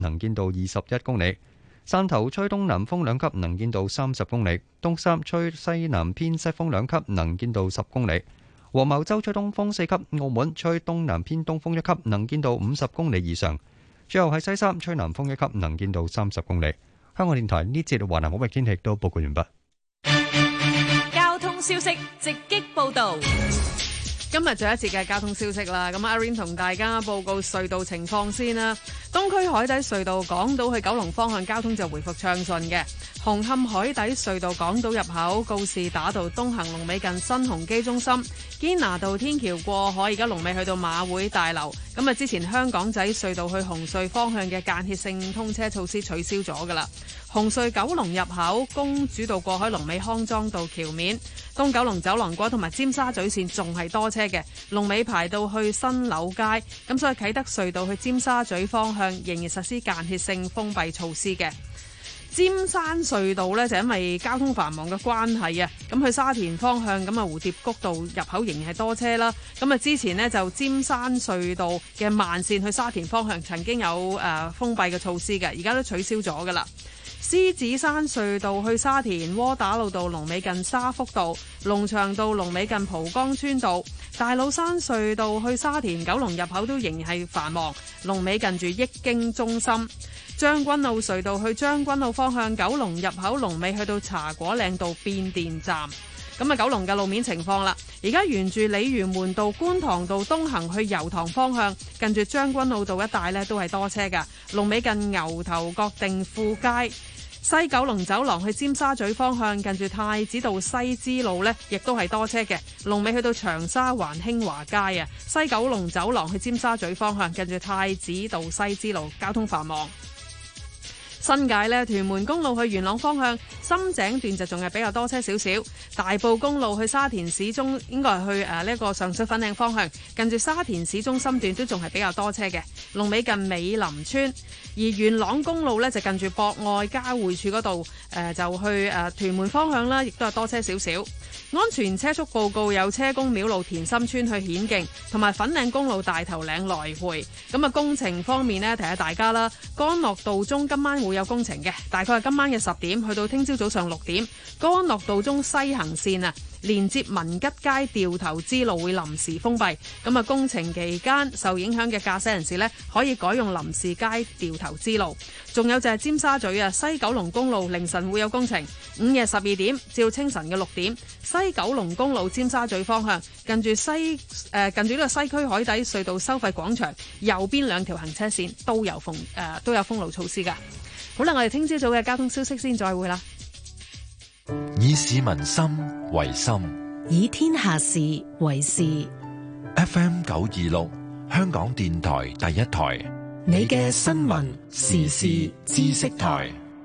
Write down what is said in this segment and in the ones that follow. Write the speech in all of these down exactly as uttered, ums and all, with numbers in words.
能見度二十一公里；汕頭吹東南風兩級，能見度三十公里；東三吹西南偏西風兩級，能見度十公里；黃茅洲吹東風四級；澳門吹東南偏東風一級，能見度五十公里以上。最後係西三吹南風一級，能見度三十公里。香港電台呢節華南海域天氣都報告完畢。 交通消息直擊報道。今日最後一節嘅交通消息啦，咁阿 Rain 同大家報告隧道情況先啦。東區海底隧道港島去九龍方向交通就回復暢順嘅。紅磡海底隧道港島入口告士打道東行龍尾近新鴻基中心，堅拿道天橋過海而家龍尾去到馬會大樓。咁啊，之前香港仔隧道去紅隧方向嘅間歇性通車措施取消咗噶啦。紅隧九龍入口公主道過海龍尾康莊道橋面，東九龍走廊過同埋尖沙咀線仲係多車嘅，龍尾排到去新柳街。咁所以啟德隧道去尖沙咀方向仍然實施間歇性封閉措施嘅。尖山隧道呢，就因為交通繁忙嘅關係啊，咁去沙田方向咁啊蝴蝶谷道入口仍然係多車啦。咁啊之前呢，就尖山隧道嘅慢線去沙田方向曾經有誒、呃、封閉嘅措施嘅，而家都取消咗噶啦。獅子山隧道去沙田窩打老道龍尾近沙福道，龍翔道龍尾近蒲崗村道，大老山隧道去沙田九龍入口都仍然係繁忙，龍尾近住益京中心。將軍澳隧道去將軍澳方向九龍入口龍尾去到茶果嶺道變電站。咁啊，九龍嘅路面情況啦，而家沿住鯉魚門道觀塘道東行去油塘方向，近住將軍澳道一帶呢都係多車㗎，龍尾近牛頭角定富街。西九龍走廊去尖沙咀方向，近住太子道西支路呢亦都係多車嘅，龍尾去到長沙灣興華街啊。西九龍走廊去尖沙咀方向，近住太子道西支路交通繁忙。新界咧，屯門公路去元朗方向，深井段就仲係比較多車少少。大埔公路去沙田市中，應該係去誒呢一個上水粉嶺方向，近住沙田市中心段都仲係比較多車嘅。龍尾近美林村，而元朗公路咧就近住博愛交匯處嗰度，誒就去誒屯門方向啦，亦都係多車少少。安全車速報告有車公廟路田心村去顯徑，同埋粉嶺公路大頭嶺來回。咁啊，工程方面呢，提下大家啦，干諾道中今晚會有工程嘅，大概係今晚嘅十點去到聽朝早上六點。干諾道中西行線啊，連接文吉街掉頭支路會臨時封閉。咁啊，工程期間受影響嘅駕駛人士呢，可以改用臨時街掉頭支路。仲有就係尖沙咀啊，西九龍公路凌晨會有工程，午夜十二點至清晨嘅六點，西九龍公路尖沙咀方向近住西誒、呃、近住呢個西區海底隧道收費廣場右邊兩條行車線都有封誒、呃、都有封路措施㗎。好啦，我哋聽朝早嘅交通消息先再會啦。 以市民心為心， 以天下事為事。 F M 九二六，香港電台第一台， 你嘅新聞時事知識台。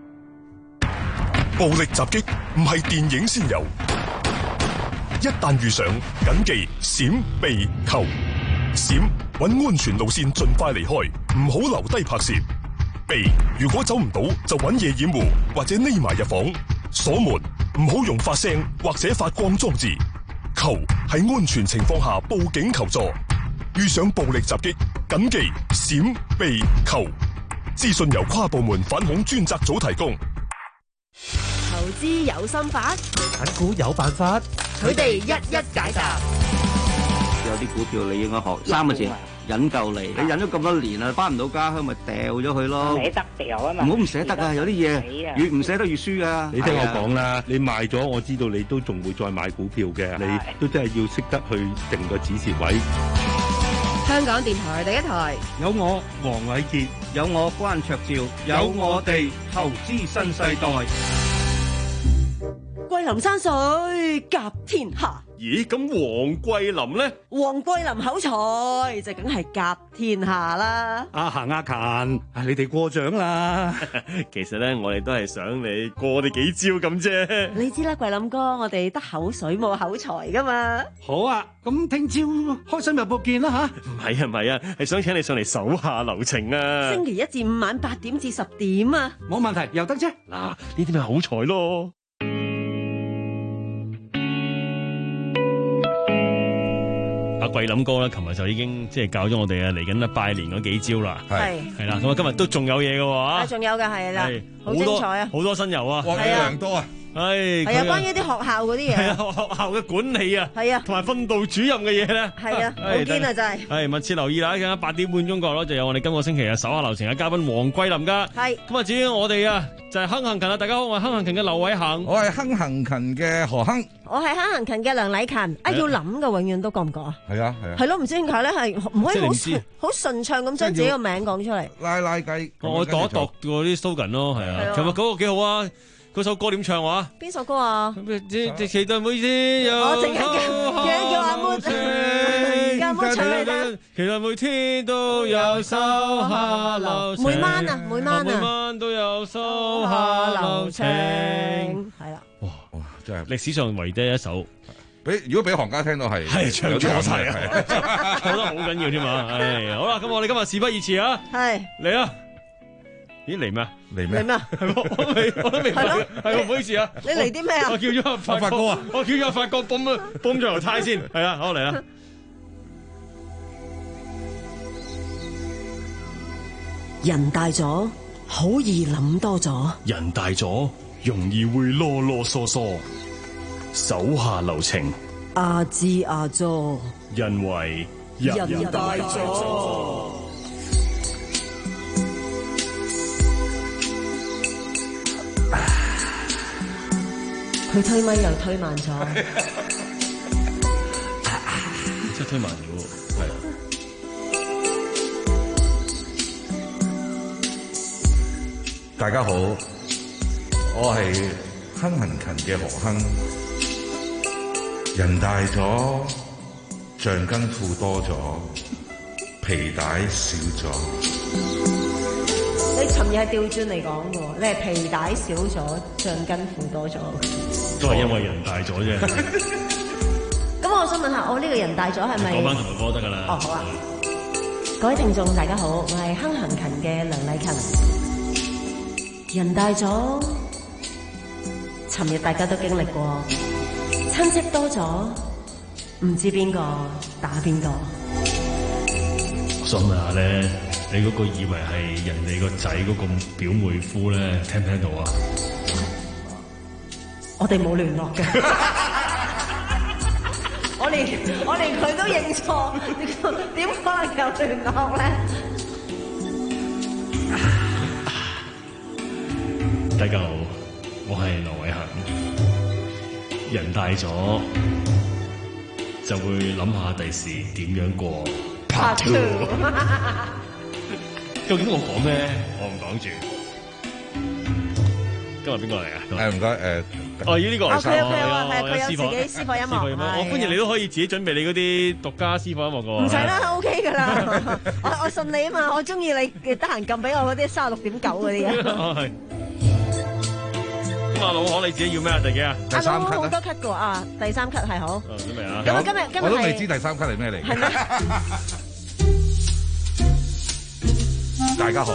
暴力襲擊唔係電影先有，一旦遇上，謹記閃避求。閃，搵安全路線盡快離開，唔好留低拍攝。避，如果走唔到就搵嘢掩護或者匿埋入房。鎖門，唔好用發聲或者發光裝置。求，喺安全情況下報警求助。遇上暴力襲擊，謹記閃避求。資訊由跨部門反恐專責組提供。 投資有心法， 揀股有辦法， 佢哋一一解答。 有啲股票你應該學三個字，忍夠嚟。你忍咗咁多年啦，翻唔到家鄉咪掉咗佢咯。 捨得掉啊嘛， 唔好唔捨得啊！有啲嘢越唔捨得越輸啊！ 你聽我講啦，你賣咗，我知道你都仲會再買股票嘅，你都真係要識得去定個止蝕位。 香港電台第一台， 有我黃偉傑， 有我關焯照，有我哋投資新世代。 桂林山水甲天下。 咦，咁黃桂林呢？ 黃桂林口才就梗係甲天下啦。 阿行阿勤，你哋過獎啦。 其實咧，我哋都係想你過我哋幾招咁啫。 你知啦，桂林哥，我哋得口水冇口才噶嘛。 好啊，咁聽朝開心日報見啦吓。 唔係啊，唔係啊，係想請你上嚟手下留情啊。 星期一至五晚八點至十點啊。 冇問題，又得啫。 嗱，呢啲咪口才咯。 阿桂林哥咧，琴日就已經即係教咗我哋啊嚟緊啊拜年嗰幾招啦。 係係啦，咁啊今日都仲有嘢嘅喎。 啊，仲有嘅係啦，好精彩啊！ 好多新油啊！ 獲益良多啊！ 係係啊，關於啲學校嗰啲嘢。 係啊，學校嘅管理啊。 係啊， 同埋訓導主任嘅嘢咧。 係啊，好堅啊，真係。 係密切留意啦！而家八點半鐘過咯，就有我哋今個星期啊手下留情嘅嘉賓黃桂林噶。 係。 咁啊，至於我哋啊，就係亨行勤啊！大家好，我係亨行勤嘅劉偉恒。 我係亨行勤嘅何亨。 我係亨行勤嘅梁禮勤。啊，要諗嘅，永遠都覺唔覺啊？ 係啊，係啊。 係咯，唔知點解咧，係唔可以好順好順暢咁將自己個名講出嚟。 拉拉雞。 我度一度嗰啲 slogan 咯，係啊。琴日嗰個幾好啊！嗰首歌點唱話？ 邊首歌啊？ 期待每天我淨係叫叫阿妹，叫阿妹唱嚟聽。 期待每天都有手下留情。 每晚啊，每晚啊， 每晚都有手下留情。 係啦。 哇哇，真係歷史上唯一一首。 俾如果俾行家聽到係係唱錯晒啊，錯得好緊要添嘛。係好啦，咁我哋今日事不宜遲啊。 係嚟啊！咦嚟咩？ 嚟咩？ 嚟咩？ 係我都未，我都未。係咯，係唔好意思啊。 你嚟啲咩啊？ 我叫咗阿發發哥啊，我叫咗阿發哥泵啊泵咗條胎先。係啊，好嚟啊！ 人大咗，好易諗多咗。 人大咗，容易會囉囉嗦嗦，手下留情。 阿支阿佐， 因為人大咗。 佢推咪又推慢咗， 即係推慢咗，係。 大家好，我係亨行勤嘅何亨。人大咗，橡筋褲多咗，皮帶少咗。 你尋日係調轉嚟講嘅喎，你係皮帶少咗，橡筋褲多咗。 都係因為人大咗啫。 咁我想問下，我呢個人大咗係咪？ 講翻同埋歌得㗎啦。 哦，好啊。各位聽眾大家好，我係亨行勤嘅梁禮勤。人大咗，尋日大家都經歷過，親戚多咗，唔知邊個打邊個。 我想問下咧，你嗰個以為係人哋個仔嗰個表妹夫咧，聽唔聽到啊？ 我哋冇聯絡嘅，我連我連佢都認錯，點可能有聯絡咧？ 大家好，我係劉偉恒。人大咗就會諗下第時點樣過 part two。究竟我講咩？我唔講住。今日邊個嚟啊？ 誒唔該誒。 哦，要呢個。 佢佢有話係佢有私房自己私房音樂。 我歡迎你都可以自己準備你嗰啲獨家私房音樂噶喎。 唔使啦 ，OK 噶啦。我我信你啊嘛，我中意你得閒撳俾我嗰啲三十六點九嗰啲嘅。 咁阿老可你自己要咩啊？第幾啊？ 第三級好多級嘅啊，第三級係好。 準備啊！ 咁今日今日我都未知第三級係咩嚟。 係咩？ 大家好。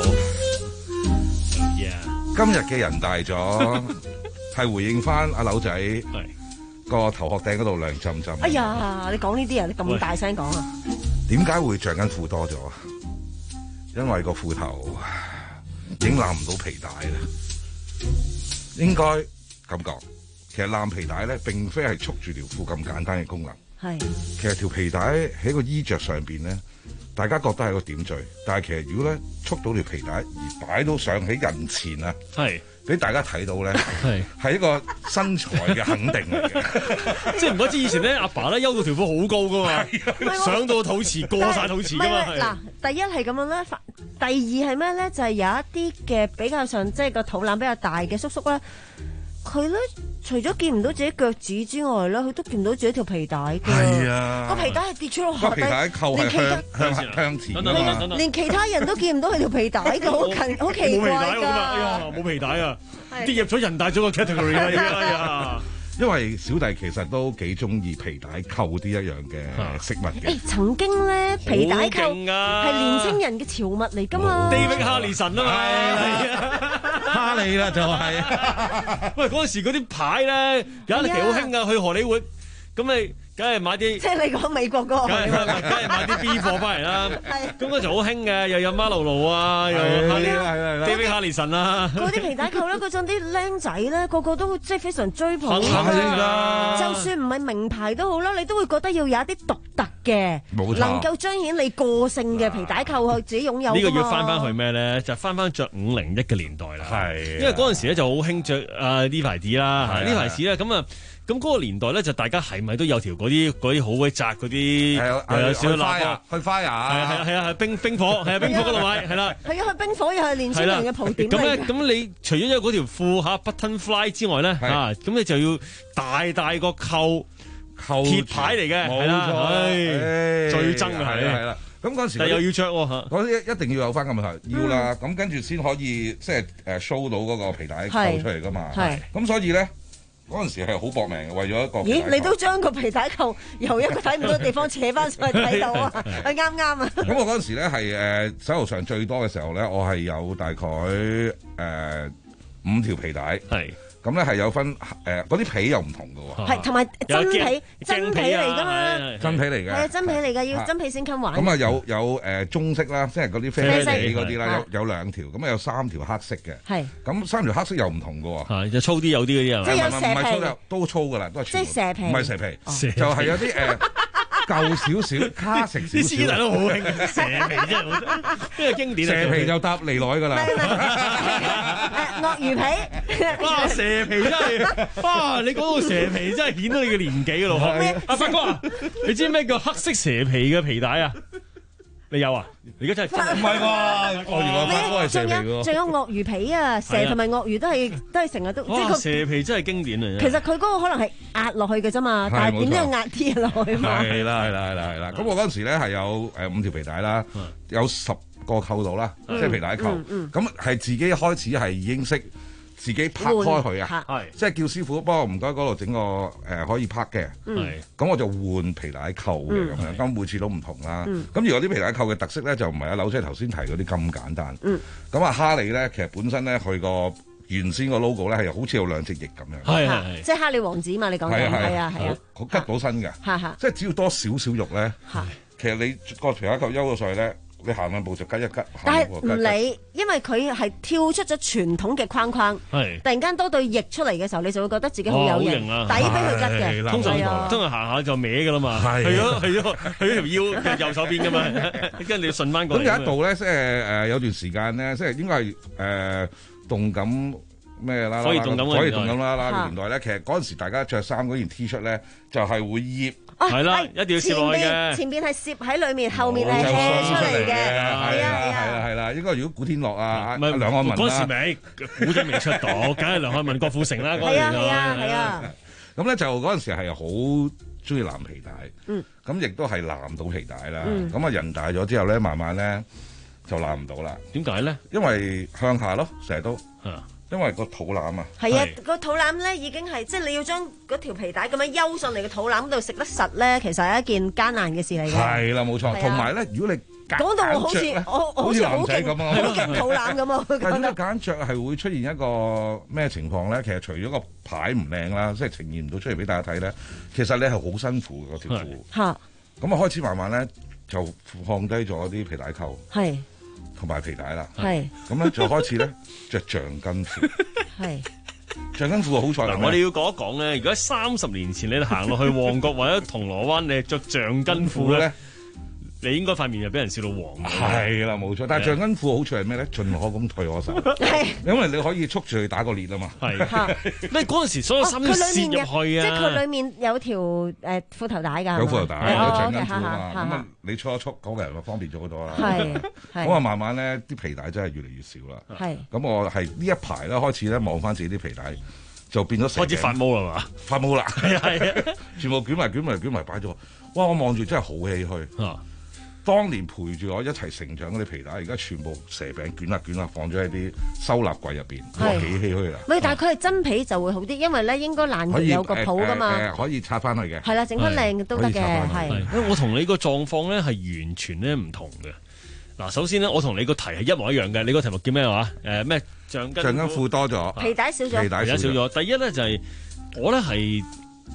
今日嘅人大咗，係回應翻阿柳仔個頭殼頂嗰度涼浸浸。 哎呀，你講呢啲啊，你咁大聲講啊？ 點解會橡筋褲多咗？因為個褲頭已經攬唔到皮帶啦。應該咁講，其實攬皮帶咧，並非係束住條褲咁簡單嘅功能。 係。 其實條皮帶喺個衣着上邊咧，大家覺得係個點綴，但係其實如果咧束到條皮帶而擺到上喺人前啊，係俾大家睇到咧，係係一個身材嘅肯定嚟嘅。 即係唔怪之以前咧，阿爸咧休到條褲好高噶嘛，上到肚臍過晒肚臍噶嘛。 嗱，第一係咁樣咧，第二係咩咧？就係、是、有一啲嘅比較上即係個肚腩比較大嘅叔叔咧，佢咧除咗見唔到自己腳趾之外咧，佢都見唔到自己條皮帶嘅。 係啊， 個皮帶係跌出落下底， 個皮帶扣係向向向前㗎嘛， 連其他人都見唔到佢條皮帶嘅，好近好奇怪㗎。 哎呀，冇皮帶啊！跌入咗人大咗個 category 啦！哎呀， 因為小弟其實都幾中意皮帶扣啲一樣嘅飾物嘅。 誒，曾經咧皮帶扣係年青人嘅潮物嚟㗎嘛。 David Harrison 啊嘛，係啊， 哈利啦就係。 喂，嗰陣時嗰啲牌咧有一期好興啊，去荷里活咁你。 梗係買啲， 即係你講美國嗰個， 梗係梗係買啲 B 貨翻嚟啦。咁嗰陣好興嘅，又有馬路路啊，又哈利 David Harrison 啊。 嗰啲皮帶扣咧，嗰陣啲僆仔咧，個個都即係非常追捧㗎。 就算唔係名牌都好啦，你都會覺得要有一啲獨特嘅，能夠彰顯你個性嘅皮帶扣，自己擁有。 呢個要翻翻去咩咧？就翻翻着五零一嘅年代啦。係，因為嗰陣時咧就好興着啊呢牌子啦，呢牌子咧咁啊。咁嗰個年代咧，就大家係咪都有條嗰啲嗰啲好鬼窄嗰啲，又有少少喇叭， 去花呀， 係係係啊係冰冰火，係啊冰火嗰度買，係啦， 係啊去冰火又係年青人嘅蒲點嚟嘅。 咁咧，咁你除咗有嗰條褲嚇 button fly 之外咧，啊，咁你就要大大個扣扣鐵牌嚟嘅，係啦，最憎嘅係係啦。咁嗰陣時， 但又要着喎嚇， 嗰啲一定要有翻咁嘅要啦，咁跟住先可以即係誒 show 到嗰個皮帶扣出嚟噶嘛。係，咁所以咧。嗰陣時係好搏命嘅，為咗一個。咦？ 你都將個皮帶扣由一個睇唔到嘅地方扯翻上去睇到啊？係啱啱啊！ 咁我嗰陣時咧係誒手頭上最多嘅時候咧，我係有大概誒、呃、五條皮帶。係。咁咧係有分誒嗰啲皮又唔同嘅喎。係，同埋真皮真皮嚟㗎嘛。真皮嚟嘅。係啊，真皮嚟㗎，要真皮先襟玩。咁啊有有誒中式啦，即係嗰啲啡色嗰啲啦，有有兩條，咁啊有三條黑色嘅。係。咁三條黑色又唔同嘅喎。係，就粗啲有啲嗰啲係嘛？即係有蛇皮。唔係粗嘅，都粗㗎啦，都係全部。即係蛇皮。唔係蛇皮，就係有啲誒。舊少少卡食少少，啲師奶都好興嘅蛇皮真係好，呢個經典。蛇皮就搭嚟耐㗎啦。鱷魚皮，哇！蛇皮真係，哇！你講到蛇皮真係顯到你嘅年紀㗎咯。阿發哥啊，你知咩叫黑色蛇皮嘅皮帶啊？你有啊？而家真係唔係喎，鱷魚我發哥係蛇皮喎。仲有鱷魚皮啊，蛇同埋鱷魚都係都係成日都。哇！蛇皮真係經典嚟。其實佢嗰個可能係壓落去嘅啫嘛，但係點都要壓啲嘢落去嘛。係啦係啦係啦係啦。咁我嗰陣時咧係有誒五條皮帶啦，有十個扣到啦，即係皮帶扣。咁係自己開始係已經識。自己拍開佢啊，即係叫師傅幫我唔該嗰度整個誒、呃、可以拍嘅，咁、嗯、我就換皮帶扣嘅咁、嗯、樣，咁每次都唔同啦。咁、嗯、而我啲皮帶扣嘅特色咧就唔係阿柳姐頭先提嗰啲咁簡單。咁、嗯、啊哈利咧其實本身咧佢個原先個 logo 咧係好似有兩隻翼咁樣，係係即係哈利王子嘛？你講緊係啊係啊，好吉到身嘅，即係只要多少少肉咧，其實你個皮帶扣優咗上去咧。你行兩步就吉一吉，但係唔理，因為佢係跳出咗傳統嘅框框，突然間多對翼出嚟嘅時候，你就會覺得自己好有型，抵俾佢吉嘅。通常通常行下就歪噶啦嘛，去咗去咗去咗條腰右手邊噶嘛，跟住你順翻過嚟。咁有一度咧，即係誒有段時間咧，即係應該係誒動感咩啦，可以動感可以動感啦啦年代咧，其實嗰陣時大家着衫嗰件 T 恤咧，就係會掖。係啦，一定要攝落去嘅。前邊係攝喺裏面，後面係 hea 出嚟嘅。係啊係啊係啦係啦，應該如果古天樂啊、梁漢文嗰時未，古天未出道，梗係梁漢文、郭富城啦嗰年咯。係啊係啊。咁咧就嗰陣時係好中意藍皮帶，嗯，咁亦都係藍到皮帶啦。咁啊人大咗之後咧，慢慢咧就攬唔到啦。點解咧？因為向下咯，成日都。因為個肚腩啊，係啊，個肚腩咧已經係即係你要將嗰條皮帶咁樣悠上嚟個肚腩度食得實咧，其實係一件艱難嘅事嚟嘅。係啦，冇錯。同埋咧，如果你講到我好似我好似男仔咁啊，好勁肚腩咁啊。但係點解揀着係會出現一個咩情況咧？其實除咗個牌唔靚啦，即係呈現唔到出嚟俾大家睇咧，其實你係好辛苦嗰條褲。嚇！咁啊開始慢慢咧就放低咗啲皮帶扣。係。同埋皮帶啦，係咁咧就開始咧着橡筋褲，係橡筋褲好彩。嗱，我哋要講一講咧，如果三十年前你行落去旺角或者銅鑼灣，你着橡筋褲咧，你應該塊面就俾人笑到黃。係啦，冇錯。但係橡筋褲好處係咩咧？進可攻退可守，係因為你可以束住佢打個裂啊嘛。係，你嗰陣時所有衫都攝入去啊，即係佢裡面有條誒褲頭帶㗎，有褲頭帶，有橡筋褲啊嘛。咁啊，你束一束嗰個人就方便咗好多啦。係，咁啊，慢慢咧啲皮帶真係越嚟越少啦。係，咁我係呢一排咧開始咧望翻自己啲皮帶，就變咗開始發毛啦嘛，發毛啦，係啊係啊，全部捲埋捲埋捲埋擺咗。哇！我望住真係好唏噓。當年陪住我一齊成長嗰啲皮帶，而家全部蛇餅捲啦捲啦，放咗喺啲收納櫃入邊，幾唏噓啊！唔係，但係佢係真皮就會好啲，因為咧應該爛完有個泡噶嘛，可以拆翻去嘅。係啦，整翻靚都得嘅，係。我同你個狀況咧係完全咧唔同嘅。嗱，首先咧，我同你個題係一模一樣嘅。你個題目叫咩話？誒咩？橡筋橡筋褲多咗，皮帶少咗，皮帶少咗。第一咧就係我咧係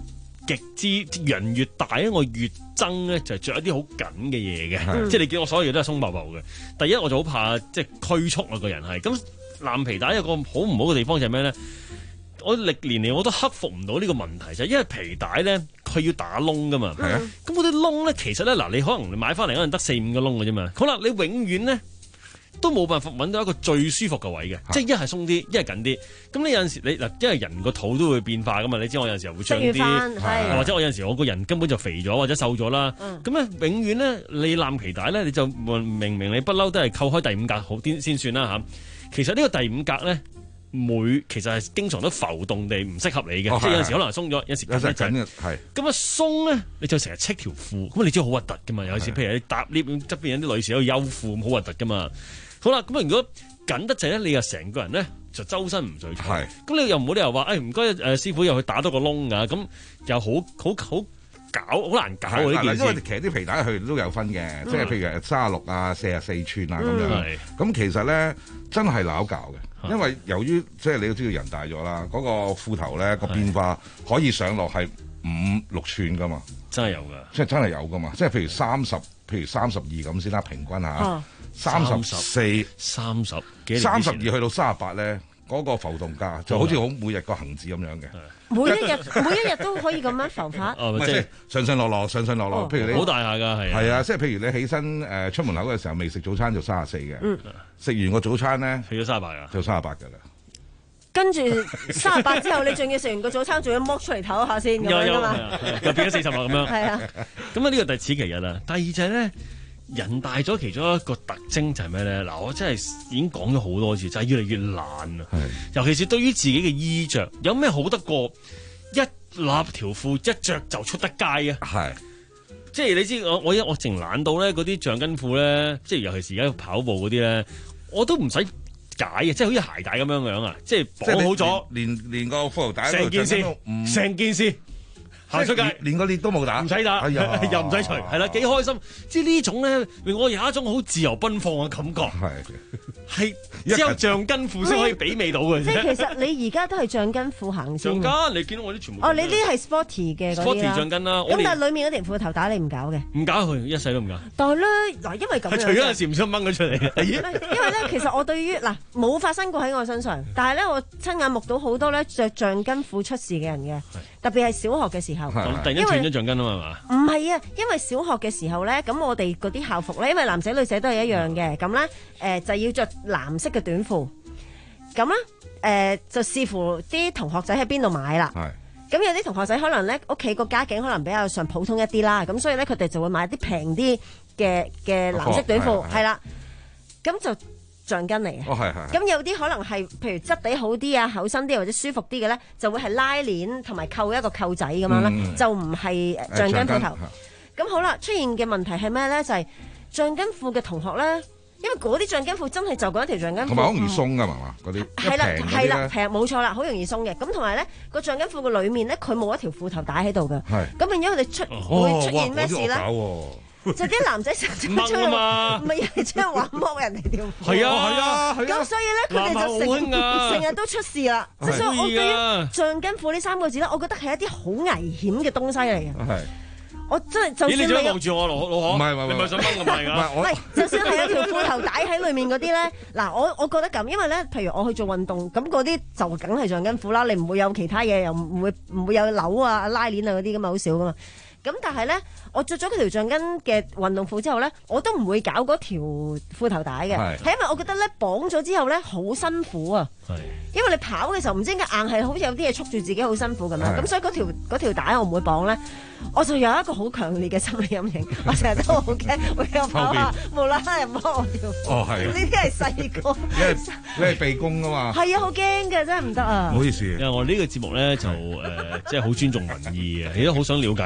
極之人越大咧，我越憎咧就係着一啲好緊嘅嘢嘅，即係你見我所有嘢都係鬆爆爆嘅。第一我就好怕即係拘束啊個人係。咁藍皮帶有個好唔好嘅地方就係咩咧？我歷年嚟我都克服唔到呢個問題，就係因為皮帶咧佢要打窿噶嘛。係啊。咁嗰啲窿咧其實咧嗱，你可能你買翻嚟可能得四五個窿嘅啫嘛。好啦，你永遠咧都冇辦法揾到一個最舒服嘅位嘅，即係一係鬆啲，一係緊啲。咁你有陣時你嗱，因為人個肚都會變化噶嘛，你知我有陣時候會脹啲，或者我有陣時我個人根本就肥咗或者瘦咗啦。咁咧、嗯、永遠咧你攬皮帶咧，你就明明你不嬲都係扣開第五格好啲先算啦嚇。其實呢個第五格咧。每其實係經常都浮動地唔適合你嘅，哦、即係有陣時可能鬆咗，有時緊一緊。係咁啊鬆咧，你就成日戚條褲，咁你知好核突噶嘛？有時譬如你搭 lift 側邊有啲女士喺度休褲，咁好核突噶嘛。好啦，咁啊如果緊得滯咧，你又成個人咧就周身唔聚財。係咁你又唔好理由話，誒唔該誒師傅又去打多個窿㗎，咁又好好好搞，好難搞啊呢件事。因為其實啲皮帶佢都有分嘅，嗯、即係譬如三十六啊、四十四寸啊咁樣。咁、嗯、其實咧真係撈教嘅。因為由於即係你都知道人大咗啦，嗰、那個褲頭咧個變化可以上落係五六寸噶嘛，真係有噶，即係真係有噶嘛，即係譬如三十，譬如三十二咁先啦，平均嚇，三十四、三十幾、三十二去到三十八咧，嗰、那個浮動價就好似好每日個恆指咁樣嘅。 每一日每一日都可以咁樣浮法， 唔係即係上上落落，上上落落。譬如你好大下㗎，係係啊，即係譬如你起身誒出門口嘅時候未食早餐就三十四嘅，食完個早餐咧去咗三十八㗎， 就三十八㗎啦。 跟住三十八之後，你仲要食完個早餐，仲要剝出嚟唞下先咁樣㗎嘛？ 又變咗四十啦咁樣。 係啊， 咁啊呢個第此其一啦。第二就係咧，人大咗其中一個特徵就係咩咧？嗱，我真係已經講咗好多次，就係越嚟越懶啊。尤其是對於自己嘅衣着，有咩好得過一立條褲一着就出得街啊？係，即係你知我我一我淨懶到咧，嗰啲橡筋褲咧，即係尤其是而家跑步嗰啲咧，我都唔使解嘅，即係好似鞋帶咁樣樣啊！即係綁好咗，連連個褲頭帶成件事，成件事。行出街連個裂都冇打，唔使打，哎、呀又唔使除，係啦，幾開心。即係呢種咧，令我有一種好自由奔放嘅感覺。係係只有橡筋褲先可以媲美到嘅。 即係其實你而家都係橡筋褲行先。 橡筋，你見到我啲全部。 哦，你呢啲係 sporty 嘅嗰啲 sporty 橡筋啦。 咁但係裡面嗰條褲頭帶你唔搞嘅。 唔搞佢，一世都唔搞。 但係咧嗱，因為咁樣。除咗有時唔想掹佢出嚟。 因為咧，其實我對於嗱冇發生過喺我身上，但係咧我親眼目睹好多咧着橡筋褲出事嘅人嘅，特別係小學嘅時候。 突然間斷咗橡筋啊嘛， 唔係啊，因為小學嘅時候咧，咁我哋嗰啲校服咧，因為男仔女仔都係一樣嘅，咁咧誒就要着藍色嘅短褲，咁咧誒就視乎啲同學仔喺邊度買啦。係，咁有啲同學仔可能咧屋企個家境可能比較上普通一啲啦，咁所以咧佢哋就會買啲平啲嘅嘅藍色短褲，係啦，咁就橡筋嚟嘅。哦，係係。咁有啲可能係譬如質地好啲啊、厚身啲或者舒服啲嘅咧，就會係拉鏈同埋扣一個扣仔咁樣啦，嗯、就唔係橡筋褲頭。咁好啦，出現嘅問題係咩咧？就係、是、橡筋褲嘅同學咧，因為嗰啲橡筋褲真係就嗰一條橡筋褲，同埋好容易鬆噶嘛，嗰啲係啦係啦係啊，冇錯啦，好容易鬆嘅。咁同埋咧個橡筋褲嘅裏面咧，佢冇一條褲頭帶喺度嘅。係。咁變咗佢哋出、哦、會出現咩事咧？就啲男仔成日出去，唔係人哋出去玩剝人哋條褲。係啊係啊，咁所以咧佢哋就成成日都出事啦。即係所以我對於橡筋褲呢三個字咧，我覺得係一啲好危險嘅東西嚟嘅。係，我真係就算你望住我老老可，唔係唔係，你咪想掹我咪㗎？唔係，就算係有條褲頭帶喺裡面嗰啲咧，嗱我我覺得咁，因為咧，譬如我去做運動，咁嗰啲就梗係橡筋褲啦，你唔會有其他嘢，又唔會唔會有紐啊、拉鏈啊嗰啲咁啊，好少㗎嘛。咁但係咧，我着咗嗰條橡筋嘅運動褲之後咧，我都唔會搞嗰條褲頭帶嘅，係因為我覺得咧綁咗之後咧好辛苦啊，因為你跑嘅時候唔知點解硬係好似有啲嘢束住自己好辛苦咁樣，咁所以嗰條嗰條帶我唔會綁咧，我就有一個好強烈嘅心理陰影，我成日都好驚會有跑下無啦啦又摸我條褲，哦係，呢啲係細個，你係你係被攻㗎嘛，係啊，好驚嘅真係唔得啊，唔好意思，因為我呢個節目咧就誒即係好尊重民意嘅，亦都好想了解民意。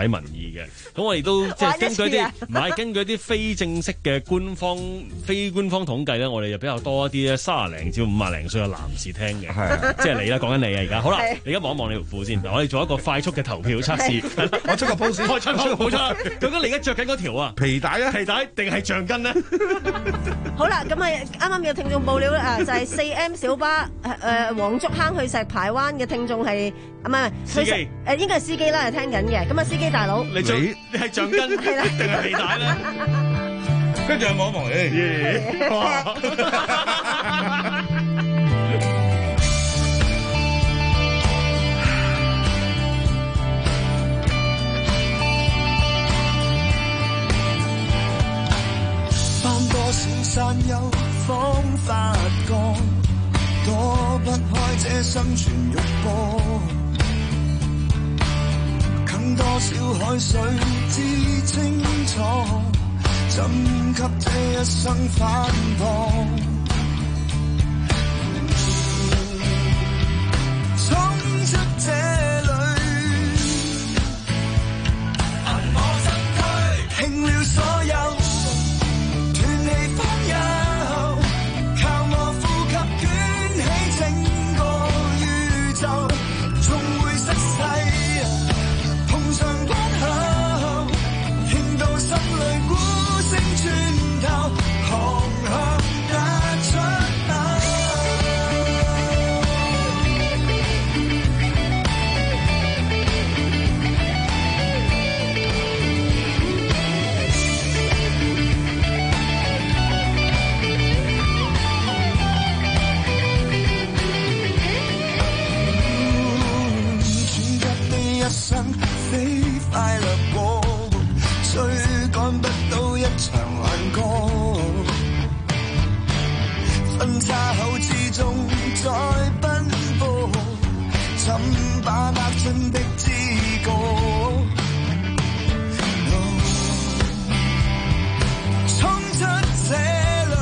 嘅。咁我哋都即係根據啲唔係根據啲非正式嘅官方非官方統計咧，我哋就比較多一啲咧三十零至五十零歲嘅男士聽嘅，即係你啦，講緊你啊而家。好啦，你而家望一望你條褲先，我哋做一個快速嘅投票測試。 我出個 post， 我出個 post 啦。究竟你而家着緊嗰條啊？ 皮帶啊？ 皮帶定係橡筋咧？ 好啦，咁啊啱啱有聽眾報料啊，就係四 M 小巴誒黃竹坑去石排灣嘅聽眾係啊唔係司機誒應該係司機啦，係聽緊嘅。咁啊司機大佬， 你你你係橡筋係啦定係皮帶咧？ 跟住望一望，誒，哇！ 翻多少山丘方發光，躲不開這生存肉搏，近多少海水知清楚，怎給這一生反駁？衝出這裏，憑我身軀，拼了所有。飛快掠過，追趕不到一場幻覺，分岔口之中再奔波，怎把握真的知覺？衝出這裏，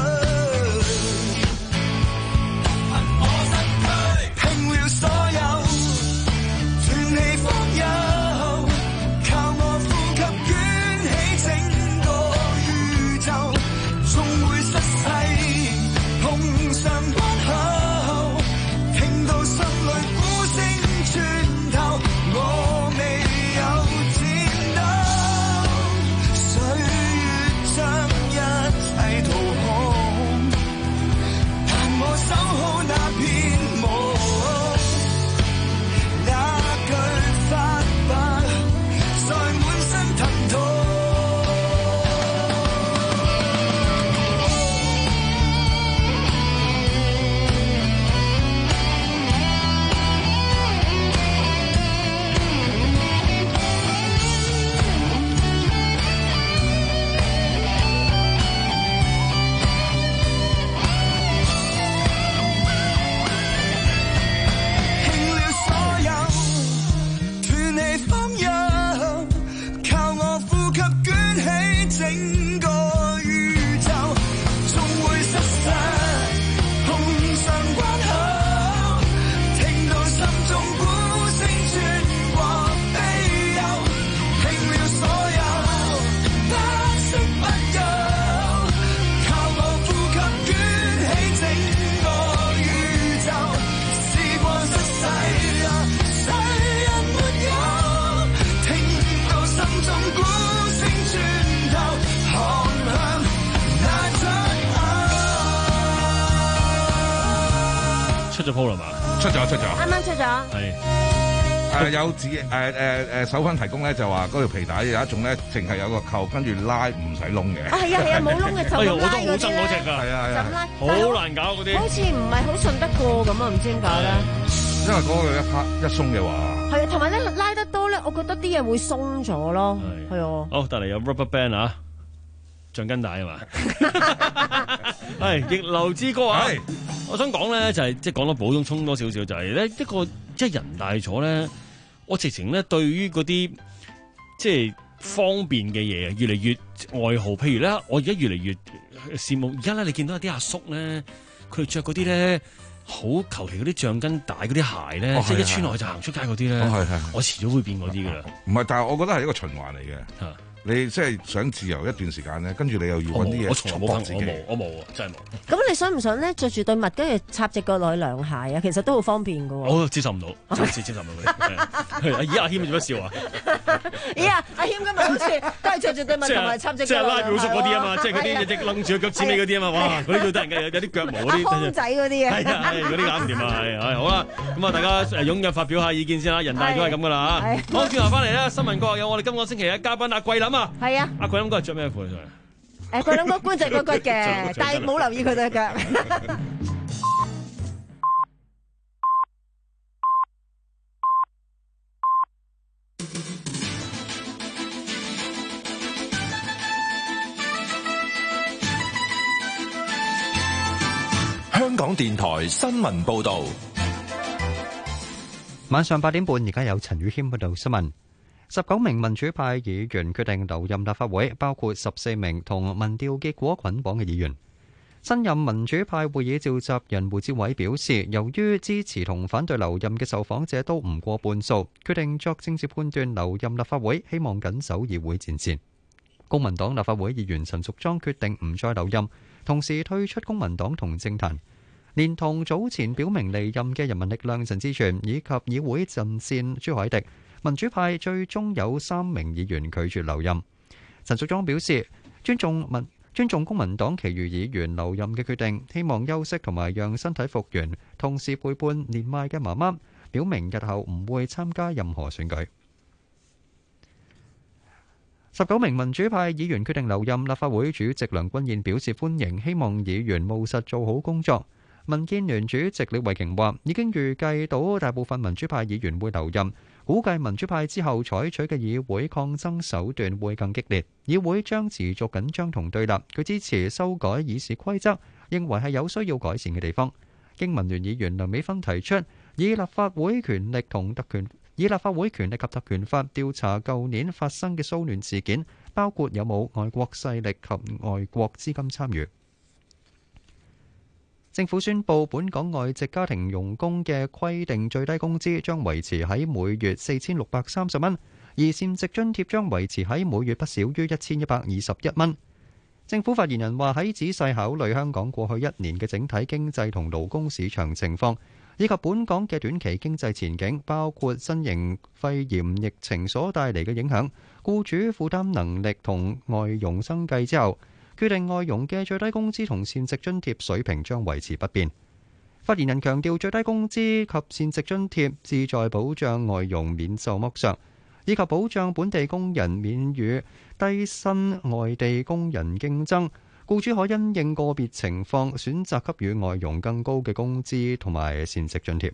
憑我身軀，拼了所有，斷氣方有。 出咗鋪啦嘛？ 出咗出咗， 啱啱出咗。 係誒有自誒誒誒手分提供咧，就話嗰條皮帶有一種咧，淨係有個扣，跟住拉唔使窿嘅。 啊係啊係啊，冇窿嘅就咁拉嗰啲咧。 我都好憎嗰隻㗎，係啊係啊，好難搞嗰啲。 好似唔係好順得過咁啊，唔知點解咧？ 因為嗰個一拍一鬆嘅話， 係啊，同埋咧拉得多咧，我覺得啲嘢會鬆咗咯。係啊。 好，帶嚟有 rubber band 啊，橡筋帶係嘛？係逆流之歌啊！我想講咧就係即係講到補充充多少少，就係咧一個即係人大咗咧，我直情咧對於嗰啲即係方便嘅嘢越嚟越愛好。譬如咧，我而家越嚟越羨慕。而家咧你見到有啲阿叔咧，佢哋着嗰啲咧好求其嗰啲橡筋帶嗰啲鞋咧， 哦即係一穿落去就行出街嗰啲咧， 哦係係我遲早會變嗰啲㗎啦。 唔係，但係我覺得係一個循環嚟嘅。你即係想自由一段時間咧，跟住你又要揾啲嘢束縛自己。 我冇，我冇，真係冇。 咁你想唔想咧着住對襪，跟住插隻腳落去涼鞋啊？其實都好方便㗎喎。 我接受唔到，真係接受唔到嗰啲。咦，阿謙做乜笑啊？ 咦啊，阿謙今日好似都係着住對襪同埋插隻腳。 即係拉表叔嗰啲啊嘛，即係嗰啲隻擸住個腳趾尾嗰啲啊嘛，哇！嗰啲最得人嘅，有啲腳毛嗰啲。 公仔嗰啲啊。 係啊，嗰啲搞唔掂啊，係係好啦。咁啊，大家誒踴躍發表下意見先啦。人大都係咁噶啦嚇。好，轉頭翻嚟咧，新聞國有我哋今個星期嘅嘉賓阿桂林啊。 係啊。 阿桂林嗰日着咩褲上嚟？ 誒，桂林哥官隻骨骨嘅，但係冇留意佢對腳。 香港電台新聞報導， 晚上八點半，而家有陳宇謙報道新聞。十九名民主派議員決定留任立法會，包括十四名同民調結果捆綁嘅議員。新任民主派會議召集人胡志偉表示，由於支持同反對留任嘅受訪者都唔過半數，決定作政治判斷留任立法會，希望緊守議會戰線。公民黨立法會議員陳淑莊決定唔再留任，同時退出公民黨同政壇。連同早前表明離任嘅人民力量陳志全以及議會陣線朱凱廸，民主派最終有三名議員拒絕留任。陳淑莊表示尊重民尊重公民黨其餘議員留任嘅決定，希望休息同埋讓身體復原，同時陪伴年邁嘅媽媽，表明日後唔會參加任何選舉。十九名民主派議員決定留任，立法會主席梁君彥表示歡迎，希望議員務實做好工作。民建聯主席李慧瓊話：已經預計到大部分民主派議員會留任，估計民主派之後採取嘅議會抗爭手段會更激烈，議會將持續緊張同對立。佢支持修改議事規則，認為係有需要改善嘅地方。經民聯議員梁美芬提出，以立法會權力同特權，以立法會權力及特權法調查舊年發生嘅騷亂事件，包括有冇外國勢力及外國資金參與。政府宣布，本港外籍家庭傭工嘅規定最低工資將維持喺每月四千六百三十蚊，而贍職津貼將維持喺每月不少於一千一百二十一蚊。政府發言人話：喺仔細考慮香港過去一年嘅整體經濟同勞工市場情況，以及本港嘅短期經濟前景，包括新型肺炎疫情所帶嚟嘅影響、僱主負擔能力同外傭生計之後，決定外傭嘅最低工資同贍職津貼水平將維持不變。發言人強調，最低工資及贍職津貼旨在保障外傭免受剝削，以及保障本地工人免與低薪外地工人競爭。僱主可因應個別情況選擇給予外傭更高嘅工資同埋贍職津貼。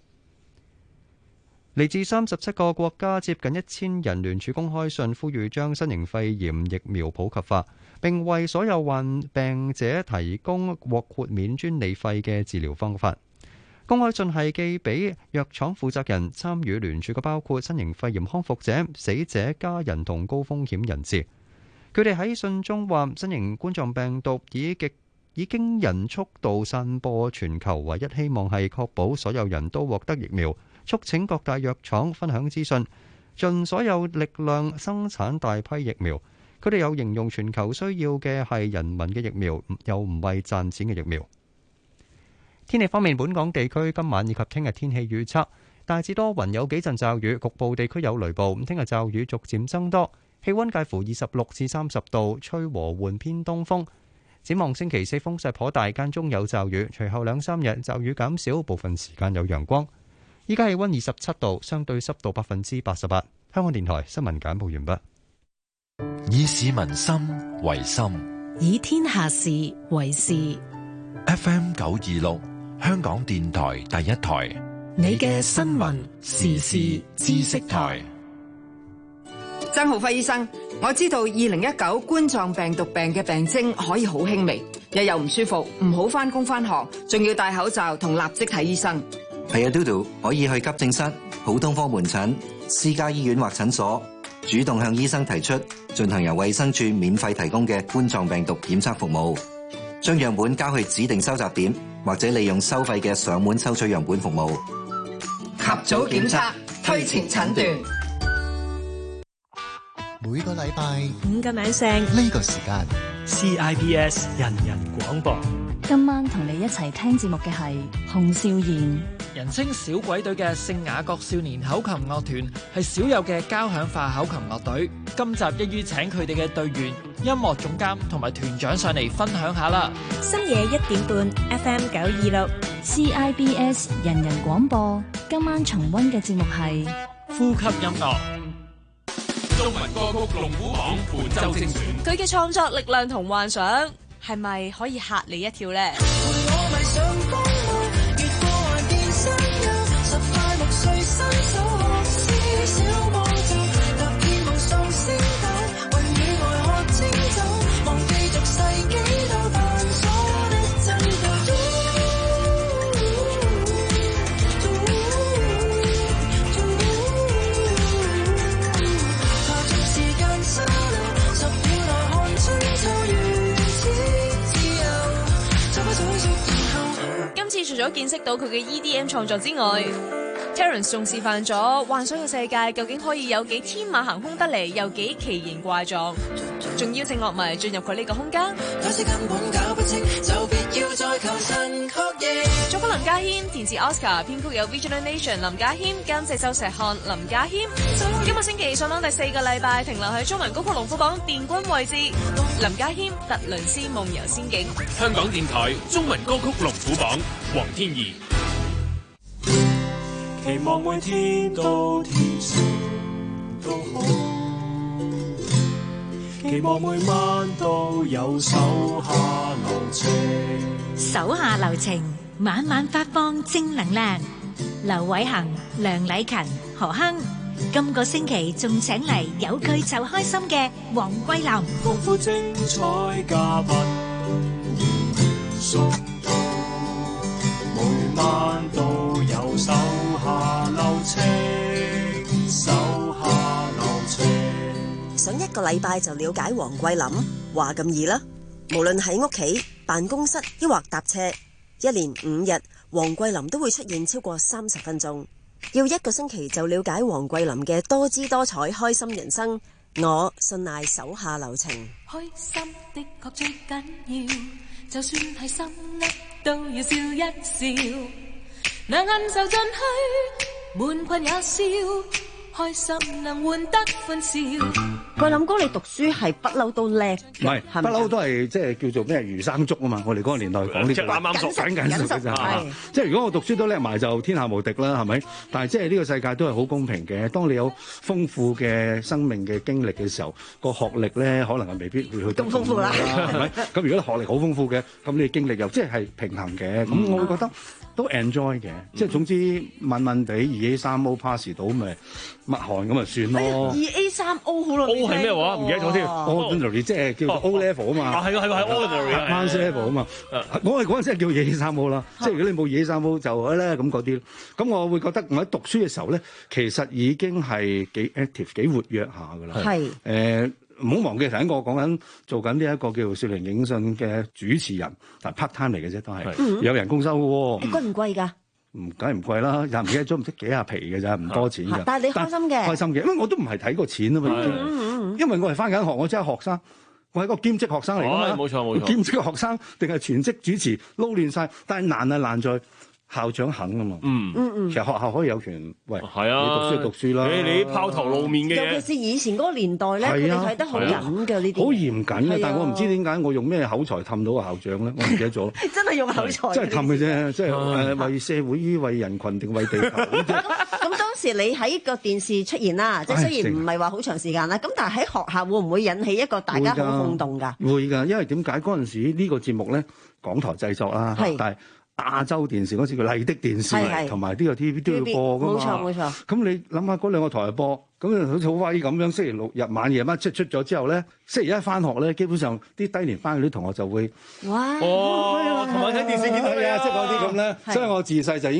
嚟自三十七個國家接近一千人聯署公開信，呼籲將新型肺炎疫苗普及化，並為所有患病者提供獲豁免專利費嘅治療方法。公開信係寄俾藥廠負責人，參與聯署嘅包括新型肺炎康復者、死者家人同高風險人士。佢哋喺信中話：新型冠狀病毒以極以驚人速度散播全球，唯一希望係確保所有人都獲得疫苗。促請各大藥廠分享資訊，盡所有力量生產大批疫苗。佢哋又形容全球需要嘅係人民嘅疫苗，又唔係賺錢嘅疫苗。天氣方面，本港地區今晚以及聽日天氣預測大致多雲，有幾陣驟雨，局部地區有雷暴。聽日驟雨逐漸增多，氣溫介乎二十六至三十度，吹和緩偏東風。展望星期四風勢頗大，間中有驟雨，隨後兩三日驟雨減少，部分時間有陽光。依家氣溫二十七度，相對濕度百分之八十八。香港電台新聞簡報完畢。 以市民心為心， 以天下事為事。 F M 九二六，香港電台第一台， 你嘅新聞時事知識台。 曾浩輝醫生，我知道二零一九冠狀病毒病嘅病徵可以好輕微，日又唔舒服，唔好返工返學，仲要戴口罩同立即睇醫生。 係啊，嘟嘟可以去急症室、普通科門診、私家醫院或診所，主動向醫生提出進行由衛生署免費提供嘅冠狀病毒檢測服務，將樣本交去指定收集點或者利用收費嘅上門抽取樣本服務。 及早檢測，推前診斷。 每個禮拜五個晚上呢個時間 C I B S 人人廣播。 今晚同你一齊聽節目嘅係洪少賢。 人稱小鬼隊嘅聖雅各少年口琴樂團係少有嘅交響化口琴樂隊。今集一於請佢哋嘅隊員、音樂總監同埋團長上嚟分享下啦。 深夜一點半 F M 九二六 C I B S 人人廣播。今晚重溫嘅節目係呼吸音樂。 中文歌曲龍虎榜本周精選。 佢嘅創作力量同幻想係咪可以嚇你一跳呢？今次除咗見識到佢嘅 E D M 創作之外， Terence 仲示範咗幻想嘅世界究竟可以有幾天馬行空得嚟，又幾奇形怪狀，仲邀請樂迷進入佢呢個空間。作曲林家謙，填詞 Oscar， 編曲有 Visual Nation 林家謙，監製周石漢林家謙。今個星期上榜第四個禮拜，停留喺中文歌曲龍虎榜殿軍位置。林家謙特倫斯夢遊仙境。 香港電台中文歌曲龍虎榜，黃天怡。 期望每天都天生都好，期望每晚都有手下留情。 手下留情，晚晚發放正能量。劉偉恒、梁禮勤、何亨，今個星期仲請嚟有佢就開心嘅黃桂林。 豐富精彩嘉賓送到，每晚都有手下留情，手下留情。 想一個禮拜就了解黃桂林，話咁易啦。無論喺屋企、辦公室，抑或搭車，一連五日，黃桂林都會出現超過三十分鐘。要一個星期就了解黃桂林嘅多姿多彩、開心人生，我信賴手下留情。 開心的確最緊要，就算係心噏都要笑一笑，能忍受進去，悶困也笑，開心能換得歡笑。 桂林哥，你讀書係不嬲都叻嘅， 唔係不嬲都係即係叫做咩魚生粥啊嘛！我哋嗰個年代講呢啲啱啱熟緊緊熟嘅啫。即係如果我讀書都叻埋就天下無敵啦，係咪？但係即係呢個世界都係好公平嘅。當你有豐富嘅生命嘅經歷嘅時候，個學歷咧可能係未必會去咁豐富啦，係咪？咁如果你學歷好豐富嘅，咁你經歷又即係係平衡嘅。咁我會覺得都 enjoy 嘅。即係總之問問地二 A 三 O pass 到咪抹汗咁咪算咯。 二 A 三 O 好耐。 係咩話？唔記得咗添。Ordinary 即係叫做 O level 啊嘛。 啊係啊係啊係 Ordinary level 啊嘛。我係嗰陣時係叫二 A 三 O 啦。即係如果你冇二 A 三 O 就咧咁嗰啲。咁我會覺得我喺讀書嘅時候咧，其實已經係幾 active 幾活躍下㗎啦。係。誒唔好忘記頭先我講緊做緊呢一個叫少年影訊嘅主持人，但 part time 嚟嘅啫都係。有人工收嘅喎。 貴唔貴㗎？唔梗係唔貴啦，又唔記得咗唔知幾廿皮嘅咋，唔多錢㗎。 但係你開心嘅， 開心嘅，因為我都唔係睇過錢啊嘛。因為我係翻緊學，我真係學生，我係一個兼職學生嚟㗎嘛。冇錯冇錯，兼職嘅學生定係全職主持撈亂晒，但係難係難在校長肯啊嘛。嗯嗯嗯，其實學校可以有權，喂，係啊，你讀書讀書啦。你你拋頭露面嘅嘢， 尤其是以前嗰個年代咧，佢哋睇得好緊嘅呢啲， 好嚴謹嘅。但係我唔知點解我用咩口才氹到個校長咧，我唔記得咗。 真係用口才， 真係氹嘅啫，即係誒為社會於為人群定為地球。 咁當時你喺個電視出現啦，即係雖然唔係話好長時間啦，咁但係喺學校會唔會引起一個大家好轟動㗎？ 會㗎，因為點解嗰陣時呢個節目咧，港台製作啦，但係亞洲電視嗰時叫麗的電視，同埋呢個 T V B 都要播㗎嘛。冇錯冇錯。咁你諗下嗰兩個台播，咁好似好威咁樣。星期六日晚夜晚出出咗之後咧，星期一翻學咧，基本上啲低年班嗰啲同學就會哇哦，同埋睇電視見到你啊，即係嗰啲咁咧。所以我自細就已經係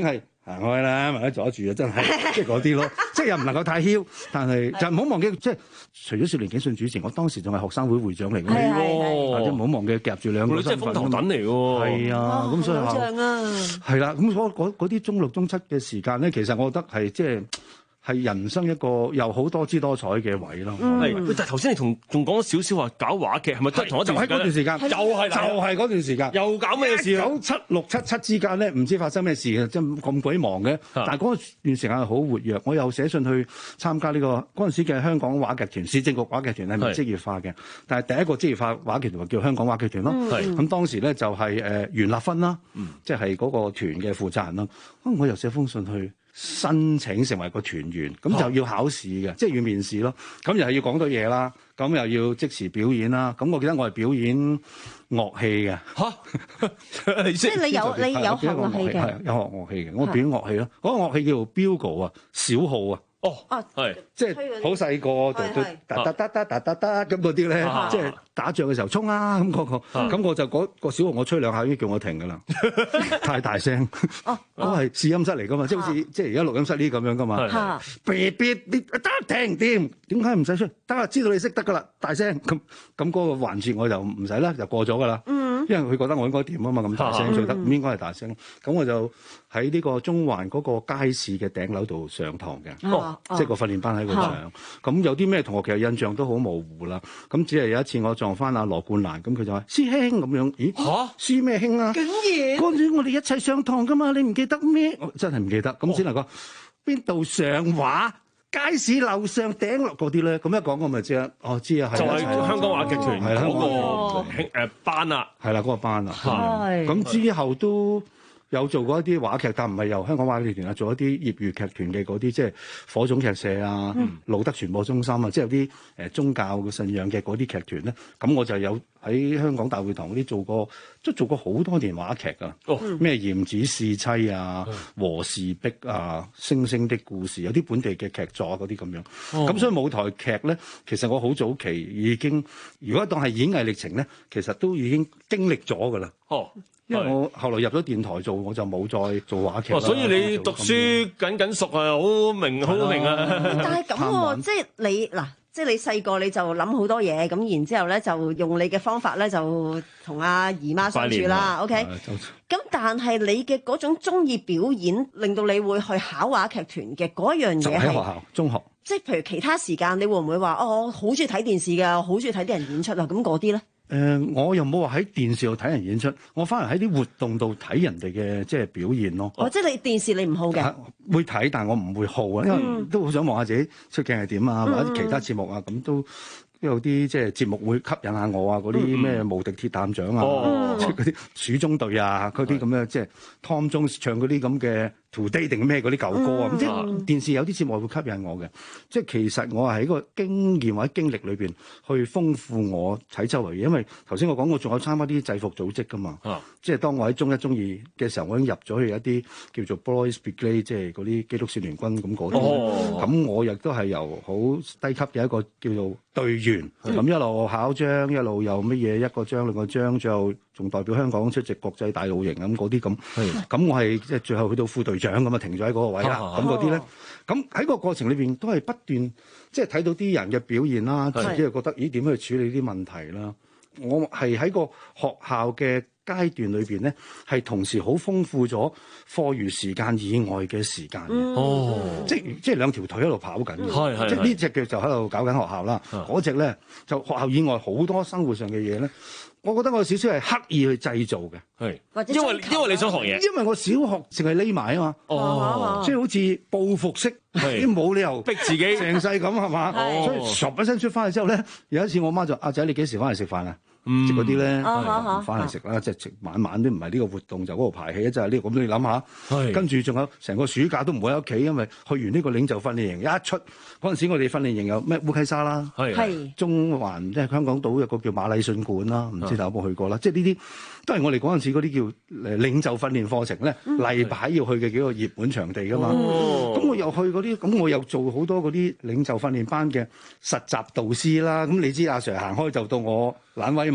行開啦，咪喺阻住啊！真係即係嗰啲咯，即係又唔能夠太囂，但係就唔好忘記，即係除咗少年警訊主持，我當時仲係學生會會長嚟嘅， 係喎， 即係唔好忘記夾住兩個身份。 即係風頭躉嚟喎， 係啊，咁所以好像啊， 係啦，咁嗰嗰嗰啲中六中七嘅時間咧，其實我覺得係即係。係人生一個又好多姿多彩嘅位咯。 係、嗯，但係頭先你同仲講咗少少話搞話劇，係咪都係同一段時間？就喺嗰段時間， 就係就係嗰段時間， 又搞咩事？ 九七六七七之間咧，唔知發生咩事嘅，即係咁鬼忙嘅。但係嗰段時間係好活躍，我又寫信去參加呢、這個嗰陣時嘅香港話劇團，市政局話劇團係咪職業化嘅？但係第一個職業化話劇團叫香港話劇團咯。咁、嗯、當時咧就係誒袁立芬啦，即係嗰個團嘅負責人啦。咁我又寫封信去申請成為個團員，咁就要考試嘅，即係要面試咯。咁又係要講到嘢啦，咁又要即時表演啦。咁我記得我係表演樂器嘅。嚇！ 即係你有你有學樂器嘅？ 係有學樂器嘅，我表演樂器咯。嗰個樂器叫做 bugle 啊，小號啊。 哦，係， 即係好細個，就就嗒嗒嗒嗒嗒嗒嗒咁嗰啲咧，即係打仗嘅時候衝啊咁嗰個，咁我就嗰個小號我吹兩下已經叫我停㗎啦，太大聲。哦，嗰係試音室嚟㗎嘛，即係好似即係而家錄音室呢啲咁樣㗎嘛。嚇，別別別得停掂，點解唔使出？得啦，知道你識得㗎啦，大聲咁咁嗰個環節我就唔使啦，就過咗㗎啦。嗯，因為佢覺得我應該掂啊嘛，咁大聲最得，唔應該係大聲。咁我就喺呢個中環嗰個街市嘅頂樓度上堂嘅。即係個訓練班喺度上，咁有啲咩同學其實印象都好模糊啦。咁只係有一次我撞翻阿羅冠蘭，咁佢就話師兄咁樣，咦嚇師咩兄啊？竟然嗰陣時我哋一齊上堂噶嘛，你唔記得咩？我真係唔記得。咁只能講邊度上畫街市樓上頂落嗰啲咧？咁一講我咪知啦。哦，知啊，係就係香港話劇團係嗰個誒班啊， 係啦嗰個班啊。係咁之後都有做過一啲話劇，但唔係由香港話劇團啊，做一啲業餘劇團嘅嗰啲，即係火種劇社啊、嗯、路德傳播中心啊，即係有啲誒宗教嘅信仰嘅嗰啲劇團咧。咁我就有喺香港大會堂嗰啲做過，即係做過好多年話劇啊。哦，咩鹽子侍妻啊、和氏璧啊、星星的故事，有啲本地嘅劇作嗰啲咁樣。咁、哦、所以舞台劇咧，其實我好早期已經，如果當係演藝歷程咧，其實都已經經歷咗㗎啦。哦。因為我後來入咗電台做，我就冇再做話劇。 哦，所以你讀書緊緊熟啊，好明好明啊！ 但係咁喎，即係你嗱，即係你細個你就諗好多嘢，咁然之後咧就用你嘅方法咧就同阿姨媽相處啦。OK，咁但係你嘅嗰種中意表演，令到你會去考話劇團嘅嗰樣嘢係喺學校中學。 即係譬如其他時間，你會唔會話哦？我好中意睇電視㗎，我好中意睇啲人演出啊！咁嗰啲咧？ 誒、呃，我又冇話喺電視度睇人演出，我反而喺啲活動度睇人哋嘅即係表現咯。 哦，即係你電視你唔好嘅？ 會睇，但係我唔會好啊，因為都好想望下自己出鏡係點啊，嗯、或者其他節目啊，咁都有啲即係節目會吸引下我啊，嗰啲咩無敵鐵探長啊，即係嗰啲鼠中隊啊，嗰啲咁樣即係 Tom Jones 唱嗰啲咁嘅 Today 定咩嗰啲舊歌啊，咁、嗯、即係電視有啲節目會吸引我嘅。即係其實我係喺個經驗或者經歷裏邊去豐富我睇周圍嘢，因為頭先我講我仲有參加啲制服組織㗎嘛，啊、即係當我喺中一中二嘅時候，我已經入咗去一啲叫做 Boys Brigade，即係嗰啲基督少年軍咁嗰啲，咁、哦、我亦都係由好低級嘅一個叫做隊員，咁一路考章，一路又乜嘢一個章兩個章，最後仲代表香港出席國際大露營咁嗰啲咁，咁我係即係最後去到副隊長咁啊，停咗喺嗰個位啦。咁嗰啲咧，咁喺個過程裏邊都係不斷即係睇到啲人嘅表現啦，自己又覺得咦點樣去處理啲問題啦。我係喺個學校嘅階段裏邊咧，係同時好豐富咗課餘時間以外嘅時間嘅。哦，即係即係兩條腿喺度跑緊嘅。係係，即係呢隻腳就喺度搞緊學校啦，嗰隻咧就學校以外好多生活上嘅嘢咧。我覺得我有少少係刻意去製造嘅，係， 因為因為你想學嘢， 因為我小學淨係匿埋啊嘛，哦，即係好似報復式，啲冇理由逼自己成世咁係嘛，所以唰一聲出翻嚟之後咧，有一次我媽就阿仔你幾時翻嚟食飯啊？即係嗰啲咧，翻嚟食啦，即係食晚晚都唔係呢個活動，就嗰度排戲啊！就係呢個咁，你諗下，跟住仲有成個暑假都唔會喺屋企，因為去完呢個領袖訓練營一出嗰陣時，我哋訓練營有咩烏溪沙啦，係中環即係香港島有個叫馬禮遜館啦，唔知大家有冇去過啦？即係呢啲都係我哋嗰陣時嗰啲叫誒領袖訓練課程咧，例牌要去嘅幾個熱門場地噶嘛。咁我又去嗰啲，咁我又做好多嗰啲領袖訓練班嘅實習導師啦。咁你知阿 Sir 行開就到我懶威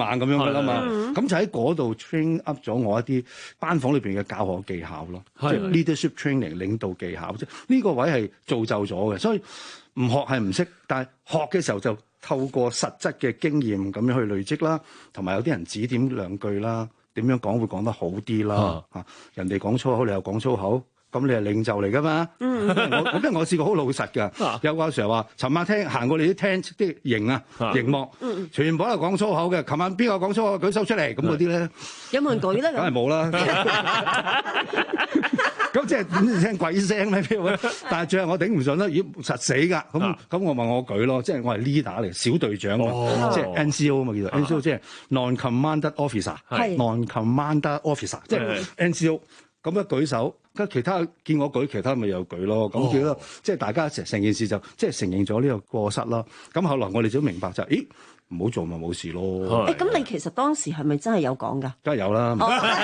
猛咁樣噶啦嘛。 嗯咁就喺嗰度 train up 咗我一啲班房裏邊嘅教學技巧咯，即係 leadership training 領導技巧，即係呢個位係造就咗嘅。所以唔學係唔識，但係學嘅時候就透過實質嘅經驗咁樣去累積啦，同埋有啲人指點兩句啦，點樣講會講得好啲啦。嚇、啊，人哋講粗口，你又講粗口。咁你係領袖嚟噶嘛？嗯，我因為我試過好老實㗎，有個阿 Sir 話：尋晚聽行過你啲聽啲營啊營幕，全部都係講粗口嘅。琴晚邊個講粗口舉手出嚟？咁嗰啲咧， 有冇人舉咧？ 梗係冇啦。咁即係點聽鬼聲咧？但係最後我頂唔順啦，咦實死㗎！咁咁我問我舉咯，即係我係 leader 嚟，小隊長啊，即係 N C O 啊嘛叫做 N C O， 即係 non-commander officer，non-commander officer， 即係 N C O。咁一舉手，跟其他見我舉，其他咪又舉咯。咁叫做即係大家成成件事就即係承認咗呢個過失啦。咁後來我哋就明白就係，咦唔好做咪冇事咯。 誒，咁你其實當時係咪真係有講㗎？ 梗係有啦。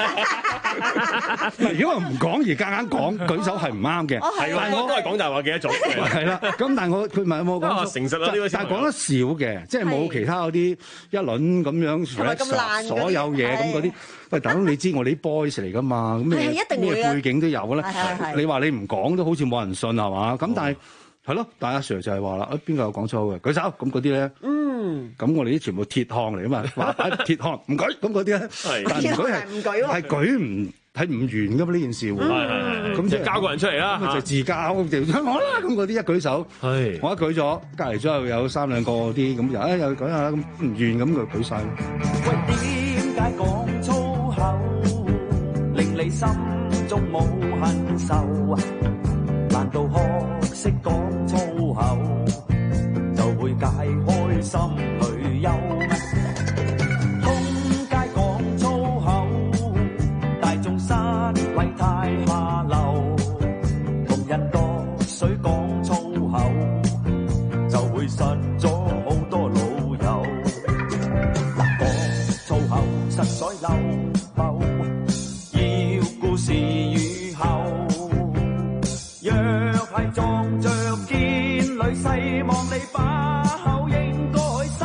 如果我唔講而夾硬講，舉手係唔啱嘅。 係啦，我都係講大話嘅一種。 係啦，咁但係我佢問有冇講誠實啦，呢個但係講得少嘅，即係冇其他嗰啲一輪咁樣所有嘢咁嗰啲。喂，大佬你知我哋啲 boys 嚟㗎嘛？咁咩咩背景都有啦。你話你唔講都好似冇人信係嘛？咁但係係咯，但阿 Sir 就係話啦，誒邊個有講粗嘅舉手，咁嗰啲咧，嗯，咁我哋啲全部鐵漢嚟㗎嘛，話擺鐵漢唔舉，咁嗰啲咧，但係唔舉係唔舉喎，係舉唔係唔完㗎嘛呢件事會，咁即係交個人出嚟啦，咁就自交就我啦，咁嗰啲一舉手，係我一舉咗，隔離左右有三兩個嗰啲咁就誒又舉下咁唔完咁就舉晒。 喂，點解講粗口令你心中冇恨受？難道學識講粗口就會解開心裏憂？通街講粗口，大眾失禮太下流，同人度水講粗口就會失咗好多老友。嗱，講粗口實在漏謬，要顧事與後。若係撞着見女細望你把口應該收，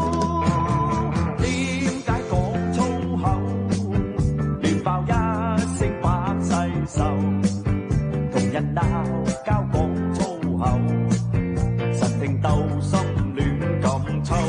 點解講粗口亂爆一聲百世仇，同人鬧交講粗口實聽鬥心亂咁抽。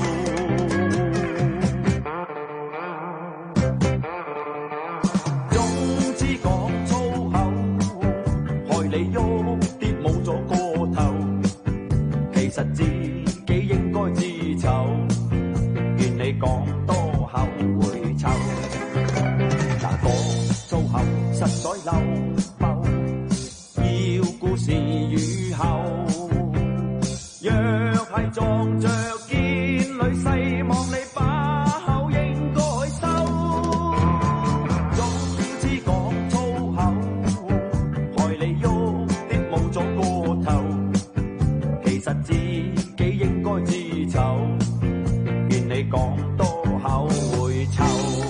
總之講粗口害你喐啲冇咗個頭，其實自己應該自醜，願你講多口會臭。嗱，講粗口實在漏謬，要顧事與後。若係撞着見女細望你把口應該收，總之講粗口害你喐啲冇咗個頭，其實自己應該自醜，願你講多口會臭。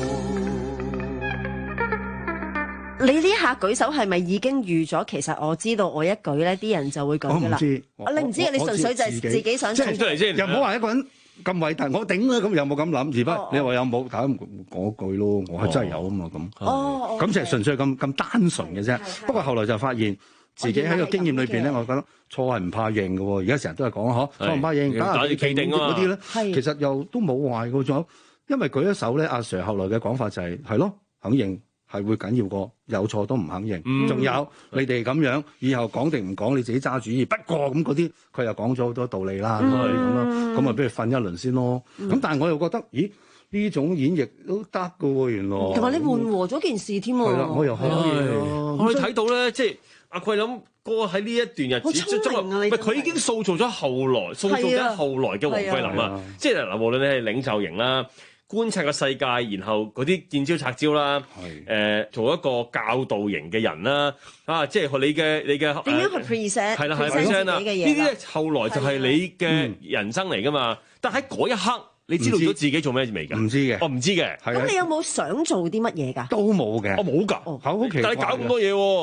你呢下舉手係咪已經預咗？其實我知道我一舉咧，啲人就會舉㗎啦。 我唔知， 我你唔知，你純粹就係自己想即係出嚟先，又唔好話一個人咁偉大，我頂啦咁，有冇咁諗？而不你話有冇？大家講句咯，我係真係有啊嘛咁。 哦， 咁就係純粹咁咁單純嘅啫。不過後來就發現自己喺個經驗裏邊咧，我覺得錯係唔怕認嘅喎。而家成日都係講嗬，錯唔怕認，打人企定嗰啲咧，其實又都冇壞嘅。仲有，因為舉一手咧，阿 Sir 後來嘅講法就係係咯，肯認。係會緊要過有錯都唔肯認，仲、嗯、有你哋咁樣以後講定唔講你自己揸主意。不過咁嗰啲佢又講咗好多道理啦，咁咯、嗯，咁咪俾佢瞓一輪先咯。咁、嗯、但係我又覺得，咦呢種演繹都得㗎喎，原來同埋你緩和咗件事添喎。 係啦，我又可以。 我哋睇到咧，即係阿桂林哥喺呢一段日子，即係唔係佢已經塑造咗後來，塑造咗後來嘅黃桂林啊！即係嗱，無論你係領袖型啦。觀察個世界，然後嗰啲見招拆招啦，誒、呃、做一個教導型嘅人啦，啊，即係你嘅你嘅點樣去 present 係啦係 present 啦，呢啲咧後來就係你嘅人生嚟噶嘛。但喺嗰一刻，你知道咗自己做咩未㗎？唔知嘅， 我唔知嘅。 咁你有冇想做啲乜嘢㗎？ 都冇嘅， 我冇㗎。 好奇怪。 但係搞咁多嘢喎。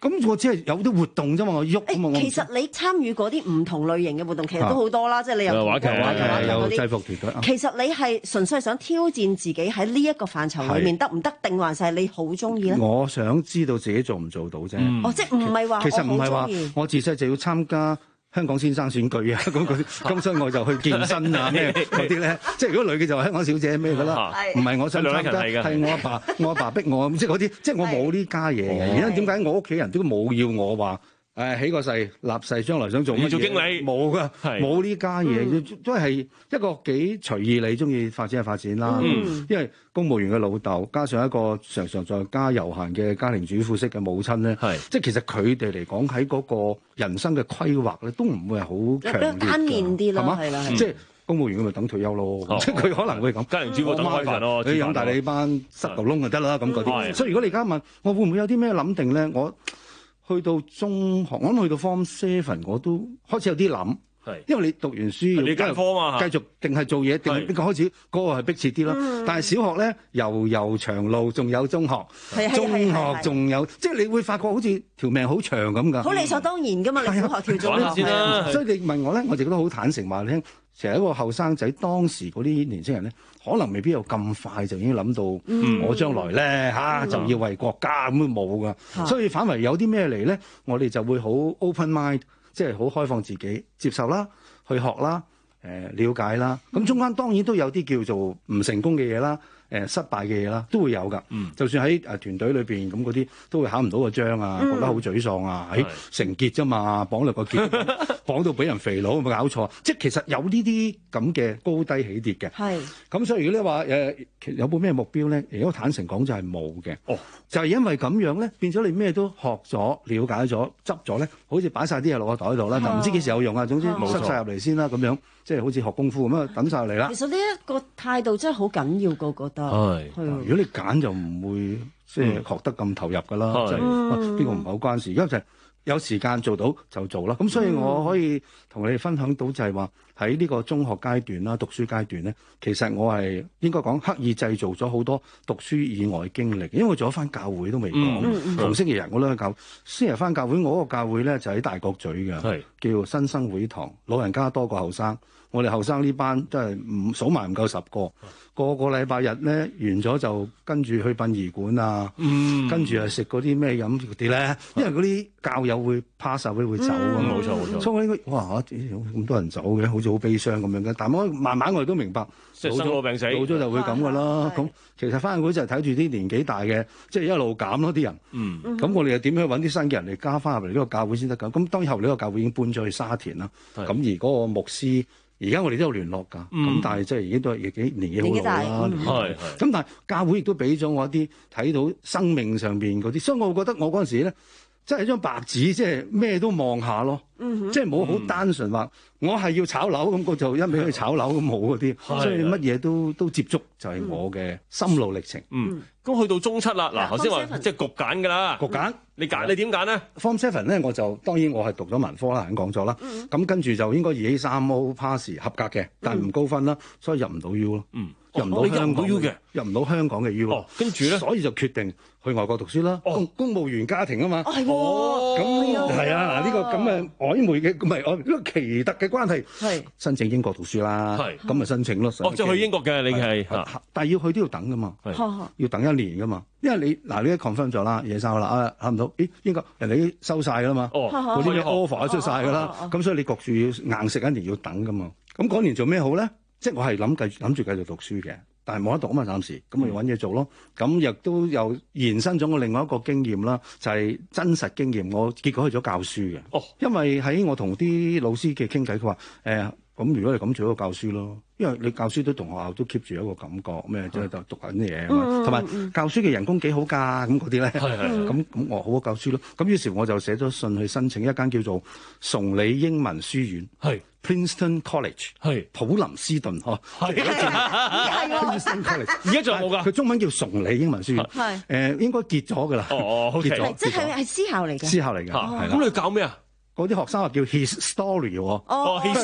咁我只係有啲活動啫嘛，我喐啊嘛。 其實你參與嗰啲唔同類型嘅活動，其實都好多啦，即係你有話劇、話劇有制服團隊。 其實你係純粹係想挑戰自己喺呢一個範疇裏面得唔得，定還是係你好中意咧？ 我想知道自己做唔做到啫。 哦，即係唔係話其實唔係話我自細就要參加香港先生選舉啊，咁嗰啲，咁所以我就去健身啊咩嗰啲咧。即係如果女嘅就香港小姐咩㗎啦，唔係我想參加，係我阿爸，我阿爸逼我，即係嗰啲，即係我冇呢家嘢嘅。而家點解我屋企人都冇要我話誒起個誓立誓將來想做乜嘢？ 做經理冇㗎，冇呢家嘢，都係一個幾隨意你中意發展就發展啦。因為公務員嘅老豆，加上一個常常在家遊閒嘅家庭主婦式嘅母親咧，即係其實佢哋嚟講喺嗰個人生嘅規劃咧，都唔會係好強烈嘅， 單面啲咯， 係嘛？即係公務員咁咪等退休咯，即係佢可能會咁。 家庭主婦等開飯咯， 你飲大你班塞頭窿就得啦，咁嗰啲。所以如果你而家問我會唔會有啲咩諗定咧，我去到中學，我諗去到 Form Seven 我都開始有啲諗。係，因為你讀完書你揀科嘛， 繼續定係做嘢，定呢個開始嗰個係迫切啲咯。但係小學咧，悠悠長路，仲有中學，中學仲有，即係你會發覺好似條命好長咁㗎。 好理所當然㗎嘛，你小學跳咗先啦。 所以你問我咧，我就覺得好坦誠話你聽，成日一個後生仔，當時嗰啲年青人咧，可能未必有咁快就已經諗到我將來咧嚇就要為國家咁都冇㗎。所以反為有啲咩嚟咧，我哋就會好 open mind。即係好開放自己，接受啦，去學啦，誒、呃、了解啦。咁中間當然都有啲叫做唔成功嘅嘢啦，誒、呃、失敗嘅嘢啦，都會有㗎。嗯、就算喺誒團隊裏邊咁嗰啲，都會考唔到個章啊，嗯、覺得好沮喪啊。喺成結啫嘛，綁落個結，綁到俾人肥佬，有冇搞錯？即係其實有呢啲咁嘅高低起跌嘅。係。咁所以如果你話誒、呃、有冇咩目標咧？如果坦誠講就係冇嘅。哦。就係因為咁樣咧，變咗你咩都學咗、了解咗、執咗咧，好似擺晒啲嘢落個袋度啦，就唔知幾時有用啊。總之塞晒入嚟先啦，咁樣即係好似學功夫咁樣等晒入嚟啦。 其實呢一個態度真係好緊要，個覺得。係。 如果你揀就唔會即係學得咁投入㗎啦。即係呢個唔係好關事，而家就係有時間做到就做啦。咁所以我可以同你哋分享到就係話喺呢個中學階段啦、讀書階段咧，其實我係應該講刻意製造咗好多讀書以外嘅經歷，因為我做咗翻教會都未講，逢、嗯、星期日我都去教，星期日翻教會，我嗰個教會咧就喺大角咀嘅，叫新生會堂，老人家多過後生，我哋後生呢班都係唔數埋唔夠十個。個個禮拜日咧完咗就跟住去殯儀館啊，嗯、跟住啊食嗰啲咩飲嗰啲咧，因為嗰啲教友會 pass 會會走啊，冇錯冇錯。所以我應該哇咁多人走嘅，好似好悲傷咁樣嘅。但係我慢慢我哋都明白， 即係生老病死， 老咗就會咁噶啦。咁其實翻去會就係睇住啲年紀大嘅，即係一路減咯啲人。嗯，咁我哋又點樣揾啲新嘅人嚟加翻入嚟呢個教會先得㗎？咁當然後嚟呢個教會已經搬咗去沙田啦。咁而嗰個牧師。而家我哋都有聯絡㗎，咁、嗯、但係即係已經都係幾年紀好老啦。係係。咁但係教會亦都俾咗我一啲睇到生命上邊嗰啲，所以我覺得我嗰陣時咧，即係張白紙，即係咩都望下咯。嗯、即係冇好單純話，我係要炒樓咁，我就一味去炒樓咁冇嗰啲，所以乜嘢都都接觸就係我嘅心路歷程。 嗯，咁、嗯、去到中七啦，嗱頭先話即係局揀㗎啦， 局揀你揀你點揀咧 ？Form Seven 咧，我就當然我係讀咗文科啦，已經講咗啦。咁、嗯、跟住就應該二 A 三 O pass 合格嘅，但係唔高分啦，所以入唔到 U 咯。嗯。入唔到香港 U 嘅，入唔到香港嘅 U 咯。跟住咧，所以就決定去外國讀書啦。公公務員家庭啊嘛。係喎。咁係啊，嗱呢個咁嘅曖昧嘅，唔係我呢個奇特嘅關係。係。申請英國讀書啦。係。咁咪申請咯。 哦，即係去英國嘅，你係。 但係要去都要等噶嘛。係。要等一年噶嘛，因為你嗱，你一 confirm 咗啦，嘢收啦，啊考唔到，咦英國人哋已經收晒㗎嘛。哦。嗰啲咩 offer 都出晒㗎啦，咁所以你焗住要硬食一年要等㗎嘛。咁嗰年做咩好咧？即係我係諗繼諗住繼續讀書嘅，但係冇得讀啊嘛，暫時咁咪揾嘢做咯。咁亦都有延伸咗我另外一個經驗啦，就係、是、真實經驗。我結果去咗教書嘅，哦，因為喺我同啲老師嘅傾偈，佢話誒咁如果你咁做，一個教書咯，因為你教書都同學校都 keep 住一個感覺咩，即係就讀緊啲嘢啊嘛，同埋、嗯、教書嘅人工幾好㗎，咁嗰啲咧，咁咁我好好教書咯。咁於是我就寫咗信去申請一間叫做崇理英文書院。係。Princeton College 係普林斯頓嗬，係係 Princeton College 而家仲有冇㗎？佢中文叫崇理英文書院，係誒、呃、應該結咗㗎啦。哦，結咗，即係係私校嚟嘅。私校嚟嘅，係啦。咁你教咩啊？嗰啲學生話叫 His Story 喎。 哦 ，His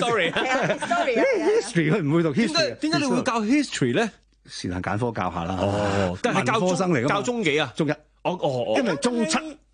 Story，History 佢唔會讀 history。 點解你會教 history 咧？ 是但揀科教下啦。 哦，但係教科生嚟㗎嘛？教中幾啊？ 中一。 哦哦， 因為中七。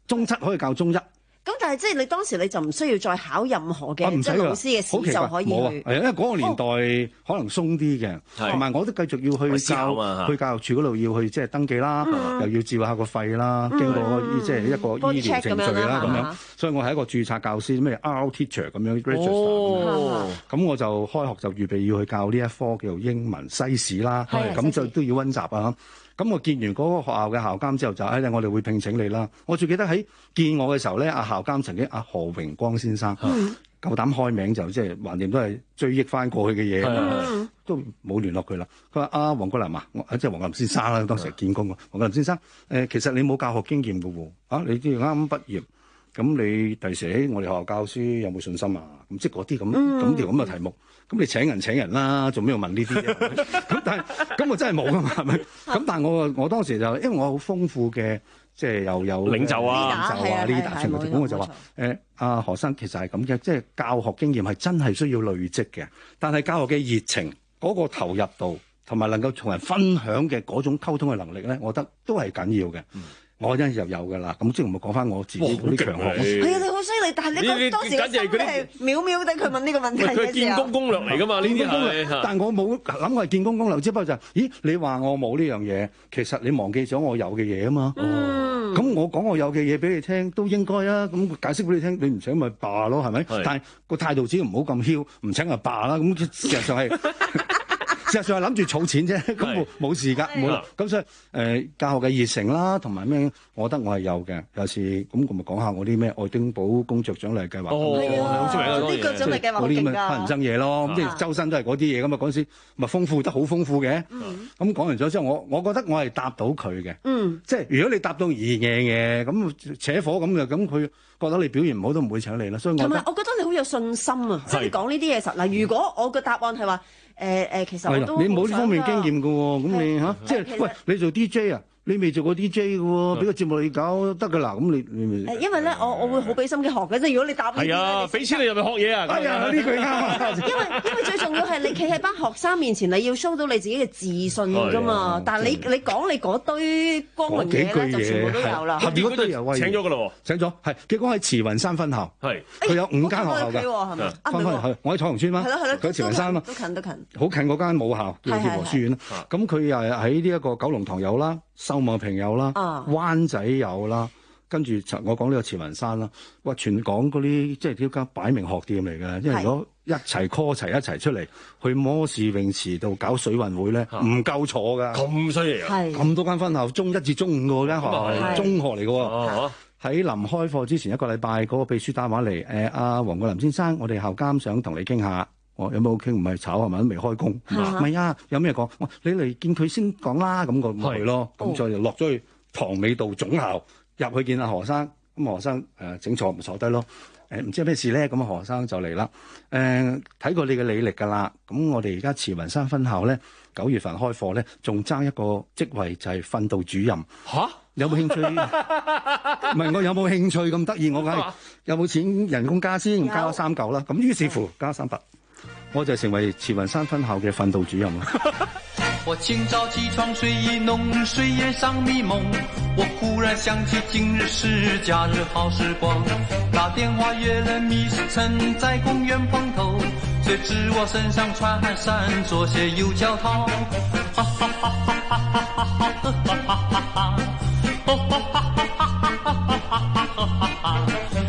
中七可以教中一。 咁但係即係你當時你就唔需要再考任何嘅即係老師嘅試就可以去。 冇啊，係因為嗰個年代可能鬆啲嘅，同埋我都繼續要去教去教育處嗰度要去即係登記啦，又要照下個肺啦，經過即係一個醫療程序啦咁樣。所以我係一個註冊教師，咩 R teacher 咁樣 register 咁我就開學就預備要去教呢一科叫做英文西史啦，咁就都要溫習啊。咁我見完嗰個學校嘅校監之後就誒、哎，我哋會聘請你啦。我最記得喺見我嘅時候咧，阿校監曾經阿何榮光先生、嗯、夠膽開名就即係橫掂都係追憶翻過去嘅嘢，嗯、都冇聯絡佢啦。佢話阿黃國林啊，即係黃國林先生啦，當時見工喎。黃國林先生誒、呃，其實你冇教學經驗嘅喎，啊，你都要啱啱畢業，咁你第時喺我哋學校教書有冇信心啊？咁即係嗰啲咁咁條咁嘅題目。咁你請人請人啦，做咩要問呢啲啫？咁但係咁我真係冇噶嘛，係咪？咁但係我我當時就因為我好豐富嘅，即係又有領袖啊、 領袖啊呢啲全部，咁我就話誒，阿何生其實係咁嘅，即係教學經驗係真係需要累積嘅，但係教學嘅熱情嗰個投入度同埋能夠同人分享嘅嗰種溝通嘅能力咧，我覺得都係緊要嘅。嗯我真係又有㗎啦，咁即係唔好講翻我自己嗰啲強項。 係啊，你好犀利，但係你嗰當時嘅心係秒秒地佢問呢個問題嘅時候。 佢建功攻略嚟㗎嘛？呢啲係， 但係我冇諗過係建功攻略，只不過就係，咦？你話我冇呢樣嘢，其實你忘記咗我有嘅嘢啊嘛。咁、嗯、我講我有嘅嘢俾你聽都應該啊。咁解釋俾你聽，你唔請咪罷咯，係咪？但係個態度只要唔好咁囂，唔請就罷啦。咁事實上係。事實上係諗住儲錢啫，咁冇冇事㗎，冇啦。咁所以誒、呃、教學嘅熱誠啦，同埋咩，我覺得我係有嘅。有時咁我咪講下我啲咩愛丁堡公爵獎勵計劃。 哦，係啊，呢個獎勵計劃好勁㗎。嗰啲咪黑人憎嘢咯，咁即係周身都係嗰啲嘢咁嘛。嗰陣時咪豐富得好豐富嘅。咁、嗯、講完咗之後，我我覺得我係答到佢嘅。嗯，即係如果你答到二嘢嘅，咁扯火咁嘅，咁佢覺得你表現唔好都唔會請你啦。所以我同埋我覺得你好有信心啊！即係你講呢啲嘢實嗱，如果我嘅答案係話。誒、呃、誒、呃，其實我都你冇呢方面經驗嘅喎，咁你嚇，即係喂，你做 D J 啊？你未做過 D J 嘅喎，俾個節目你搞得㗎啦，咁你你咪誒，因為咧，我我會好俾心機學嘅，即係如果你答呢啲咧， 係啊，俾錢你入去學嘢啊， 係啊，呢句啱。 因為因為最重要係你企喺班學生面前，你要 show 到你自己嘅自信㗎嘛。但係你你講你嗰堆光榮嘢咧，就全部都有啦。 如果都有威， 請咗㗎咯喎， 請咗係。結果喺慈雲山分校，係佢有五間學校㗎，係咪？分分係我喺彩虹村嘛， 係咯係咯， 佢喺慈雲山嘛， 都近都近， 好近嗰間母校叫協和書院啦。咁佢又係喺呢一個九龍塘有啦。秀茂坪有啦，啊、灣仔有啦，跟住我講呢個慈雲山啦，哇！全港嗰啲即係呢間擺明學店嚟嘅，因為如果一齊 call 齊一齊出嚟去摩士泳池度搞水運會咧，唔夠坐㗎， 咁犀利啊！ 咁多間分校，中一至中五嗰間學校係中學嚟㗎喎。喺臨開課之前一個禮拜，嗰、嗰個秘書打電話嚟，誒阿黃國林先生，我哋校監想同你傾下。我、哦、有冇傾？唔係炒係咪都未開工？唔係啊，有咩講？你嚟見佢先講啦。咁我咪去咯。咁再就落咗去塘尾道總校入去見阿何生。咁何生誒、呃、整錯唔坐低咯。誒、呃、唔知有咩事咧？咁啊何生就嚟啦。誒、呃、睇過你嘅履歷㗎啦。咁我哋而家慈雲山分校咧九月份開課咧，仲爭一個職位就係訓導主任。嚇！有冇興趣？唔係我有冇興趣咁得意？我梗係有冇錢人工加先？加咗三嚿啦。咁於是乎加三百。我就成為慈雲山分校嘅訓導主任啦。 我清早起床睡意濃，睡眼尚迷蒙，我忽然想起今日是假日好時光，打電話約了 Miss 陳在公園碰頭，誰知我身上穿衫左鞋右腳套，哈哈哈哈哈哈哈哈哈哈哈哈，哈哈哈哈哈哈哈哈哈。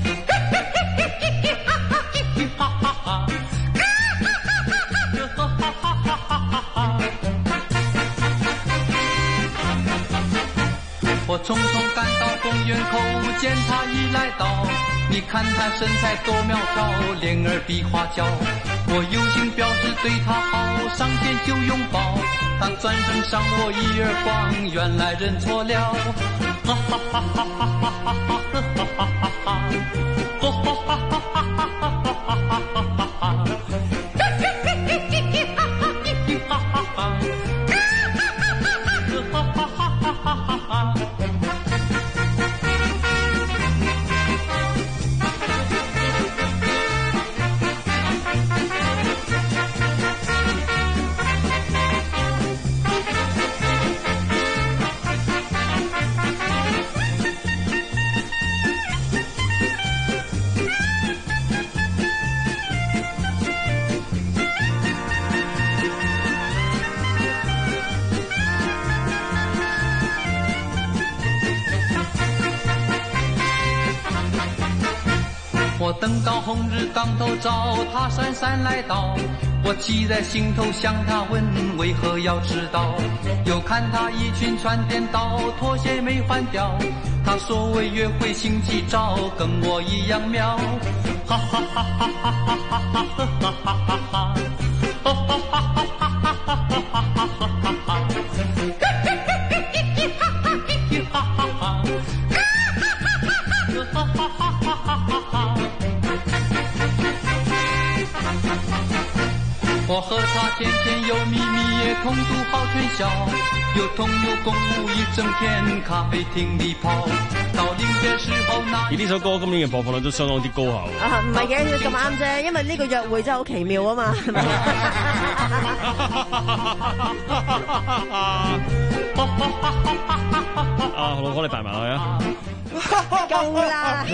我匆匆趕到公園口，見他已來到。你看他身材多苗條，臉兒比花嬌。我有心表示對他好，上前就擁抱。他轉身賞我一耳光，原來認錯了。哈哈哈哈哈哈哈哈哈哈哈哈哈，哈哈哈哈哈哈哈哈哈哈。 到红日当头照，他姗姗来到，我骑在心头向他问为何要迟到，又看他一裙穿颠倒，拖鞋没换掉，他所谓约会心急照，跟我一样妙，哈哈哈哈哈哈哈哈哈哈哈哈。我和他甜甜又蜜蜜，也同度好春宵，又同有共舞一整天，咖啡廳裏跑。到臨嘅時候那而呢首歌今年嘅播放率都相當之高效。 啊，唔係嘅，咁啱啫，因為呢個約會真係好奇妙啊嘛。係咪啊，老哥你拜埋佢啊！ 夠啦！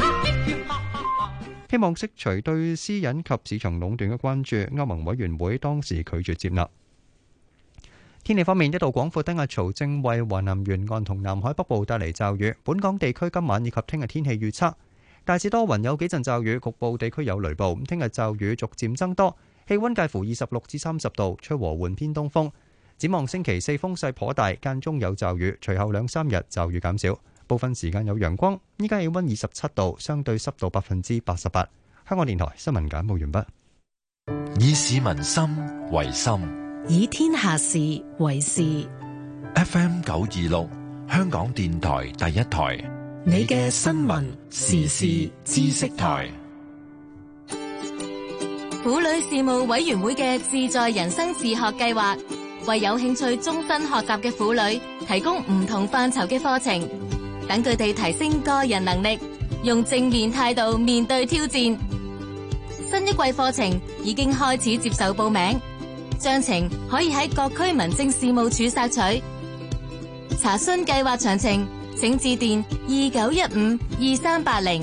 希望釋除對私隱及市場壟斷嘅關注，歐盟委員會當時拒絕接納。天氣方面，一道廣闊低壓槽正為華南沿岸同南海北部帶嚟驟雨。本港地區今晚以及聽日天氣預測大致多雲，有幾陣驟雨，局部地區有雷暴。聽日驟雨逐漸增多，氣溫介乎二十六至三十度，吹和緩偏東風。展望星期四風勢頗大，間中有驟雨，隨後兩三日驟雨減少。部分時間有陽光，依家氣溫二十七度，相對濕度百分之八十八。香港電台新聞簡報完畢。 以市民心為心， 以天下事為事。 F M 九二六，香港電台第一台， 你嘅新聞時事知識台。 婦女事務委員會嘅自在人生自學計劃，為有興趣終身學習嘅婦女提供唔同範疇嘅課程。等佢哋提升個人能力，用正面態度面對挑戰。新一季課程已經開始接受報名，詳情可以喺各區民政事務處索取。查詢計劃詳情，請致電二九一五二三八零。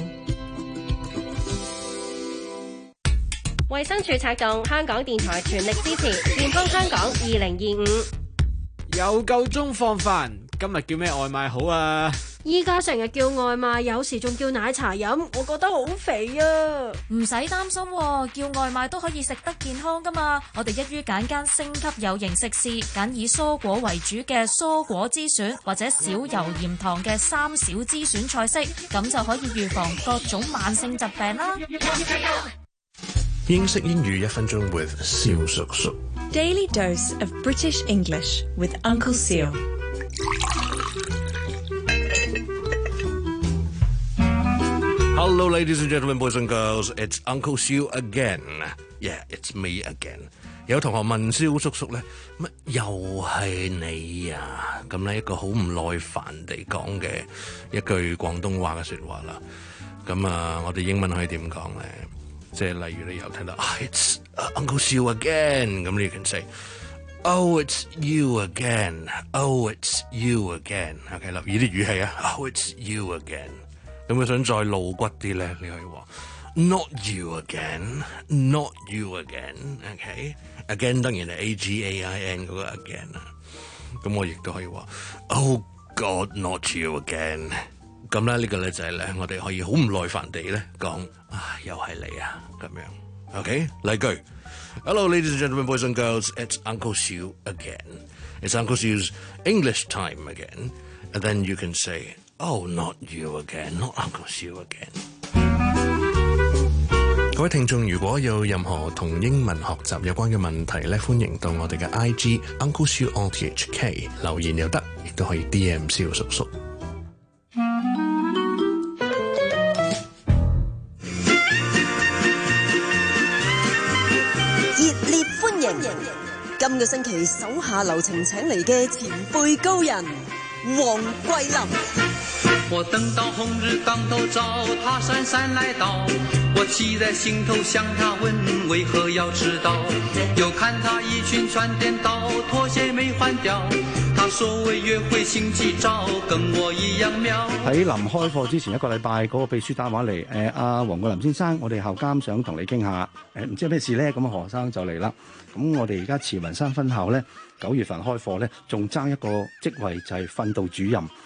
衛生署策動，香港電台全力支持健康香港二零二五。 又夠鐘放飯，今日叫咩外賣好啊？ 依家成日叫外賣，有時仲叫奶茶飲，我覺得好肥啊！ 唔使擔心喎，叫外賣都可以食得健康噶嘛。我哋一於揀間星級有型食肆，揀以蔬果為主嘅蔬果之選，或者少油鹽糖嘅三少之選菜式，咁就可以預防各種慢性疾病啦。 英式英語一分鐘 with 蕭叔叔。 Daily dose of British English with Uncle Seal。 Hello, ladies and gentlemen, boys and girls. It's Uncle Siu again. Yeah, it's me again. 有同學問蕭叔叔咧，乜又係你啊？咁咧一個好唔耐煩地講嘅一句廣東話嘅説話啦。咁啊，我哋英文可以點講咧？即係例如你又聽到啊 ，It's Uncle Siu again。咁你 can say, Oh, it's you again. Oh, it's you again. OK， 留意啲語氣啊。Oh, it's you again。咁佢想再露骨啲咧，你可以話 Not you again, not you again，OK？Again 當然係 A G A I N 嗰個 again 啦。咁我亦都可以話 Oh God, not you again。咁咧呢個咧就係咧，我哋可以好唔耐煩地咧講啊，又係你啊咁樣。OK，例句 Hello, ladies and gentlemen, boys and girls, it's Uncle Siu again. It's Uncle Siu's English time again. And then you can say.Oh, not you again, not Uncle Siu again. 各位聽眾，如果有任何同英文學習有關嘅問題咧，歡迎到我哋嘅 I G Uncle Siu R T H K 留言又得，亦都可以 D M 蕭叔叔。 熱烈歡迎今個星期手下留情請嚟嘅前輩高人黃桂林。 我等到紅日當頭照，他姗姗來到，我騎在心頭向他問為何要遲到，又看他一裙穿顛倒，拖鞋沒換掉，他所謂約會心急照，跟我一樣妙。 喺臨開課之前一個禮拜，嗰個秘書打電話嚟，誒阿黃桂林先生，我哋校監想同你傾下，誒唔知有咩事咧？咁啊何生就嚟啦。咁我哋而家慈雲山分校咧，九月份開課咧，仲爭一個職位就係訓導主任。 吓？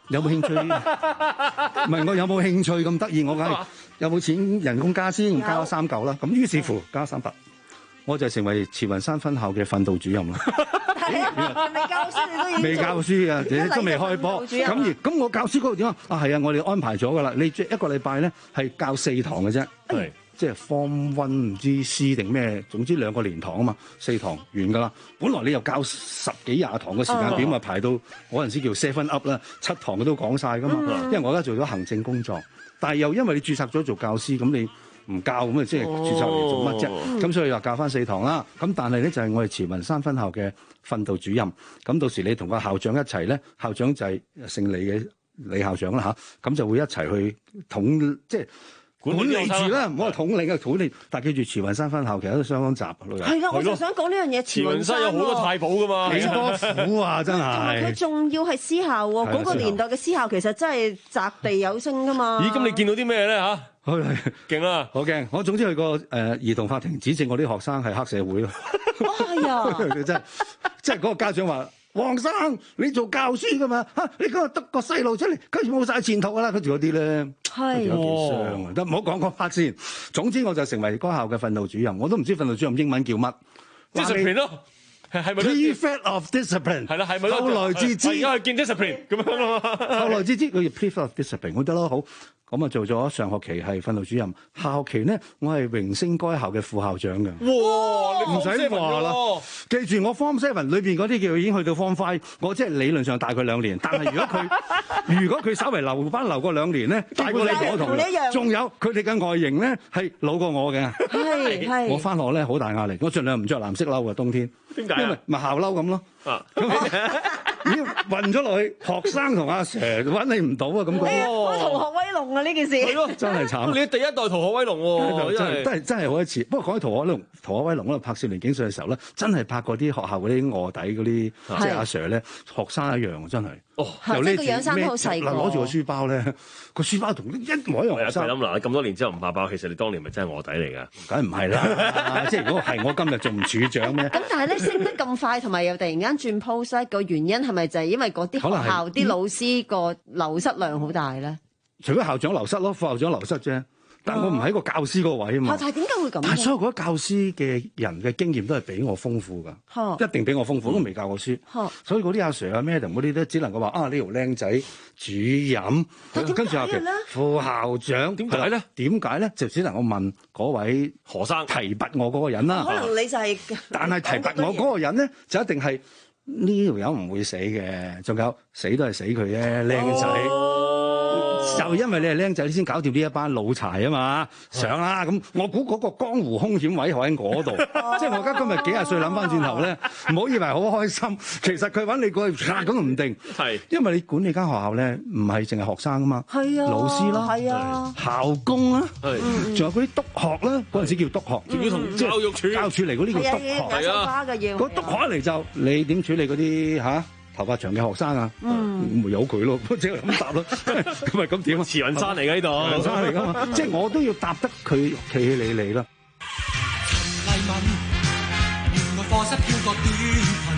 有冇興趣？唔係我有冇興趣咁得意？我梗係有冇錢人工加先，加咗三嚿啦。咁於是乎加三百，我就成為慈雲山分校嘅訓導主任啦。 未教書你都已經未教書啊，都未開波。咁而咁我教書嗰度點啊？啊係啊，我哋安排咗噶啦。你一個禮拜咧係教四堂嘅啫，係即係 Form One 唔知 C 定咩，總之兩個連堂啊嘛，四堂完噶啦。本來你又教十幾廿堂嘅時間點啊，排到嗰陣時叫 Seven Up 啦，七堂嘅都講晒噶嘛。因為我而家做咗行政工作，但係又因為你註冊咗做教師，咁你唔教咁啊，即係註冊嚟做乜啫？咁所以話教翻四堂啦。咁但係咧就係我哋慈雲山分校嘅訓導主任。咁到時你同個校長一齊咧，校長就係姓李嘅李校長啦吓，咁就會一齊去統即係管理住啦，唔好話統領啊，統領。但係記住慈雲山分校其實都相當雜咯。 係啦，我就想講呢樣嘢。 慈雲山有好多太保噶嘛， 幾多苦啊真係。 同埋佢仲要係私校喎，嗰個年代嘅私校其實真係擲地有聲噶嘛。 咦？咁你見到啲咩咧嚇？勁啊！ 好驚！我總之去過誒、呃、兒童法庭指證我啲學生係黑社會咯。 哦，係啊！ 真係，即係嗰個家長話：黃生，你做教書噶嘛？嚇，你今日得個細路出嚟，跟住冇晒前途噶啦！跟住嗰啲咧， 係有幾傷啊！得唔好講嗰 part 先。總之我就成為該校嘅訓導主任，我都唔知訓導主任英文叫乜。 discipline 咯。係咪 prefect of discipline 係啦，係咪後來至知， 而家係見 discipline 咁樣咯。 後來至知佢叫 prefect of discipline， 好得咯，好咁啊，做咗上學期係訓導主任，下學期呢我係榮升該校嘅副校長嘅。 哇！ 唔使話啦，記住我 Form Seven 裏邊嗰啲叫已經去到 Form Five， 我即係理論上大佢兩年，但係如果佢如果佢稍微留翻留過兩年咧，大過你我同你。仲有佢哋嘅外形咧係老過我嘅。 係係。 我翻學咧好大壓力，我盡量唔着藍色褸嘅冬天。 點解？ 因為咪校褸咁咯。啊！咦，暈咗落去，學生同阿 Sir 揾你唔到啊！咁講。 我同學威龍啊！呢件事。係咯， 真係慘。 你第一代同學威龍喎， 真係真係真係好一次。不過講起同學威龍，同學威龍嗰度拍少年警訊嘅時候咧，真係拍過啲學校嗰啲臥底嗰啲，即係阿 Sir 咧，學生一樣真係。哦， 即係個樣生得好細個。 攞住個書包咧，個書包同一模一樣學生。 係啊，佢諗嗱，咁多年之後唔怕爆，其實你當年咪真係臥底嚟㗎？ 梗係唔係啦！即係如果係我今日做唔處長咩？ 咁但係咧升得咁快，同埋又突然間轉 post 個原因係咪就係因為嗰啲學校啲老師個流失量好大咧？ 除咗校長流失咯，副校長流失啫。但我唔喺個教師嗰個位啊嘛。 但係點解會咁？ 但係所有嗰啲教師嘅人嘅經驗都係比我豐富㗎，一定比我豐富，都未教過書。所以嗰啲阿 Sir 啊、Madam 嗰啲都只能夠話啊，呢條僆仔主任，跟住阿副校長，點解咧？點解咧？就只能夠問嗰位何生提拔我嗰個人啦。 可能你就係， 但係提拔我嗰個人咧，就一定係呢條友唔會死嘅，仲有死都係死佢啫，僆仔。就因為你係僆仔，你先搞掂呢一班老柴啊嘛，上啦咁。我估嗰個江湖兇險位喺嗰度，即係我而家今日幾廿歲諗翻轉頭咧，唔好以為好開心。其實佢揾你過去咁唔定，係因為你管理間學校咧，唔係淨係學生啊嘛，係啊，老師啦，係啊，校工啦，係，仲有嗰啲督學啦，嗰陣時叫督學，仲要同教育處教處嚟嗰啲叫督學，係啊，嗰督學一嚟就你點處理嗰啲嚇？頭髮長嘅學生啊，嗯，咪由佢咯，即係咁答咯，咁咪咁點啊？ 慈雲山嚟嘅呢度， 慈雲山嚟噶嘛，即係我都要答得佢企起你你啦。 陳麗敏，原來課室飄過短裙，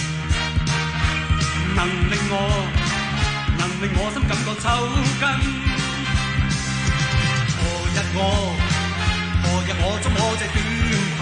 能令我，能令我心感覺抽筋。何日我，何日我捉我這短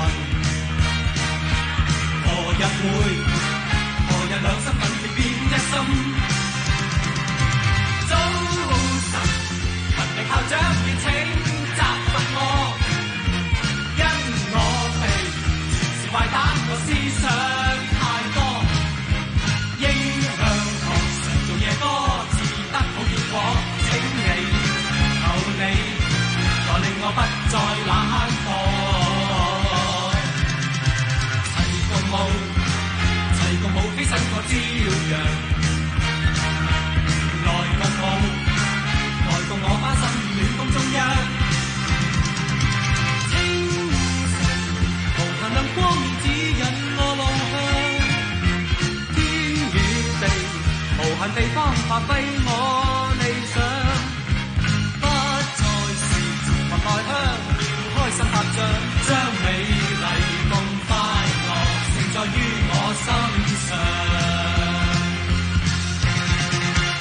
裙？何日會？何日兩心奮力變一心？早晨，勤力校長要請責罰我，因我被全是壞蛋，我思想太多，應向學常做嘢多，自得好結果。請你求你，來令我不再冷漠，齊共舞。共舞起身個朝陽，來共舞，來共我翻身暖風中央。清晨無限亮光面指引我路向，天與地無限地方發揮我理想，不再是前雲內鄉，要開心拍掌，將美麗共快樂盛載於我心。 成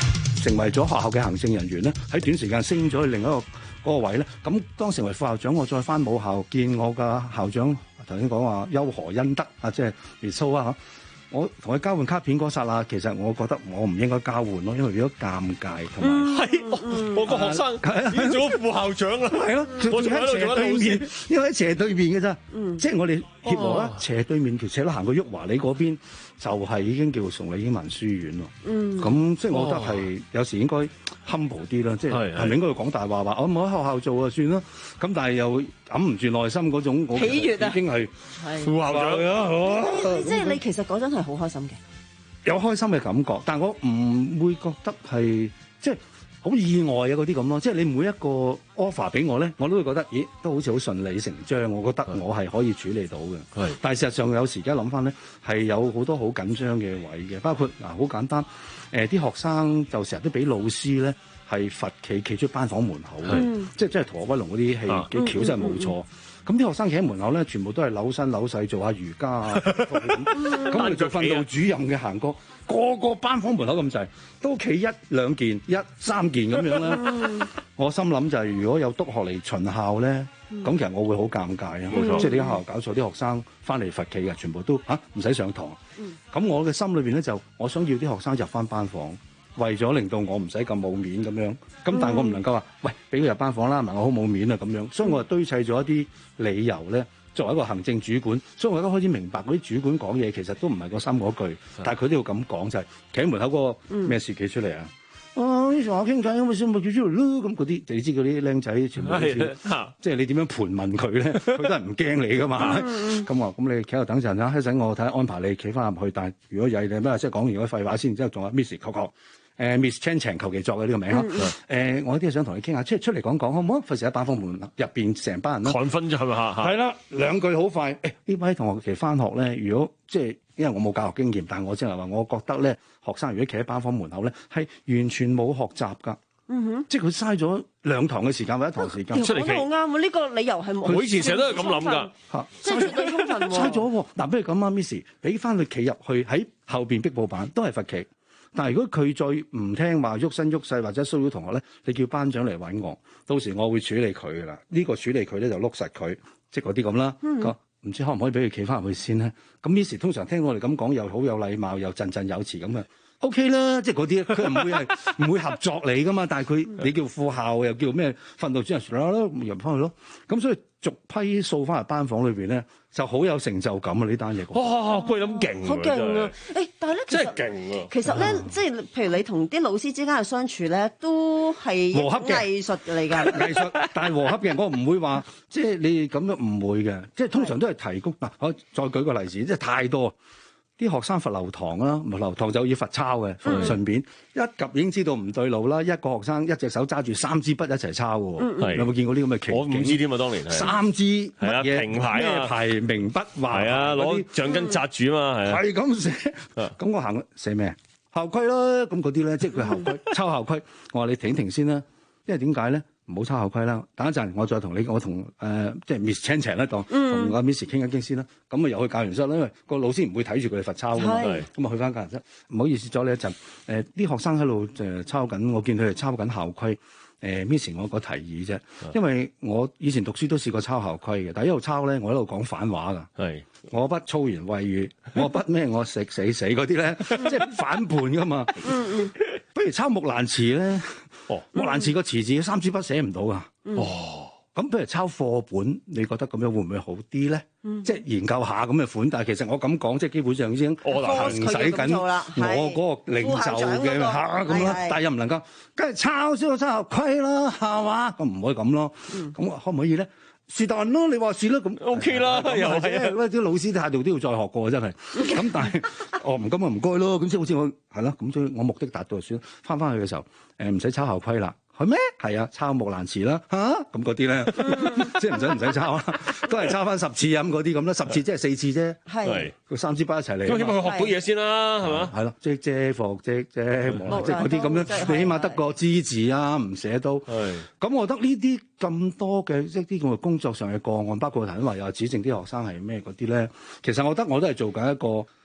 成為咗學校嘅行政人員咧，喺短時間升咗去另一個嗰個位咧。咁當成為副校長，我再翻母校見我嘅校長，頭先講話丘何恩德啊，即係耶穌啊嚇。我同佢交換卡片嗰剎那，其實我覺得我唔應該交換咯，因為如果尷尬同埋係我個學生已經做咗副校長啦， 係咯， 我仲喺度做緊老師， 因為喺斜對面嘅咋， 嗯、 即係我哋協和啦， 哦、 斜對面條斜路行過旭華里嗰邊，就係已經叫崇禮英文書院咯。 嗯， 咁即係我覺得係有時應該 humble 啲啦，即係係咪應該要講大話話我唔喺學校做啊算啦？咁但係又揞唔住內心嗰種喜悅啊， 已經係副校長啊！ 即係你其實嗰陣係好開心嘅， 有開心嘅感覺，但係我唔會覺得係即係好意外啊嗰啲咁咯。即係你每一個 offer 俾我咧，我都會覺得，咦，都好似好順理成章。我覺得我係可以處理到嘅。係，但係事實上有時而家諗翻咧，係有好多好緊張嘅位嘅，包括嗱好簡單，誒、呃、啲學生就成日都俾老師咧係罰企企出班房門口嘅，即係即係《逃學威龍》嗰啲戲幾巧真係冇錯。咁啲學生企喺門口咧，全部都係扭身扭勢做下瑜伽啊，咁我哋做訓導主任嘅行過，個個班房門口咁滯，都企一兩件、一三件咁樣啦。我心諗就係如果有督學嚟巡校咧，咁其實我會好尷尬啊！冇錯，即係你間學校搞錯，啲學生翻嚟罰企嘅，全部都嚇唔使上堂。咁我嘅心裏邊咧就，我想要啲學生入翻班房。為咗令到我唔使咁冇面咁樣，咁但係我唔能夠話，喂，俾佢入班房啦，問我好冇面啊咁樣，所以我就堆砌咗一啲理由咧，作為一個行政主管，所以我而家開始明白嗰啲主管講嘢其實都唔係個心嗰句，但係佢都要咁講就係企喺門口嗰個咩事企出嚟啊！啊，呢場我傾偈咁咪先咪叫出嚟咯，咁嗰啲你知嗰啲僆仔全部都即係你點樣盤問佢咧，佢都係唔驚你噶嘛。咁話咁你企喺度等陣啦，一陣我睇下安排你企翻入去，但係如果有你咩即係講完嗰啲廢話先，然之後仲有 Miss 確確。誒 Miss Chan Chang 求其作嘅呢個名咯，誒、嗯呃、我有啲想同你傾下，出出嚟講講好唔好？費事喺班房門入邊成班人啦， 看分咗係咪嚇？ 係啦，兩句好快。誒、欸、呢位同學其實翻學咧，如果即係因為我冇教學經驗，但係我即係話，我覺得咧學生如果企喺班房門口咧，係完全冇學習㗎。嗯哼，即係佢嘥咗兩堂嘅時間或者一堂時間出嚟企。好啱喎，呢、這個理由係冇。 我以前成日都係咁諗㗎， 嚇， 即係絕對充分喎。 嘥咗喎，嗱，不如咁啊 ，Miss，俾翻佢企入去喺後邊壁布板都係罰企。但係如果佢再唔聽話，喐身喐勢或者騷擾同學咧，你叫班長嚟揾我，到時我會處理佢噶啦。呢、這個處理佢咧就碌實佢，即係嗰啲咁啦。唔、嗯、知可唔可以俾佢企翻入去先咧？咁 Miss 通常聽我哋咁講，又好有禮貌，又振振有詞咁嘅 OK 啦。即係嗰啲佢唔會係唔會合作你噶嘛。但係佢你叫副校又叫咩訓導主任啦，入翻去咯。咁所以逐批掃翻入班房裏邊咧，就好有成就感啊！呢單嘢哇，喂咁勁， 好勁啊！誒，但係咧， 真係勁啊！ 其實咧，嗯、即係譬如你同啲老師之間嘅相處咧，都係和洽嘅藝術嚟㗎。 藝術，但係和洽嘅，我唔會話，即係你咁樣唔會嘅，即係通常都係提供嗱。我再舉個例子，即係太多。啲學生罰留堂啦，唔留堂就要罰抄嘅，嗯、順便一及已經知道唔對路啦。一個學生一隻手揸住三支筆一齊抄喎，嗯、有冇見過呢咁嘅奇景？ 我唔知添啊，當年係三支乜嘢平牌咩牌明筆畫， 係啊，攞橡筋紮住啊嘛，係啊， 係咁寫。咁我行寫咩校規啦？咁嗰啲咧，即係佢校規抄校規。我話你停一停先啦，因為點解咧？唔好抄校規啦，等一陣我再同你，我同誒、呃、即係 Miss Chan Chang 咧，當同阿 Miss 傾一傾先啦。咁啊又去教員室啦，因為個老師唔會睇住佢哋罰抄㗎嘛。咁啊去翻教員室，唔好意思阻你一陣。誒、呃、啲學生喺度誒抄緊，我見佢哋抄緊校規。誒、呃、Miss 我個提議啫，因為我以前讀書都試過抄校規嘅，但係一路抄咧，我一路講反話㗎。係我不粗言穢語，我不咩我食死死嗰啲咧，即係反叛㗎嘛。不如抄木蘭辭咧。哦，木蘭辭個辭字三支筆寫唔到噶。哦，咁不如抄課本，你覺得咁樣會唔會好啲咧？嗯、即係研究下咁嘅款，但係其實我咁講，即係基本上已經行使緊我嗰個領袖嘅嚇咁啦。但係又唔能夠，梗係抄先個抄校規啦，係嘛？咁唔可以咁咯。咁、嗯、可唔可以咧？是但咯，你話是咯，咁 OK 啦，又係啊！啲老師態度都要再學過，真係。咁但係，哦唔咁啊唔該咯，咁即係好似我係咯，咁所以我目的達到就算。翻翻去嘅時候，誒唔使抄校規啦，係咩？係啊，抄木蘭辭啦，嚇咁嗰啲咧，即係唔使唔使抄啦，都係抄翻十次咁嗰啲咁啦，十次即係四次啫，係佢三支筆一齊嚟。咁起碼佢學到嘢先啦，係嘛？係咯，即即復即即望即嗰啲咁樣，你起碼得個知字啊，唔寫都。係。咁我覺得呢啲咁多嘅即係啲咁嘅工作上嘅個案，包括頭先話又指正啲學生係咩嗰啲咧，其實我覺得我都係做緊一個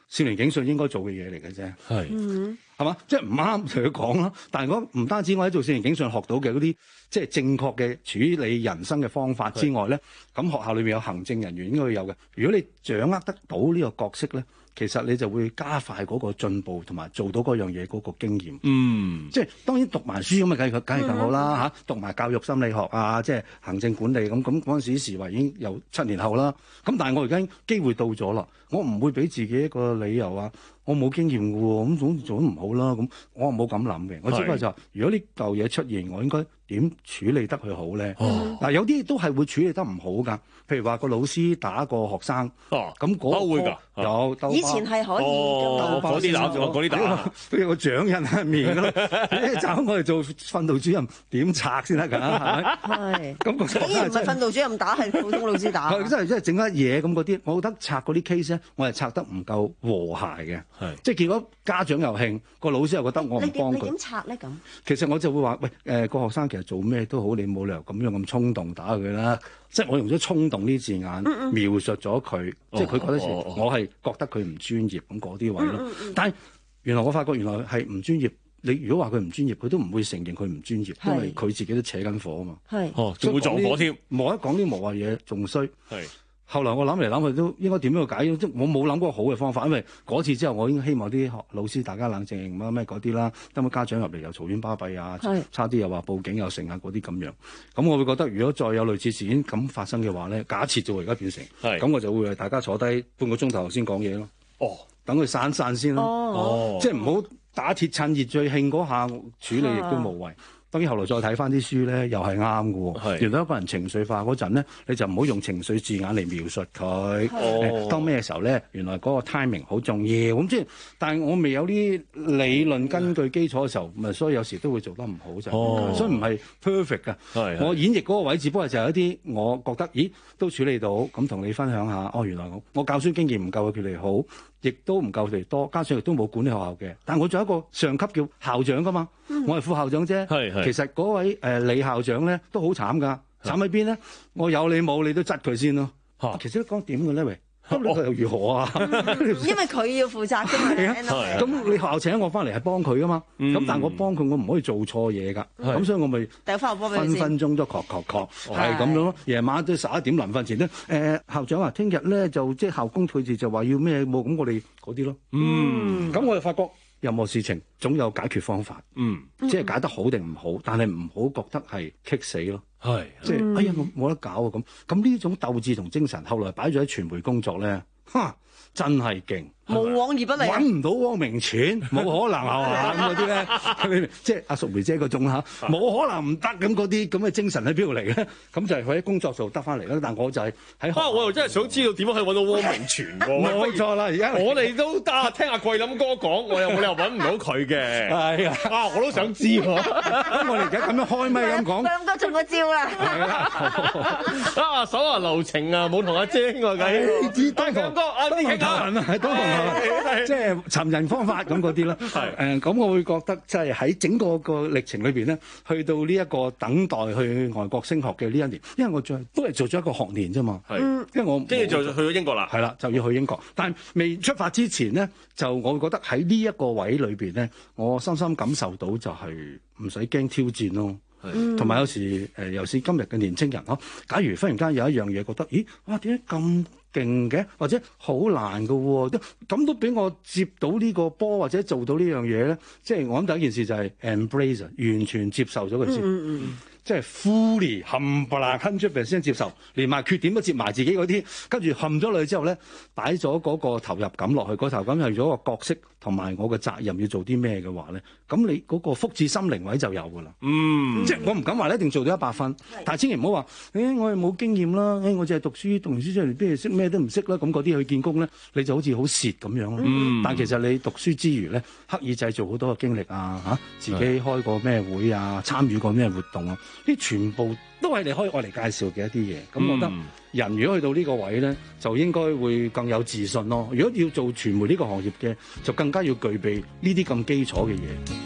少年警訊應該做嘅嘢嚟嘅啫。 係。 嗯係嘛？即係唔啱同佢講啦。但係我唔單止我喺做少年警訊學到嘅嗰啲，即係正確嘅處理人生嘅方法之外咧，咁學校裏面有行政人員應該要有嘅。如果你掌握得到呢個角色咧，其實你就會加快嗰個進步同埋做到嗰樣嘢嗰個經驗。 嗯， 即係當然讀埋書咁啊，梗係梗係更好啦嚇。讀埋教育心理學啊，即係行政管理咁咁嗰陣時時話已經有七年後啦。咁但係我而家機會到咗啦，我唔會俾自己一個理由啊。我冇經驗嘅喎，咁總做得唔好啦。咁我冇咁諗嘅，我只不過就話，如果呢嚿嘢出現，我應該點處理得佢好咧？嗱、哦，有啲都係會處理得唔好㗎。譬如話個老師打個學生，咁嗰、那個、會㗎，有兜巴。 以前係可以㗎嘛， 嗰啲打咗，嗰啲打， 佢有個掌印喺面咯。就我哋做訓導主任點拆先得㗎？係咪？ 係。 咁個依然唔係訓導主任打，係普通老師打。 係真係真係整一嘢咁嗰啲，我覺得拆嗰啲 case 咧，我係拆得唔夠和諧嘅。係，即係結果家長又興，個老師又覺得我唔幫佢。 你點拆咧咁？ 其實我就會話：喂，誒、呃、個學生其實做咩都好，你冇理由咁樣咁衝動打佢啦。即係我用咗衝動呢字眼嗯嗯描述咗佢，即係佢覺得時，哦、我係覺得佢唔專業咁嗰啲位咯。嗯嗯但係原來我發覺原來係唔專業。你如果話佢唔專業，佢都唔會承認佢唔專業，因為佢自己都扯緊火啊嘛。係哦，仲會撞火添， 冇得講啲無謂嘢，仲衰。 係。 後來我諗嚟諗去都應該點樣去解？即我冇諗過好嘅方法，因為嗰次之後我已經希望啲學老師大家冷靜乜咩嗰啲啦，等冇家長入嚟又嘈冤巴閉啊，差啲又話報警又成啊嗰啲咁樣。咁我會覺得如果再有類似事件咁發生嘅話咧，假設就而家變成，咁我就會為大家坐低半個鐘頭先講嘢咯。哦，等佢散散先咯。哦，即係唔好打鐵趁熱最興嗰下處理亦都無謂。當然後來再睇翻啲書咧，又係啱嘅喎。原來一個人情緒化嗰陣咧，你就唔好用情緒字眼嚟描述佢。哦，當咩時候咧？原來嗰個 timing 好重要。咁即係，但係我未有啲理論根據基礎嘅時候，咪所以有時都會做得唔好就。哦，所以唔係 perfect 㗎。係，我演繹嗰個位，只不過就係一啲我覺得，咦，都處理到，咁同你分享下。哦，原來我我教書經驗唔夠佢哋好。亦都唔夠佢哋多，加上亦都冇管理學校嘅。但係我仲有一個上級叫校長㗎嘛，嗯、我係副校長啫。係係。其實嗰位誒、呃、李校長咧都好慘㗎，慘喺邊咧？我有你冇你都質佢先咯。嚇，其實都講點嘅咧，喂。咁你又如何啊？ 因為佢要負責㗎嘛。係咁你學校請我翻嚟係幫佢㗎嘛。咁、嗯、但係我幫佢，我唔可以做錯嘢㗎。咁所以我咪分分鐘都確確確係咁樣咯。夜晚都十一點臨瞓前咧，誒、呃、校長啊，聽日咧就即係校工佢哋就話要咩冇，咁我哋嗰啲咯。嗯，咁我就發覺任何事情總有解決方法。嗯，即係解得好定唔好，但係唔好覺得係棘死咯。係，即係、嗯、哎呀，我冇得搞啊咁。咁呢種鬥志同精神，後來擺咗喺傳媒工作咧，哈，真係勁。 無往而不利， 揾唔到汪明荃，冇可能係嘛咁嗰啲咧，即係阿淑梅姐嗰種嚇，冇可能唔得咁嗰啲咁嘅精神喺邊度嚟咧？咁就係佢喺工作度得翻嚟啦。但我就係喺啊， 我又真係想知道點樣可以揾到汪明荃喎？ 冇錯啦，而家我哋都得聽阿桂林哥講，我又冇理由揾唔到佢嘅。係啊，啊我都想知喎。 咁我哋而家咁樣開咪咁講， 咁多中個招啦。 係啦， 啊手下留情啊，冇同阿姐傾過偈。 知當堂哥阿啲傾啊， 係當堂。即係尋人方法咁嗰啲啦，誒咁我會覺得即係喺整個個歷程裏邊咧，去到呢一個等待去外國升學嘅呢一年，因為我最都係做咗一個學年啫嘛，係，因為我跟住就去咗英國啦， 係啦，就要去英國，但係未出發之前咧，就我會覺得喺呢一個位裏邊咧，我深深感受到就係唔使驚挑戰咯。同埋有時誒，尤其是今日嘅年青人嗬，假如忽然間有一樣嘢覺得，咦，哇，點解咁勁嘅，或者好難嘅喎，咁都俾我接到呢個波或者做到呢樣嘢咧，即係我諗第一件事就係 embrace，完全接受咗佢先。嗯嗯嗯即係 fully 冚唪唥 hundred percent 接受，連埋缺點都接埋自己嗰啲，跟住冚咗落去之後咧，擺咗嗰個投入感落去，個投入感係咗個角色同埋我嘅責任要做啲咩嘅話咧，咁你嗰個福至心靈位就有㗎啦。嗯，即係我唔敢話你一定做到一百分，但係千祈唔好話，誒、欸、我係冇經驗啦，誒、欸、我淨係讀書讀完書出嚟，邊係識咩都唔識啦，咁嗰啲去見工咧，你就好似好蝕咁樣。嗯，但其實你讀書之餘咧，刻意製造好多嘅經歷啊，嚇自己開過咩會啊，參與過咩活動啊。啲全部都係你可以愛嚟介紹嘅一啲嘢，咁、嗯、我覺得人如果去到呢個位咧，就應該會更有自信咯。如果要做傳媒呢個行業嘅，就更加要具備呢啲咁基礎嘅嘢。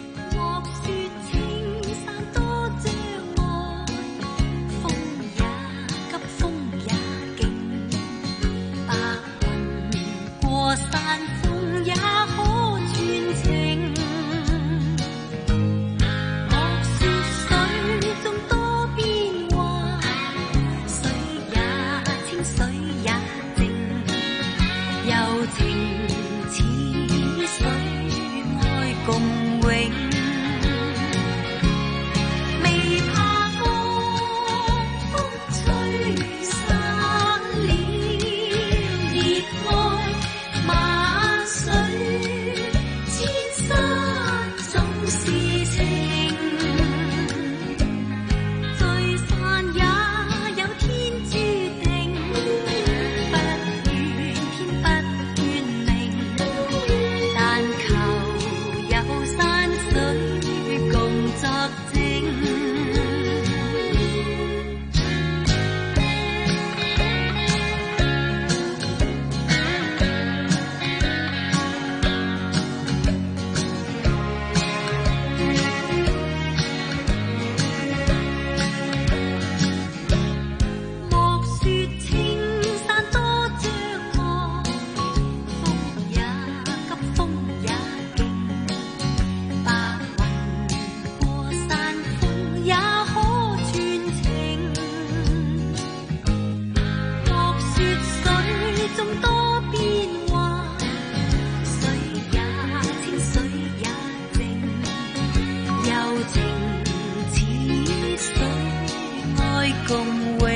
山風清水也靜，柔情似水，愛共永。未怕江風吹散了熱愛，萬水千山總是情，聚散也有天注定，不怨天不怨命，但求有山水共作證。莫說青山多障礙，風也急，風也勁，白雲過山峰也可傳情。莫說水中多變幻，水也清，水也靜，柔情似水，愛共永。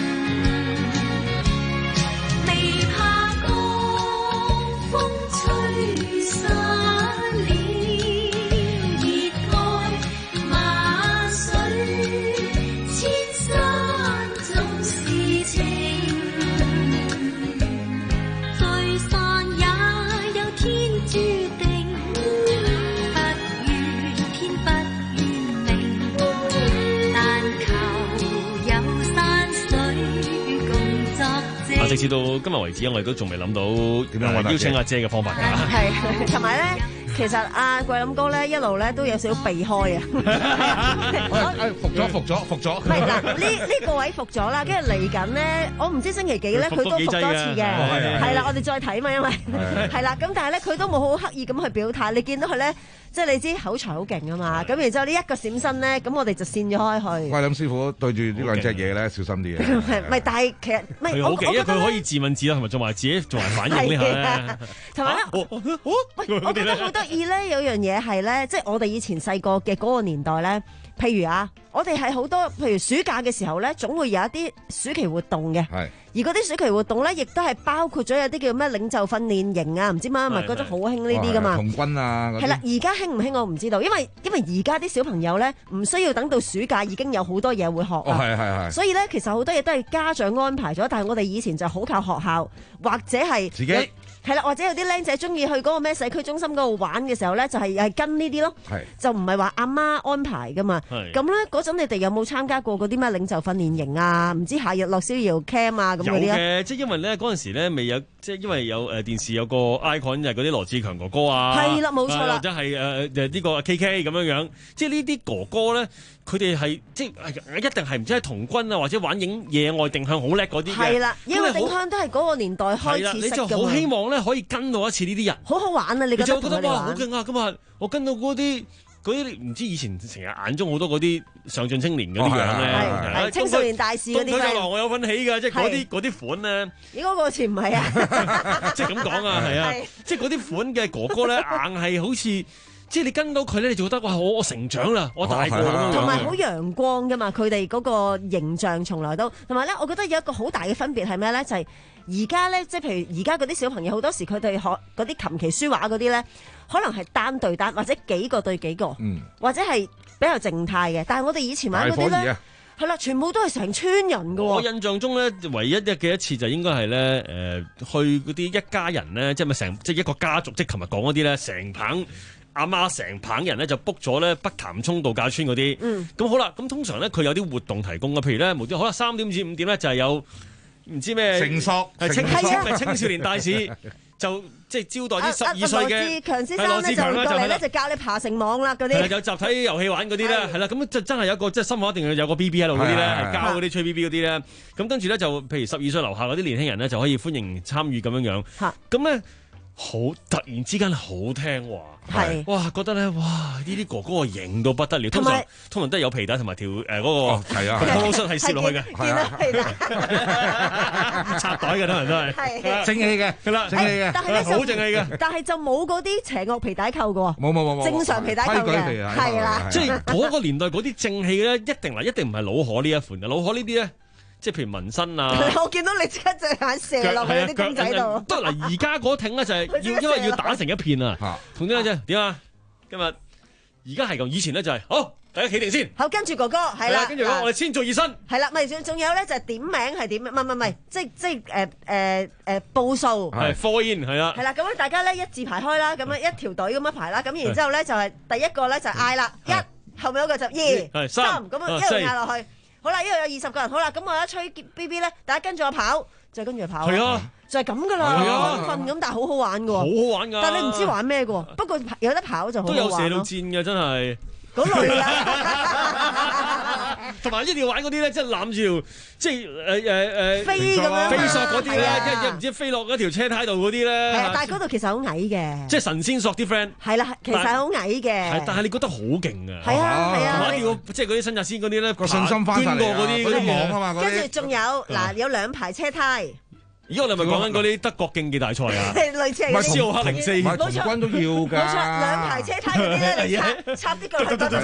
未怕江風吹散了熱愛，萬水千山總是情，聚散也有天注定，不怨天不怨命，但求有山水共作證。 啊，直至到今日為止，我哋都仲未諗到點樣邀請阿姐嘅方法㗎。 係，同埋咧，其實阿桂林哥咧一路咧都有少少避開啊。 誒服咗，服咗，服咗。 唔係嗱，呢呢個位服咗啦，跟住嚟緊咧，我唔知星期幾咧，佢都服多次嘅。係啦，我哋再睇嘛，因為係啦，咁但係咧，佢都冇好刻意咁去表態。你見到佢咧，即係你知口才好勁啊嘛。咁然之後呢一個閃身咧，咁我哋就線咗開去。 桂林師傅對住呢兩隻嘢咧，小心啲嘅。 唔係，但係其實唔係， 佢好勁，因為佢可以自問自答，同埋做埋自己做埋反應呢下咧。 同埋咧，喂，我覺得好得意咧，有樣嘢係咧，即係我哋以前細個嘅嗰個年代咧，譬如啊，我哋係好多，譬如暑假嘅時候咧，總會有一啲暑期活動嘅。係。而嗰啲暑期活動咧，亦都係包括咗有啲叫咩領袖訓練營啊，唔知乜乜乜嗰種好興呢啲噶嘛。 童軍啊。 係啦，而家興唔興我唔知道，因為因為而家啲小朋友咧，唔需要等到暑假已經有好多嘢會學。 哦，係係係。所以咧，其實好多嘢都係家長安排咗，但係我哋以前就好靠學校或者係自己。 係啦，或者有啲僆仔中意去嗰個咩社區中心嗰度玩嘅時候咧，就係係跟呢啲咯，就唔係話阿媽安排噶嘛。咁咧嗰陣你哋有冇參加過嗰啲咩領袖訓練營啊？唔知夏日樂逍遙 camp 啊咁嗰啲啊？ 有嘅，即係因為咧嗰陣時咧未有，即係因為有誒電視有個 icon 就係嗰啲羅志強哥哥啊， 係啦冇錯啦， 或者係誒誒呢個 K K 咁樣樣，即係呢啲哥哥咧。佢哋係即係一定係唔知係童軍啊，或者玩影野外定向好叻嗰啲嘅。係啦， 野外定向都係嗰個年代開始識㗎嘛。 你就好希望咧可以跟到一次呢啲人， 好好玩啊！你覺得同佢哋玩？ 哇，好勁啊！今日我跟到嗰啲嗰啲唔知以前成日眼中好多嗰啲上進青年嗰啲樣咧， 係青少年大使嗰啲。 東區就我有份起㗎，即係嗰啲嗰啲款咧。 應該個詞唔係啊， 即係咁講啊，係啊，即係嗰啲款嘅哥哥咧，硬係好似。即係你跟到佢咧，你就覺得哇！我我成長啦，我大個咁樣。 同埋好陽光噶嘛，佢哋嗰個形象從來都同埋咧，我覺得有一個好大嘅分別係咩咧？就係而家咧，即係譬如而家嗰啲小朋友好多時佢哋學嗰啲琴棋書畫嗰啲咧，可能係單對單或者幾個對幾個，嗯、或者係比較靜態嘅。但係我哋以前玩嗰啲咧，係啦，全部都係成村人噶。 我印象中咧，唯一一嘅一次就應該係咧，誒、呃，去嗰啲一家人咧，即係咪成即係一個家族，即係琴日講嗰啲咧，成棚。阿媽成棚人咧就 book 咗咧北潭涌度假村嗰啲，咁、嗯、好啦，咁通常咧佢有啲活動提供嘅，譬如咧無端可能三點至五點咧就係有唔知咩成索， 係青青青少年大使就即係招待啲十二歲嘅， 羅志強先生咧就過嚟咧就教你爬繩網啦嗰啲， 有集體遊戲玩嗰啲咧，係啦，咁就真係有個即係心口一定要有個 B B 喺度嗰啲咧，教嗰啲吹 B B 嗰啲咧，咁跟住咧就譬如十二歲樓下嗰啲年輕人咧就可以歡迎參與咁樣樣，咁咧。 好突然之間好聽話， 係哇覺得咧哇呢啲哥哥型到不得了，通常通常都係有皮帶同埋條誒嗰個係啊， 拖恤係攝落去嘅， 係啊係啦，插袋嘅通常都係正氣嘅， 係啦， 正氣嘅， 但係咧好正氣嘅， 但係就冇嗰啲邪惡皮帶扣嘅喎， 冇冇冇冇， 正常皮帶扣嘅，係啦， 即係嗰個年代嗰啲正氣咧，一定嗱一定唔係老可呢一款嘅，老可呢啲咧。即係譬如紋身啊！ 我見到你即刻隻眼射落去啲公仔度。 得嗱，而家嗰挺咧就係要因為要打成一片啊。同啲咧啫，點啊？今日而家係咁，以前咧就係好，大家企定先。 好，跟住哥哥係啦， 跟住我哋先做熱身。 係啦，咪仲仲有咧就係點名係點？唔係唔係唔係，即即誒誒誒報數。 係 four in 係啦。 係啦，咁樣大家咧一字排開啦，咁樣一條隊咁樣排啦，咁然之後咧就係第一個咧就嗌啦，一後面嗰個就二三，咁樣一路嗌落去。好啦，呢度有二十個人，好啦，咁我一吹 B B 咧，大家跟住我跑，就跟住跑。 係啊， 就係咁噶啦，安分咁，但係好好玩噶。 好好玩噶。 但係你唔知玩咩噶，不過有得跑就好好玩。 都有射到箭嘅，真係。 嗰類啊。 同埋一定要玩嗰啲咧，即係攬住，即係誒誒誒飛咁樣， 飛索嗰啲咧，一一唔知飛落嗰條車胎度嗰啲咧。 係啊，但係嗰度其實好矮嘅。 即係神仙索啲 friend。 係啦，其實係好矮嘅。 係，但係你覺得好勁嘅。 係啊係啊。 同埋要即係嗰啲新紮仙嗰啲咧， 個信心翻晒嚟啊！ 嗰啲嗰啲網啊嘛， 跟住仲有嗱，有兩排車胎。 而家我哋咪講緊嗰啲德國競技大賽啊， 類似係嗰啲消克零四， 冇錯，童軍都要㗎。 冇錯，兩排車胎嗰啲咧，你插插啲腳嚟。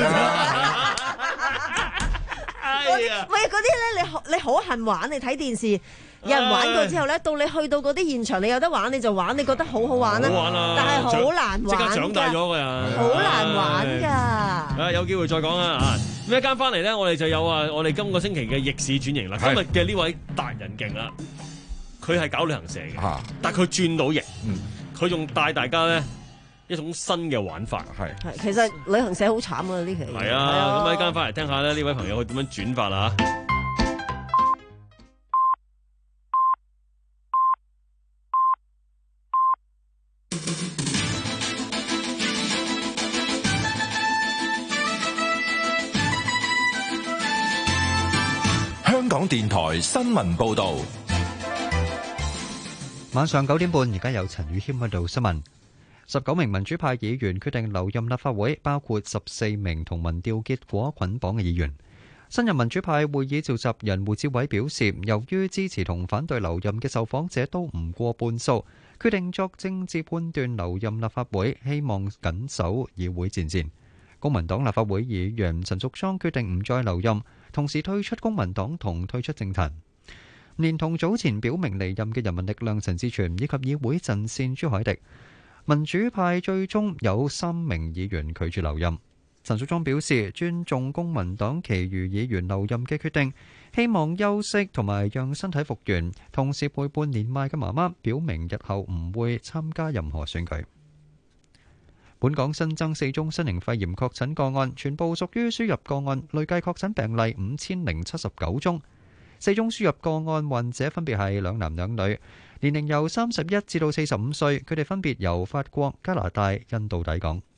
係啊，喂，嗰啲咧，你好你好恨玩，你睇電視有人玩過之後咧，到你去到嗰啲現場，你有得玩你就玩，你覺得好好玩啦。 好玩啊！ 但係好難玩㗎。即刻長大咗㗎人。 好難玩㗎。 啊，有機會再講啦啊！咁一間翻嚟咧，我哋就有啊，我哋今個星期嘅逆市轉型啦。今日嘅呢位達人勁啦。佢係搞旅行社嘅，啊、但係佢轉到型，佢仲、嗯、帶大家咧一種新嘅玩法。係係，其實旅行社好慘啊！呢期係啊，咁一間翻嚟聽下咧，呢位朋友佢點樣轉法啊？ 香港電台新聞報導。 晚上九點半，而家有陳宇謙喺度新聞。十九名民主派議員決定留任立法會，包括十四名同民調結果捆綁嘅議員。新任民主派會議召集人胡志偉表示，由於支持同反對留任嘅受訪者都唔過半數，決定作政治判斷留任立法會，希望緊守議會戰線。公民黨立法會議員陳淑莊決定唔再留任，同時退出公民黨同退出政壇。連同早前表明離任嘅人民力量陳志全以及議會陣線朱凱廸，民主派最終有三名議員拒絕留任。陳淑莊表示尊重公民黨其餘議員留任嘅決定，希望休息同埋讓身體復原，同時陪伴年邁嘅媽媽，表明日後唔會參加任何選舉。本港新增四宗新型肺炎確診個案，全部屬於輸入個案，累計確診病例五千零七十九宗。四宗輸入個案患者分別係兩男兩女，年齡由三十一至到四十五歲，佢哋分別由法國、加拿大、印度抵港。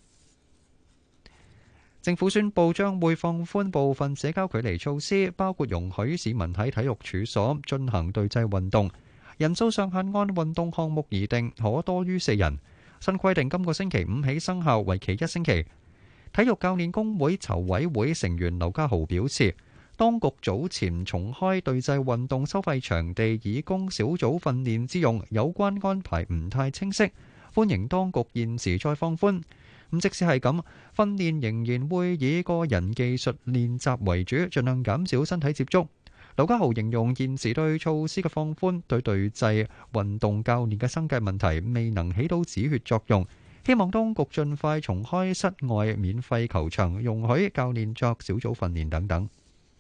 政府宣布將會放寬部分社交距離措施，包括容許市民喺體育處所進行對制運動，人數上限按運動項目而定，可多於四人。新規定今個星期五起生效，為期一星期。體育教練工會籌委會成員劉家豪表示，當局早前重開對制運動收費場地以供小組訓練之用，有關安排唔太清晰，歡迎當局現時再放寬。咁即使係咁，訓練仍然會以個人技術練習為主，盡量減少身體接觸。劉家豪形容現時對措施嘅放寬對對制運動教練嘅生計問題未能起到止血作用，希望當局盡快重開室外免費球場，容許教練作小組訓練等等。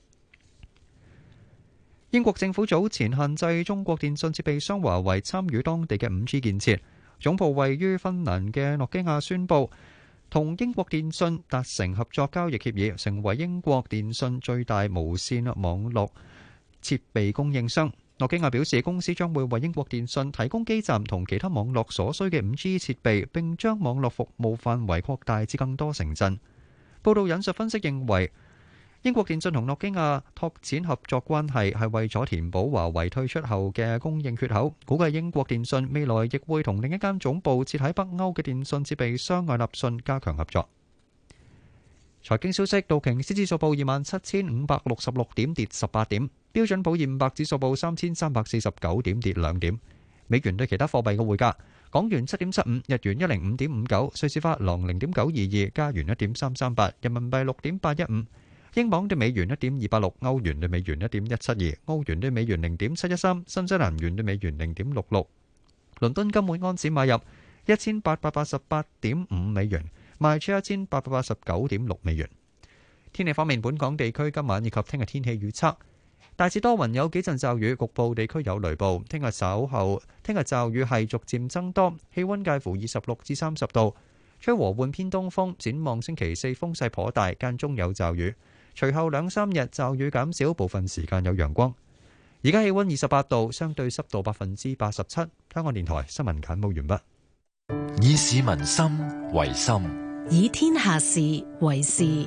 英國政府早前限制中國電信設備商華為參與當地嘅五 G 建設。總部位於芬蘭嘅諾基亞宣布同英國電信達成合作交易協議，成為英國電信最大無線網絡設備供應商。諾基亞表示，公司將會為英國電信提供基站同其他網絡所需嘅五 G 設備，並將網絡服務範圍擴大至更多城鎮。報道引述分析認為， 英國電信同諾基亞拓展合作關係係為咗填補華為退出後嘅供應缺口。估計英國電信未來亦會同另一間總部設喺北歐嘅電信設備商愛立信加強合作。財經消息，道瓊斯指數報二萬七千五百六十六點，跌十八點；標準普爾五百指數報三千三百四十九點，跌兩點。美元對其他貨幣嘅匯價：港元七點七五，日元一零五點五九，瑞士法郎零點九二二，加元一點三三八，人民幣六點八一五。英鎊對美元一點二八六，歐元對美元一點一七二，澳元對美元零點七一三，新西蘭元對美元零點六六。倫敦金每安士買入一千八百八十八點五美元，賣出一千八百八十九點六美元。天氣方面，本港地區今晚以及聽日天氣預測大致多雲，有幾陣驟雨，局部地區有雷暴。聽日稍後，聽日驟雨係逐漸增多，氣溫介乎二十六至三十度，吹和緩偏東風。展望星期四風勢頗大，間中有驟雨。隨後兩三日驟雨減少，部分時間有陽光。而家氣溫二十八度，相對濕度百分之八十七。香港電台新聞簡報完畢。 以市民心為心， 以天下事為事。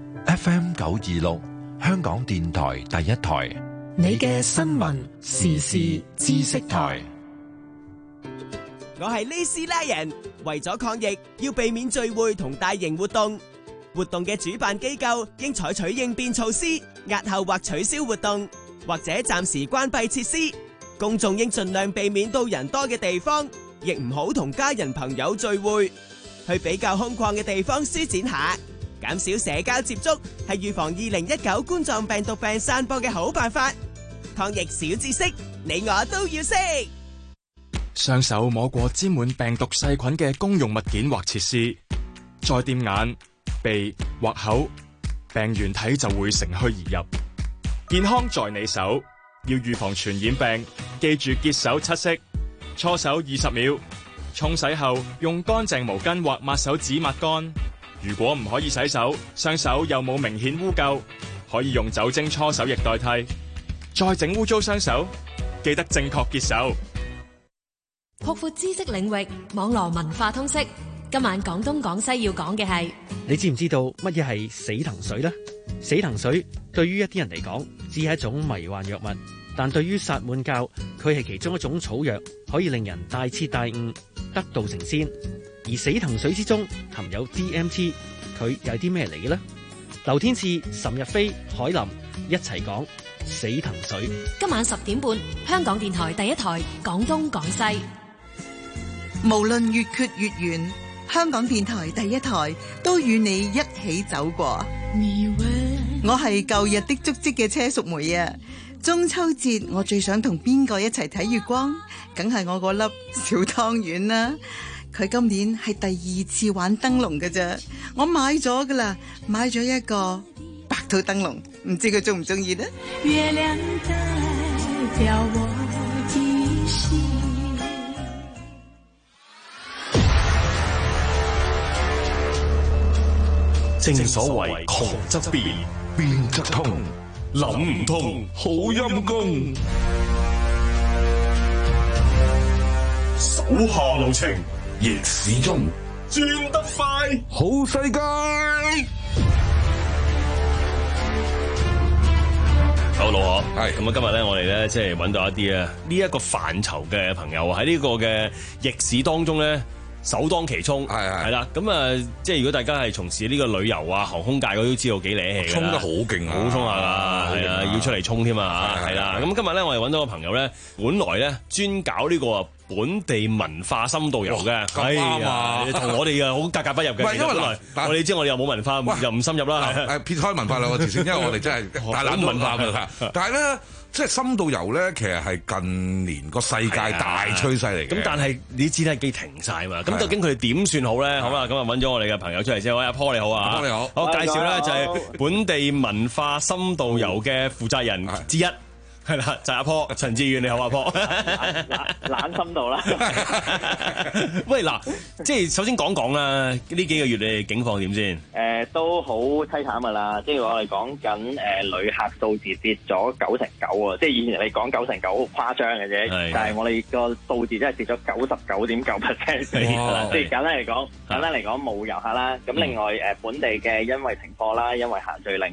F M 九二六，香港電台第一台， 你嘅新聞時事知識台。 我係呢斯拉人，為咗抗疫，要避免聚會同大型活動。活動嘅主辦機構應採取應變措施，押後或取消活動，或者暫時關閉設施。公眾應盡量避免到人多嘅地方，亦唔好同家人朋友聚會。去比較空曠嘅地方舒展下，減少社交接觸，係預防二零一九冠狀病毒病散播嘅好辦法。抗疫小知識，你我都要識。 雙手摸過沾滿病毒細菌嘅公用物件或設施，再掂眼、鼻或口，病原體就會乘虛而入。健康在你手，要預防傳染病，記住潔手七式，搓手二十秒，沖洗後用乾淨毛巾或抹手紙抹乾。如果唔可以洗手，雙手又冇明顯污垢，可以用酒精搓手液代替。再整污糟雙手，記得正確潔手。 擴闊知識領域，網絡文化通識。今晚廣東廣西要講嘅係， 你知唔知道乜嘢係死藤水呢？死藤水對於一啲人嚟講只係一種迷幻藥物，但對於薩滿教，佢係其中一種草藥，可以令人大徹大悟，得道成仙。而死藤水之中含有 D M T， 佢又係啲咩嚟嘅呢？劉天賜、岑日飛、海林一齊講死藤水。 今晚十點半，香港電台第一台廣東廣西。 無論越缺越遠，香港電台第一台都與你一起走過。我係舊日的足跡嘅車淑梅啊！中秋節我最想同邊個一齊睇月光？梗係我嗰粒小湯圓啦！佢今年係第二次玩燈籠㗎啫，我買咗噶啦，買咗一個白兔燈籠，唔知佢中唔中意呢？月亮代表我的心。 正所謂窮則變，變則通，諗唔通好陰功。手下留情，逆市中轉得快，好世界。 好，老何，係咁啊！今日咧，我哋咧即係揾到一啲啊呢一個範疇嘅朋友喺呢個嘅逆市當中咧，首當其衝，係係啦，咁啊，即係如果大家係從事呢個旅遊啊、航空界，我都知道幾厲氣嘅， 衝得好勁啊， 好衝下㗎，係啊，要出嚟衝添啊，係啦。咁今日咧，我哋揾到個朋友咧，本來咧專搞呢個本地文化深度遊嘅， 咁啱啊， 同我哋嘅好格格不入嘅。因為本來我哋知我哋又冇文化，又唔深入啦。 誒撇開文化兩個字先，因為我哋真係大攬文化㗎。但係咧。即係深度遊咧，其實係近年個世界大趨勢嚟嘅。咁但係你知咧機停晒嘛？咁究竟佢哋點算好咧？好啦，咁啊揾咗我哋嘅朋友出嚟先。喂，阿 Paul 你好啊！ 阿 Paul 你好。 好，介紹咧就係本地文化深度遊嘅負責人之一。係啦，就係阿 Paul 陳志遠，你好，阿 Paul。 懶深度啦。 喂，嗱，即係首先講講啦，呢幾個月你哋境況點先？誒、 呃，都好凄慘噶啦，即係我哋講緊誒旅客數字跌咗九成九啊！即係以前你講九成九好誇張嘅啫，但係我哋個數字真係跌咗九十九點九 percent 嘅。即係簡單嚟講，簡單嚟講冇遊客啦。咁另外誒本地嘅因為停課啦，因為限聚令啦。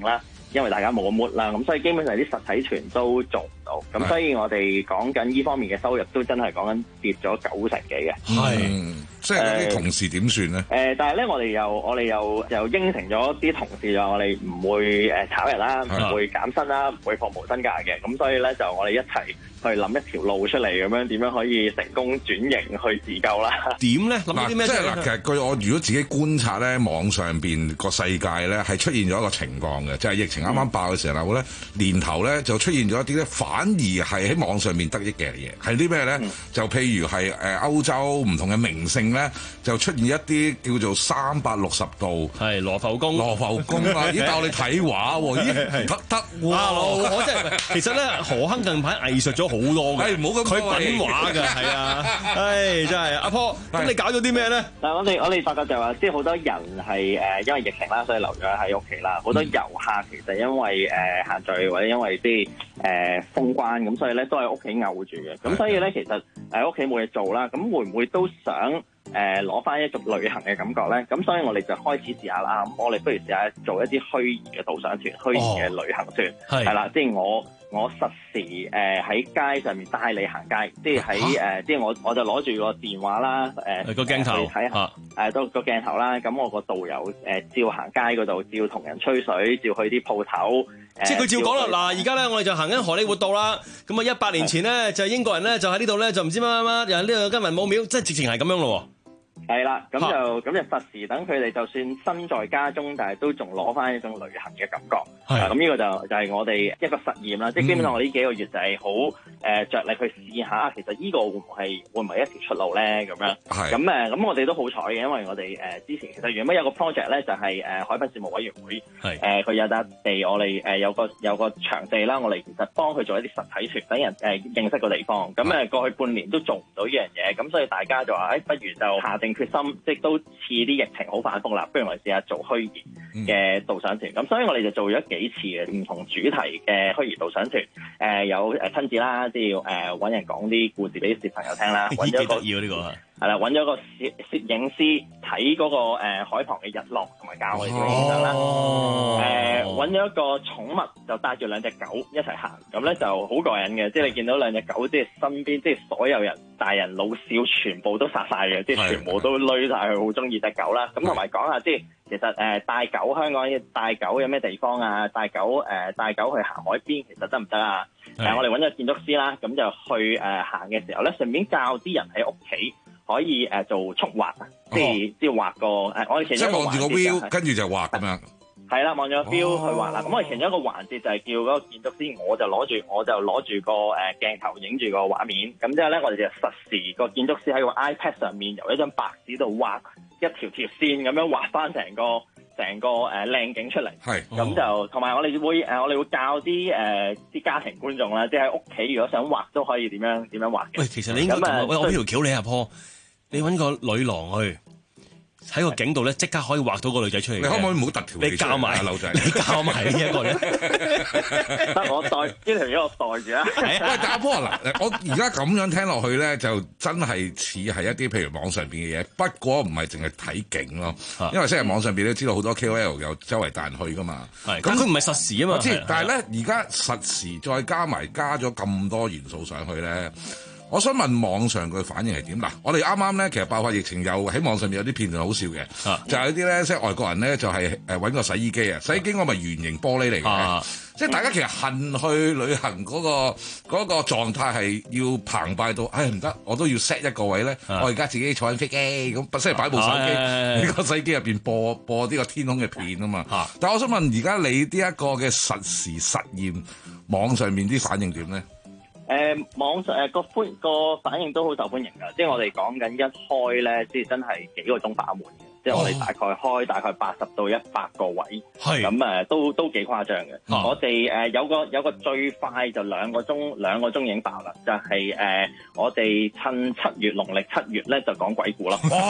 因為大家冇個 mood 啦，咁所以基本上啲實體團都做唔到，咁所以我哋講緊呢方面嘅收入都真係講緊跌咗九成幾嘅。 係，即係嗰啲同事點算咧？誒、 呃，但係咧，我哋又我哋又又應承咗啲同事話，我哋唔會誒炒人啦，唔會減薪啦，唔會放無薪假嘅，咁所以咧就我哋一齊去諗一條路出嚟，咁樣點樣可以成功轉型去自救啦？ 點咧？諗啲咩？ 即係嗱，其實據我如果自己觀察咧，網上邊個世界咧係出現咗一個情況嘅，就係、是、疫情啱啱爆嘅時候咧，嗯、年頭咧就出現咗一啲咧，反而係喺網上面得益嘅嘢，係啲咩咧？嗯、就譬如係誒歐洲唔同嘅名勝咧，就出現一啲叫做三百六十度係羅浮宮， 羅浮宮啊！咦，但我哋睇畫喎，咦得得喎！ 我真係其實咧，何亨近排藝術咗好多嘅， 唔好咁佢品畫㗎，係啊，唉，真係阿坡，咁你搞咗啲咩咧？ 嗱，我哋我哋發覺就係話，即係好多人係誒因為疫情啦，所以留咗喺屋企啦。好多遊客其實因為誒限聚或者因為啲誒封關，咁所以咧都喺屋企漚住嘅。咁所以咧，其實喺屋企冇嘢做啦，咁會唔會都想誒攞翻一種旅行嘅感覺咧？咁所以我哋就開始試下啦。咁我哋不如試下做一啲虛擬嘅導賞團、虛擬嘅旅行團，係啦、哦，即係我。我實時誒喺、呃、街上面帶你行街，即係喺誒，即係我我就攞住個電話啦，誒、呃、 個鏡頭睇下誒都個鏡頭啦。咁我個導遊誒、呃、照行街嗰度，照同人吹水，照去啲鋪頭。 即係佢照講啦。嗱，而家咧我哋就行緊荷里活道啦。咁啊，一百年前咧就係英國人咧就喺呢度咧就唔知乜乜乜，又呢度金銀武廟，即係直情係咁樣咯。 係啦，咁就咁就實時等佢哋，就算身在家中，但係都仲攞翻一種旅行嘅感覺。係咁呢個就就係我哋一個實驗啦。即係基本上我呢幾個月就係好誒着力去試下，其實呢個會唔會會唔會一條出路咧？咁樣係咁誒，咁我哋都好彩嘅，因為我哋誒、呃、之前其實原本有個 project 咧，就係、是、誒、呃、海濱事務委員會係誒佢有笪地，我哋誒、呃、有個有個場地啦，我哋其實幫佢做一啲實體團，等人誒、呃、認識個地方。咁誒、呃、過去半年都做唔到呢樣嘢，咁所以大家就話誒、哎，不如就下定決心，即係都似啲疫情好反覆啦，不如我哋試下做虛擬嘅導賞團。咁、嗯、所以我哋就做咗幾次嘅唔同主題嘅虛擬導賞團。誒、呃、有誒親子啦，即係要誒揾人講啲故事俾啲小朋友聽啦。揾咗個得意喎呢個係啦，揾咗個攝攝影師睇嗰、那個誒、呃、海旁嘅日落，同埋教我哋點樣影相啦。誒揾咗一個寵物，就帶住兩隻狗一齊行，咁咧就好過癮嘅。即係你見到兩隻狗，即係身邊，即係所有人大人老少全部都殺晒嘅，即係全部都累晒佢，好中意隻狗啦。咁同埋講下，即係其實誒、呃、帶狗，香港帶狗有咩地方啊？帶狗誒、呃、帶狗去行海邊，其實得唔得啊？誒、呃、我哋揾咗建築師啦，咁就去誒、呃、行嘅時候咧，順便教啲人喺屋企。可以誒、呃、做速畫啊，即係即係畫個誒、呃，我哋其中一個環節就係、 即係望住個 view，跟住就畫咁樣。 係啦，望住個 view 去畫啦。咁、哦、我哋其中一個環節就係叫嗰個建築師，我就攞住我就攞住個誒鏡頭影住個畫面。咁之後咧，我哋就實時個建築師喺個 iPad 上面由一張白紙度畫一條條線，咁樣畫翻成個成個誒靚景出嚟。係。咁就同埋我哋會誒，我哋會教啲誒啲家庭觀眾啦，即係喺屋企如果想畫都可以點樣點樣畫嘅。 喂，其實你應該咁喂，我俾條橋你阿婆。你揾個女郎去喺個景度咧，即刻可以畫到個女仔出嚟。你可唔可以唔好突條？ 你教埋劉仔， 你教埋呢一個咧。 得我袋呢條嘢，我袋住啦。 喂，阿波嗱，我而家咁樣聽落去咧，就真係似係一啲譬如網上邊嘅嘢，不過唔係淨係睇景咯。因為即係網上邊都知道好多 K O L 有周圍帶人去噶嘛。係，咁佢唔係實時啊嘛。我知，但係咧而家實時再加埋加咗咁多元素上去咧。我想問網上佢反應係點？嗱，我哋啱啱咧，其實爆發疫情又喺網上面有啲片段好笑嘅，啊、就係啲咧即係外國人咧就係誒揾個洗衣機啊，洗衣機我咪圓形玻璃嚟嘅，啊、即係大家其實恨去旅行嗰、嗰個嗰、嗰個狀態係要澎湃到，唉唔得，我都要 set 一個位咧，啊、我而家自己坐緊飛機咁，即係擺部手機喺個洗衣機入邊播播呢個天空嘅片啊嘛。啊但係我想問而家你呢一個嘅實時實驗網上面啲反應點咧？ 誒、呃、網上誒個歡個反應都好受歡迎㗎，即係我哋講緊一開咧，即係真係幾個鐘爆滿嘅，即係我哋大概開大概八十到一百個位，係咁誒都都幾誇張嘅。啊、我哋誒、呃、有個有個最快就兩個鐘兩個鐘已經爆啦，就係、是、誒、呃、我哋趁七月農曆七月咧就講鬼故啦。哇！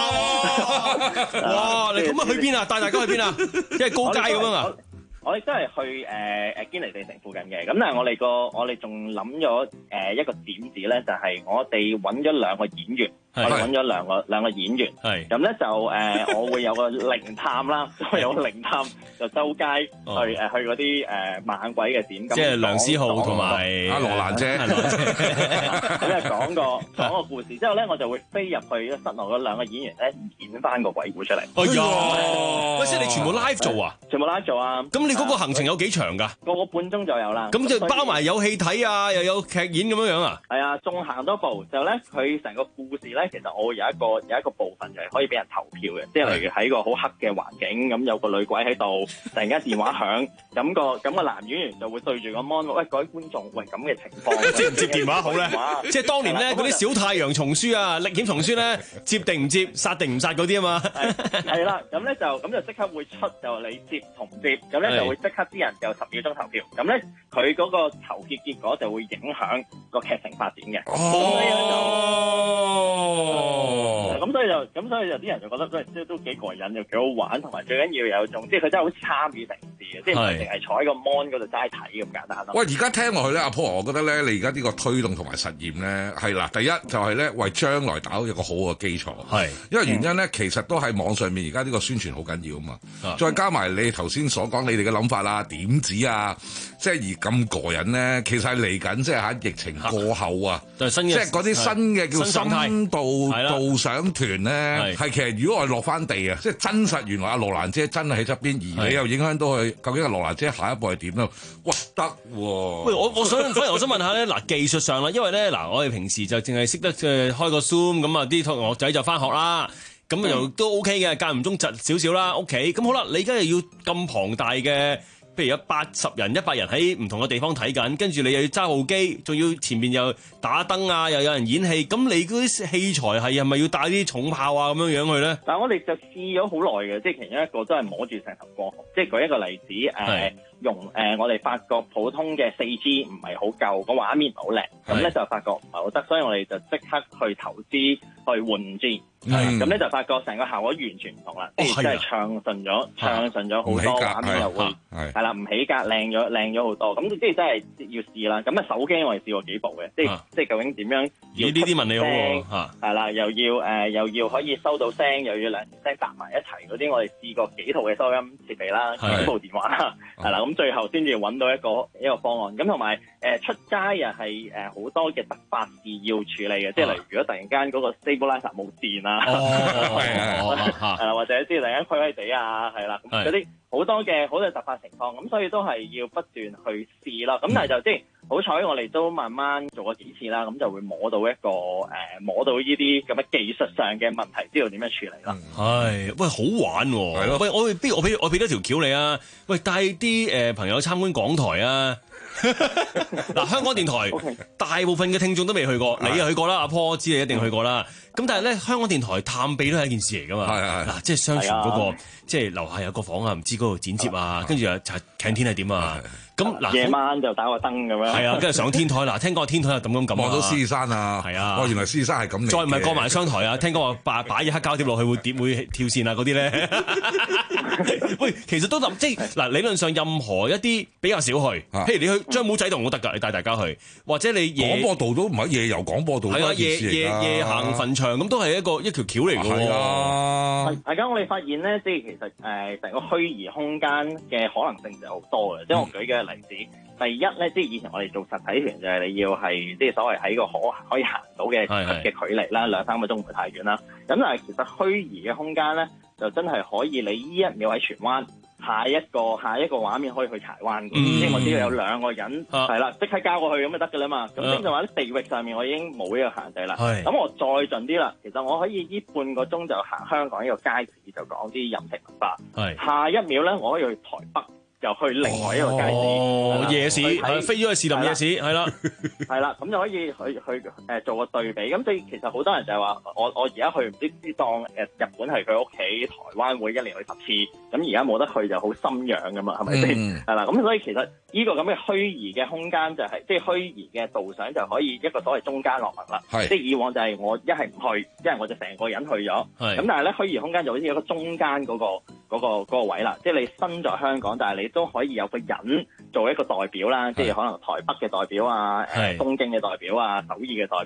哇！你咁啊去邊啊？帶大家去邊啊？即係高街咁樣啊？ 我哋都係去誒誒堅尼地城附近嘅，咁但係我哋個我哋仲諗咗誒一個點子咧，就係、是、我哋揾咗兩個演員， 我哋揾咗兩個兩個演員，咁咧就誒、呃、我會有個靈探啦，我有個靈探就周街去誒、哦、去嗰啲誒猛鬼嘅點， 即係梁思浩同埋阿羅蘭姐， 咁咧講個講個故事之後咧，我就會飛入去室內嗰兩個演員咧演翻個鬼故出嚟。 哎呀，喂，即係你全部 live 做啊？ 全部 live 做啊！ 咁你嗰個行程有幾長㗎？ 個個半鐘左右啦。 咁就包埋有戲睇啊，又有劇演咁樣樣啊？ 係啊，仲行多步就咧，佢成個故事咧，其實我會有一個有一個部分就係可以俾人投票嘅，即係例如喺個好黑嘅環境，咁有個女鬼喺度，突然間電話響，咁、個咁、個男演員就會對住個 mon，喂，各位觀眾，喂，咁嘅情況接唔接電話好咧？即係當年咧嗰啲小太陽叢書啊、歷險叢書咧，接定唔接、殺定唔殺嗰啲啊嘛。 係啦，咁咧就咁就即刻會出就你接同唔接，咁咧就會即刻啲人就十秒鐘投票，咁咧佢嗰個投票結果就會影響個劇情發展嘅。哦，咁所以就咁所以就啲人就覺得都都都幾過癮，又幾好玩，同埋最緊要有種即係佢真係好參與成事嘅，即係唔係淨係坐喺個 mon 嗰度齋睇咁簡單咯。 喂，而家聽落去咧，阿 Paul，我覺得咧，你而家呢個推動同埋實驗咧，係啦，第一就係咧為將來打好一個好嘅基礎，係，因為原因咧、嗯、其實都喺網上面，而家呢個宣傳好緊要啊嘛，再加埋你頭先所講你哋嘅諗法啦、點子啊，即係而咁過癮咧，其實係嚟緊，即係喺疫情過後啊，即係嗰啲新嘅叫深度導賞團咧，係其實如果我哋落翻地啊，即係真實原來阿羅蘭姐真係喺側邊，而你又影響到佢，究竟阿羅蘭姐下一步係點咧？哇，得喎！ 喂，我我想反而我想問下咧，嗱技術上啦，因為咧嗱，我哋平時就淨係識得誒開個 Zoom 咁啊，啲同學仔就翻學啦，咁又都 OK 嘅，間唔中窒少少啦，屋企咁好啦，你而家又要咁龐大嘅。譬如有八十人、一百人喺唔同嘅地方睇緊，跟住你又要揸部機，仲要前面又打燈啊，又有人演戲，咁你嗰啲器材係係咪要帶啲重炮啊咁樣樣去咧？ 但係我哋就試咗好耐嘅，即係其中一個都係摸住石頭過河。即係舉一個例子，誒、呃、用誒、呃、我哋發覺普通嘅四 G 唔係好夠，個畫面唔係好靚，咁咧就發覺唔係好得，所以我哋就即刻去投資去換五 G。係咁咧就發覺成個效果完全唔同啦，即係真係暢順咗，暢順咗好多，畫面又會係啦，唔起格靚咗靚咗好多。咁即係真係要試啦。咁啊手機我哋試過幾部嘅，即係即係究竟點樣？ 咦？呢啲問你好喎， 係啦，又要誒又要可以收到聲，又要兩條聲搭埋一齊嗰啲，我哋試過幾套嘅收音設備啦，幾部電話啦，係啦，咁最後先至揾到一個一個方案。咁同埋誒出街又係誒好多嘅突發事要處理嘅，即係例如如果突然間嗰個 stabilizer 冇電啊。哦，係啦，或者即係突然間虧虧地啊，係啦，咁嗰啲好多嘅好多突發情況，咁所以都係要不斷去試啦。咁但係就即係好彩，我哋都慢慢做過幾次啦，咁就會摸到一個誒、呃，摸到呢啲咁嘅技術上嘅問題，知道點樣處理啦。 係，喂，好玩喎、啊！喂，我不如我俾我俾多條橋你啊！喂，帶啲誒朋友參觀港台啊！嗱，香港電台、okay. 大部分嘅聽眾都未去過，你又去過啦，阿 Paul 知你一定去過啦。咁但係咧，香港電台探秘都係一件事嚟噶嘛。係係嗱，即係相傳嗰、嗰個，即係樓下有個房啊，唔知嗰度剪接啊，跟住又查 canteen 係點啊。咁嗱， 夜晚就打個燈咁樣。係啊，跟住上天台嗱，聽講天台又咁咁咁望到獅子山啊。係啊，哦，原來獅子山係咁嚟。再唔係過埋商台啊，聽講話擺擺啲黑膠碟落去會點會跳線啊嗰啲咧。喂，其實都諗即係嗱，理論上任何一啲比較少去，譬如你去張武仔度都得㗎，你帶大家去，或者你夜廣播道都唔係夜遊廣播道。係啊， 夜夜夜行墳場咁都係一個一條橋嚟㗎喎。係啊，大家我哋發現咧，即係其實誒成個虛擬空間嘅可能性就好多嘅。即係我舉嘅例子，第一咧，即係以前我哋做實體團就係你要係即係所謂喺個可可以行到嘅嘅距離啦，兩三個鐘唔會太遠啦。咁但係其實虛擬嘅空間咧，就真係可以你呢一秒喺荃灣，下一個下一個畫面可以去柴灣嘅，即、嗯、係我只要有兩個人係啦，即、啊、刻交過去咁就得㗎啦嘛。咁即係話啲地域上面我已經冇呢個限制啦。咁我再盡啲啦，其實我可以呢半個鐘就行香港呢個街市，就講啲飲食文化。下一秒咧，我可以去台北。又去另外一個街市， 哦、夜市，飛咗去士林夜市，係啦， 係啦，咁就可以去去誒、呃、做個對比。咁所以其實好多人就係話，我我而家去唔知知當誒日本係佢屋企，台灣會一年去十次，咁而家冇得去就好心癢㗎嘛，係咪先？係、嗯、啦，咁所以其實呢個咁嘅虛擬嘅空間就係、是，即係虛擬嘅導賞就可以一個所謂中間落墨啦。即係以往就係我一係唔去，一係我就成個人去咗。咁但係咧虛擬空間就好似一個中間嗰、那個嗰、那個那個位啦，即係你身在香港，但係你都可以有個人做一個代表啦，即係可能台北嘅代表啊，誒東京嘅代表啊，首爾嘅代表咧，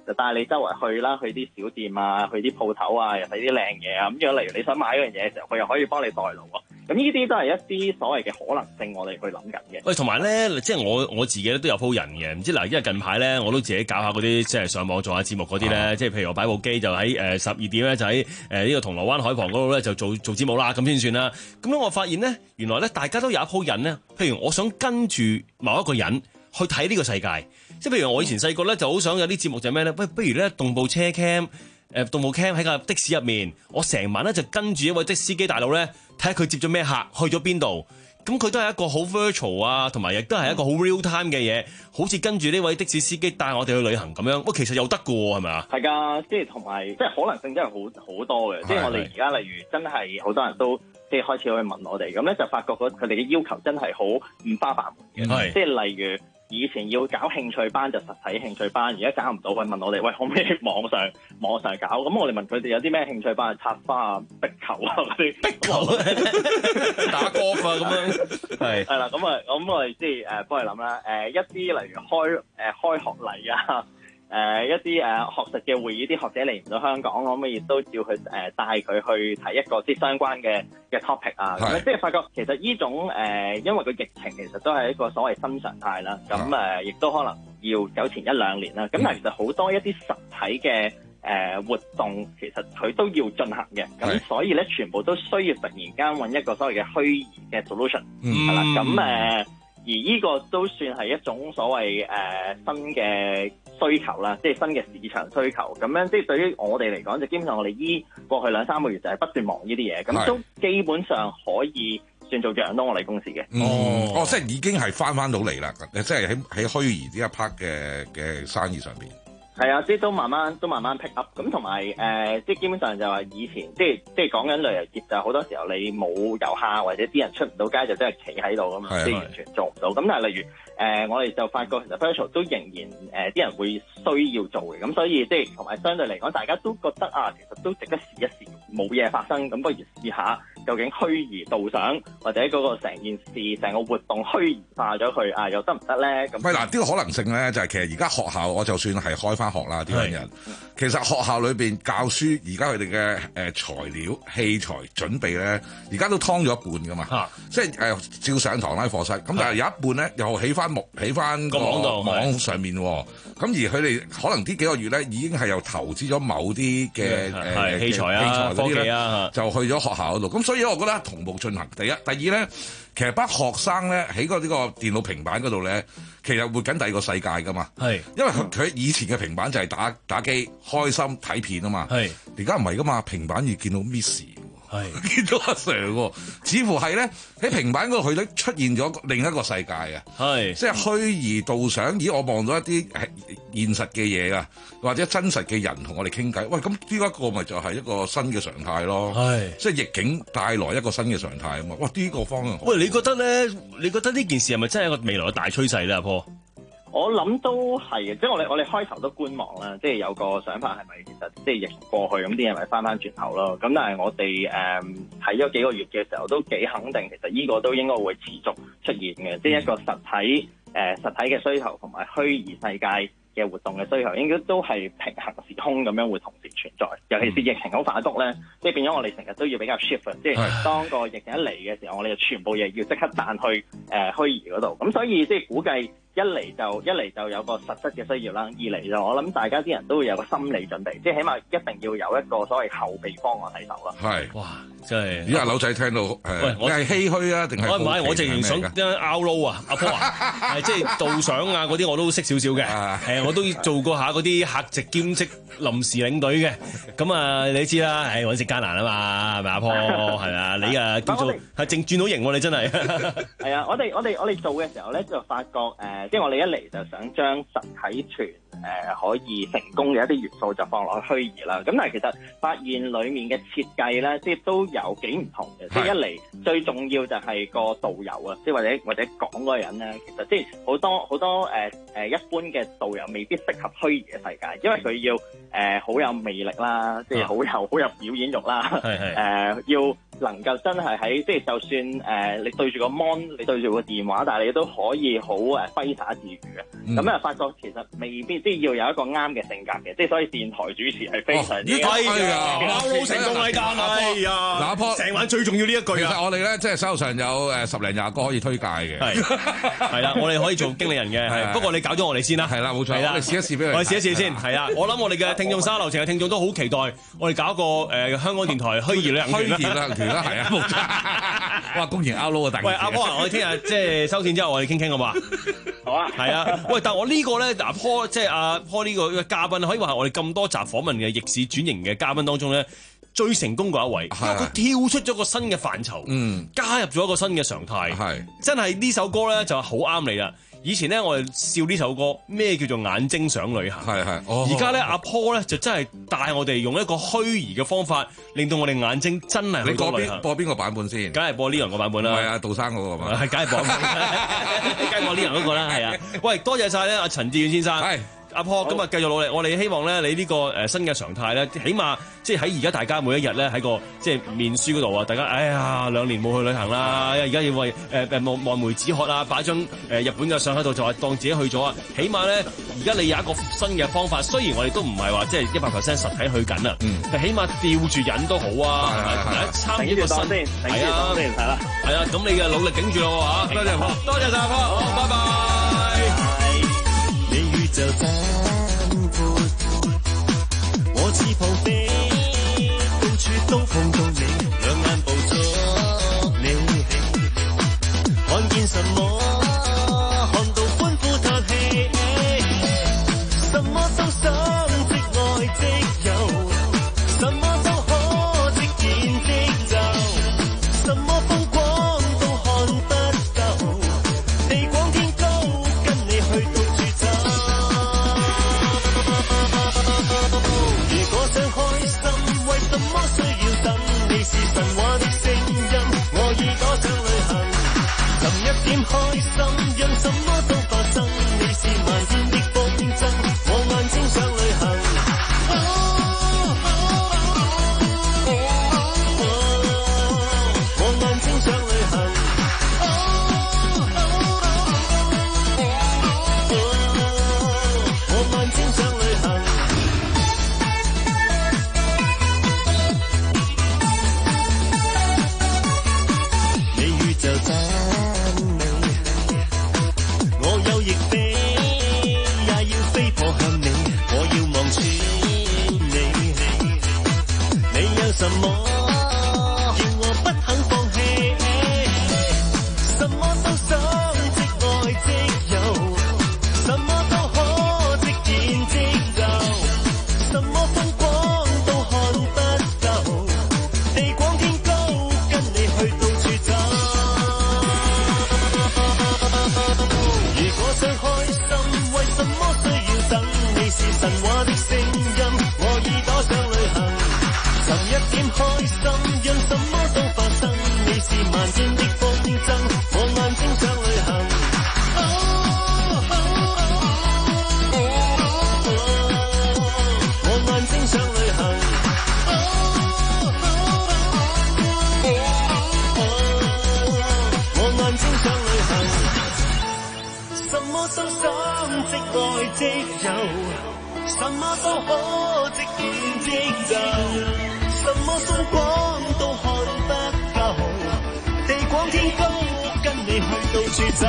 就帶你周圍去啦，去啲小店啊，去啲鋪頭啊，又睇啲靚嘢啊。咁如果例如你想買嗰樣嘢嘅時候，佢又可以幫你代勞喎。咁呢啲都係一啲所謂嘅可能性，我哋去諗緊嘅。 喂，同埋咧，即係我我自己咧都有鋪人嘅，唔知嗱，因為近排咧我都自己搞下嗰啲即係上網做下節目嗰啲咧，啊、即係譬如我擺部機就喺誒十二點咧就喺誒呢個銅鑼灣海旁嗰度咧就做做節目啦，咁先算啦。咁樣我發現咧，原來咧大家都有一鋪人咧，譬如我想跟住某一個人去睇呢個世界，即係譬如我以前細個咧就好想有啲節目就係咩咧，喂，不如咧動部車 cam。誒動部 cam 喺架的士入面，我成晚咧就跟住一位的士司機大佬咧，睇下佢接咗咩客，去咗邊度。咁佢都係一個好 virtual 啊，同埋亦都係一個好 real time 嘅嘢，好似跟住呢位的士司機帶我哋去旅行咁樣。喂，其實又得㗎喎，係咪啊？ 係㗎，即係同埋即係可能性真係好好多嘅。即係我哋而家例如真係好多人都即係開始去問我哋，咁咧就發覺佢哋嘅要求真係好五花八門嘅。即係例如。以前要搞興趣班就實體興趣班，而家搞唔到，佢問我哋喂，可唔可以網上網上搞？咁我哋問佢哋有啲咩興趣班，插花啊、壁球啊嗰啲，壁球打 golf 啊咁樣，係係啦，咁啊，咁我哋即係誒幫佢諗啦。誒一啲例如開誒、呃、開學禮啊。誒、呃、一啲誒、呃、學術嘅會議，啲學者嚟唔到香港，可唔可以都照去誒、呃、帶佢去睇一個啲相關嘅嘅 topic 啊？咁即係發覺其實呢種誒、呃，因為個疫情其實都係一個所謂新常態啦。咁誒亦都可能要走前一兩年啦。咁但係其實好多一啲實體嘅誒、呃、活動，其實佢都要進行嘅。咁所以咧，全部都需要突然間揾一個所謂嘅虛擬嘅 solution 係啦。咁誒、呃，而呢個都算係一種所謂誒、呃、新嘅需求啦，即係新嘅市場需求，咁樣即係對於我哋嚟講，就基本上我哋依過去兩三個月就係不斷忙呢啲嘢，咁都基本上可以算做養到我哋公司嘅。 哦，哦，即係已經係翻翻到嚟啦，即係喺喺虛擬呢一 part 嘅嘅生意上邊。 係啊，即係都慢慢都慢慢 pick up，咁同埋誒，即係基本上就話以前，即係即係講緊旅遊業就好多時候你冇遊客或者啲人出唔到街就真係企喺度咁嘛，即係完全做唔到。咁但係例如誒、呃，我哋就發覺其實 virtual 都仍然誒啲、呃、人會需要做嘅，咁所以即係同埋相對嚟講，大家都覺得啊，其實都值得試一試，冇嘢發生，咁不如試下究竟虛擬導賞或者嗰個成件事成個活動虛擬化咗佢啊，又得唔得咧？咁唔係嗱，呢、這個可能性咧就係、是、其實而家學校我就算係開翻學啦，啲人其實學校裏邊教書而家佢哋嘅誒材料器材準備咧，而家都劏咗一半噶嘛，啊、即係誒、呃、照上堂啦課室，咁但係有一半咧又起翻木起翻個網度網上面，咁而佢哋可能呢幾個月咧已經係又投資咗某啲嘅誒器材啊、器材科技啊， 就去咗學校嗰度，咁所以我覺得同步進行。第一、第二咧，其實班學生咧喺個呢個電腦平板嗰度咧，其實活緊第二個世界噶嘛。係，因為佢佢以前嘅平板就係打打機、開心睇片啊嘛。係，而家唔係噶嘛，平板要見到 Miss。係見到阿 Sir 喎，似乎係咧喺平板嗰度佢都出現咗另一個世界啊！係，即係虛擬導賞。咦，我望到一啲係現實嘅嘢啊，或者真實嘅人同我哋傾偈。喂，咁呢一個咪就係一個新嘅常態咯。係，即係逆境帶來一個新嘅常態啊嘛。哇，呢個方向。 喂，你覺得咧？你覺得呢件事係咪真係一個未來嘅大趨勢咧？阿坡？ 我諗都係嘅，即係我哋我哋開頭都觀望啦，即係有個想法係咪其實即係疫情過去咁啲嘢咪翻翻轉頭咯？咁但係我哋誒睇咗幾個月嘅時候都幾肯定，其實呢個都應該會持續出現嘅，即係一個實體誒、呃、實體嘅需求同埋虛擬世界嘅活動嘅需求，應該都係平衡時空咁樣會同時存在。尤其是疫情好反覆咧，即係變咗我哋成日都要比較 shift，即係當個疫情一嚟嘅時候，我哋就全部嘢要即刻彈去誒虛擬嗰度。咁所以即係估計。一嚟就一嚟就有個實質嘅需要啦，二嚟就我諗大家啲人都會有個心理準備，即係起碼一定要有一個所謂後備方案喺度啦。 係， 哇，真係！ 而家柳仔聽到誒，喂，我係唏噓啊，定係？我唔係， 我直情想拗撈啊，阿坡啊，即係導賞啊嗰啲我都識少少嘅，誒，我都做過下嗰啲客席兼職臨時領隊嘅，咁啊你知啦，誒揾食艱難啊嘛，係咪阿坡？係啊，你啊叫做係正轉到型喎，你真係。 係啊，我哋我哋我哋做嘅時候咧，就發覺誒。即係我哋一嚟就想將實體團誒、呃、可以成功嘅一啲元素就放落去虛擬啦。咁但係其實發現裡面嘅設計咧，即係都有幾唔同嘅。即係一嚟最重要就係個導遊啊，即係或者或者講嗰個人咧，其實即係好多好多誒誒、呃、一般嘅導遊未必適合虛擬嘅世界，因為佢要誒誒好有魅力啦，即係好有好有表演欲啦。 係係誒要能夠真係喺即係就算誒、呃、你對住個 mon， 你對住個電話，但係你都可以好誒揮灑自如嘅。咁啊、嗯，發覺其實未必即係要有一個啱嘅性格嘅，即係所以電台主持係非常之係啊，撈成功嚟㗎，係啊， 嗱波成晚最重要呢一句啊。 其實我哋咧即係手頭上有誒十零廿個可以推介嘅， 係係啦，我哋可以做經理人嘅，係不過你搞咗我哋先啦， 係啦冇錯，我哋試一試俾佢， 我哋試一試先，係啊，我諗我哋嘅聽眾沙流程嘅聽眾都好期待，我哋搞一個誒香港電台虛擬旅行團啦， 虛擬旅行團啦，係啊，冇錯，哇，公然 out 撈啊，大喂，阿波啊，我哋聽日即係收線之後，我哋傾傾好嘛？ 好啊， 係啊，喂，但係我呢個咧，阿波即係阿波呢個嘉賓，可以話係我哋咁多集訪問嘅逆市轉型嘅嘉賓當中咧，最成功嗰一位，因為佢跳出咗個新嘅範疇，嗯，加入咗一個新嘅常態，係真係呢首歌咧就好啱你啦。以前咧我哋笑呢首歌咩叫做眼睛想旅行，係係，而家咧阿 Paul 咧就真係帶我哋用一個虛擬嘅方法，令到我哋眼睛真係去到旅行。 你播邊播邊個版本先？ 梗係播呢樣個版本啦。 唔係啊，杜生嗰個嘛。 係梗係播，梗係播呢樣嗰個啦。係啊，喂，多謝晒咧，阿陳志遠先生。係。阿 Paul 今日繼續努力，我哋希望咧，你呢個誒新嘅常態咧，起碼即係喺而家大家每一日咧喺個即係面書嗰度啊，大家哎呀兩年冇去旅行啦，而家要為誒誒望望梅止渴啊，擺張誒日本嘅相喺度就話當自己去咗啊，起碼咧而家你有一個新嘅方法，雖然我哋都唔係話即係一百 percent 實體去緊啊，嗯，但起碼吊住癮都好啊，係咪？係參與個新係啊，係啦，係啊，咁你嘅努力頂住咯嚇，多謝 Paul，多謝晒 Paul，好，拜拜。 就tan闊，我似蒲飛，到處都碰到你，兩眼捕捉你，看見什麼，看到歡呼嘆氣，什麼都想即愛即有，什麼都可即演即就，什麼風光都看不夠，地廣天高，跟你去到處走。如果想開心，為什麼需要等？你是神話的聲音，我耳朵想旅行，尋一點開心，讓什麼都發生。你是漫天的風箏，我眼睛想旅行。哦哦哦哦哦、我眼睛想旅行。哦哦哦哦、我眼睛想旅行。就讚美，我有翼飛，也要飛撲向你，我要望穿你，你有什麼叫我不肯放棄，什麼都想即愛即有，什麼都可即演即就，什麼風光都看不夠，地廣天高，跟你去到處走。如果想開心，為什麼需要等？你是神話的聲音，我耳朵想旅行，尋一點開心，讓什麼都發生。你是漫天的風箏，我眼睛想旅行。哦哦哦哦、我眼睛想旅行。哦哦哦、我眼睛想旅行。什麼都想即愛即有，什麼都可即演即就，什麼風光都看不夠，地廣天高，跟你去到處走。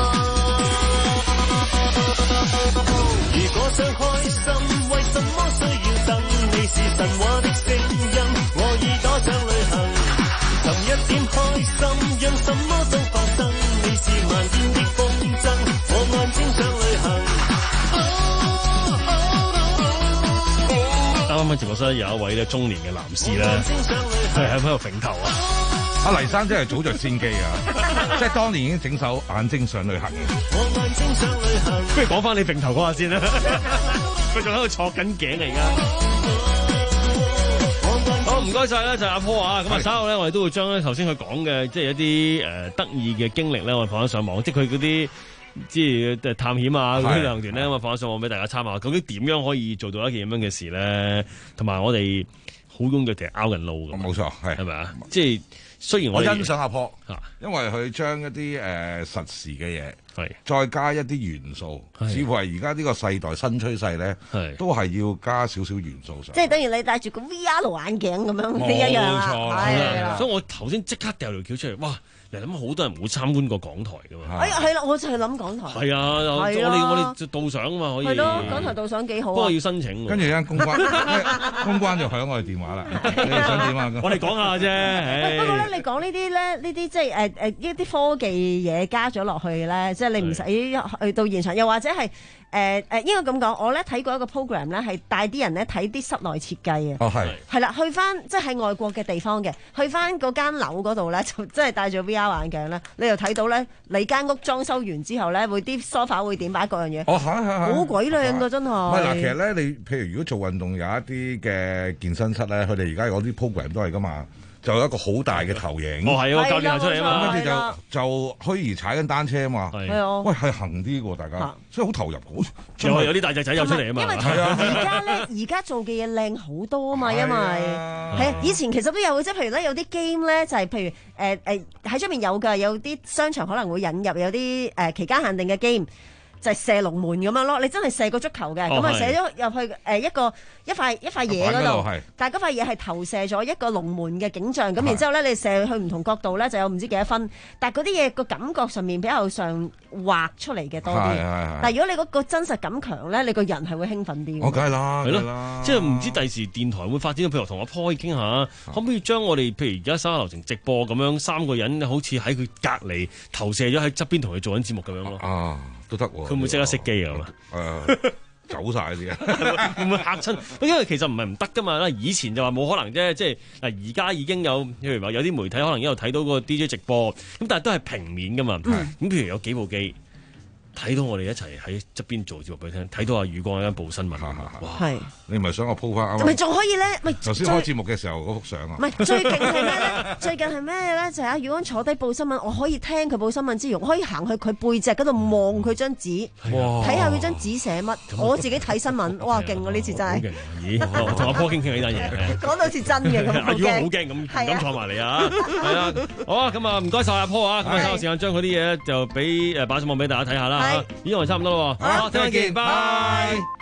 如果想開心，為什麼需要等？你是神話的聲音，我耳朵想旅行，尋一點開心，讓什麼都發生。你是漫天的風箏，我眼睛想旅行。 啱啱喺直播室有一位咧中年嘅男士咧，係喺度揈頭啊！ 阿黎生真係早着先機啊！即係當年已經整首眼睛想旅行嘅。 我眼睛想旅行。 不如講翻你揈頭嗰下先啦，佢仲喺度坐緊頸嚟㗎。好，唔該晒咧，就係阿 Paul 啊！咁啊，稍後咧，我哋都會將咧頭先佢講嘅，即係一啲誒得意嘅經歷咧，我哋放咗上網，即係佢嗰啲即係探險啊嗰啲旅行團咧，咁啊放咗上網俾大家參考，究竟點樣可以做到一件咁樣嘅事咧？同埋我哋好踴躍地拗緊路㗎， 冇錯，係係咪啊？即係雖然我哋欣賞阿坡，因為佢將一啲誒、呃、實時嘅嘢， 係再加一啲元素，似乎係而家呢個世代新趨勢咧，都係要加少少元素上。 即係等於你戴住個 V R 眼鏡咁樣呢一樣啊！ 係啦，所以我頭先即刻掉條橋出嚟，哇！你諗好多人冇參觀過港台噶嘛？ 哎呀，係啦，我就係諗港台。 係啊，我哋我哋就導賞啊嘛，可以。 係咯，港台導賞幾好啊！ 不過要申請。 跟住一間公關，公關就響我哋電話啦。你哋想點啊？ 我哋講下啫。 不過咧，你講呢啲咧，呢啲即係誒誒一啲科技嘢加咗落去咧，即係你唔使去到現場，又或者係。誒誒應該咁講，我咧睇過一個 program 咧，係帶啲人咧睇啲室內設計啊。 哦，係。係啦，去翻即係喺外國嘅地方嘅，去翻嗰間樓嗰度咧，就即係戴住 V R 眼鏡咧，你又睇到咧，你間屋裝修完之後咧，會啲 sofa 會點擺各樣嘢。 哦，係係係。 好鬼靚㗎，真係。 唔係嗱，其實咧，你譬如如果做運動有一啲嘅健身室咧，佢哋而家有啲 program 都係㗎嘛。就有一個好大嘅投影， 哦係喎，教練行出嚟啊嘛， 跟住就就虛擬踩緊單車啊嘛， 係啊， 喂係行啲喎，大家，所以好投入嘅， 仲係有啲大隻仔有出嚟啊嘛， 因為而家咧而家做嘅嘢靚好多啊嘛，因為係啊，以前其實都有，即係譬如咧有啲 game 咧就係譬如誒誒喺出面有㗎，有啲商場可能會引入有啲誒期間限定嘅 game。就係射龍門咁樣咯，你真係射個足球嘅，咁啊、哦、射咗入去誒一個一塊一塊嘢嗰度，但係嗰塊嘢係投射咗一個龍門嘅景象，咁然之後咧你射去唔同角度咧就有唔知幾多分，但係嗰啲嘢個感覺上面比較上畫出嚟嘅多啲，但係如果你嗰個真實感強咧，你個人係會興奮啲。 我梗係啦， 係咯，即係唔知第時電台會發展到，譬如同阿 Paul 傾下，可唔可以將我哋譬如而家三下流程直播咁樣，三個人好似喺佢隔離投射咗喺側邊同佢做緊節目咁樣咯。 啊都得喎， 佢會唔會即刻熄機啊？ 誒，走晒啲啊！ 會唔會嚇親？因為其實唔係唔得噶嘛。以前就話冇可能啫，即係嗱，而家已經有，譬如話有啲媒體可能一路睇到個 D J 直播，咁但係都係平面噶嘛。咁、嗯、譬如有幾部機睇到我哋一齊喺側邊做節目俾你聽，睇到阿宇光喺間報新聞，哇！ 係你唔係想我鋪翻啱？ 咪仲可以咧？咪頭先開節目嘅時候嗰幅相啊！ 唔係最勁係咩咧？最近係咩咧？就係阿宇光坐低報新聞，我可以聽佢報新聞之餘，我可以行去佢背脊嗰度望佢張紙，睇下佢張紙寫乜。我自己睇新聞，哇！勁啊！呢次真係。 咦？同阿波傾傾呢單嘢。 講到似真嘅咁。 阿宇光好驚咁，唔敢坐埋嚟啊！係啊，好啊，咁啊，唔該晒阿波啊，咁啊，稍後時間將佢啲嘢就俾誒擺上網俾大家睇下啦。咦，我哋差唔多咯喎，好，聽日見，拜。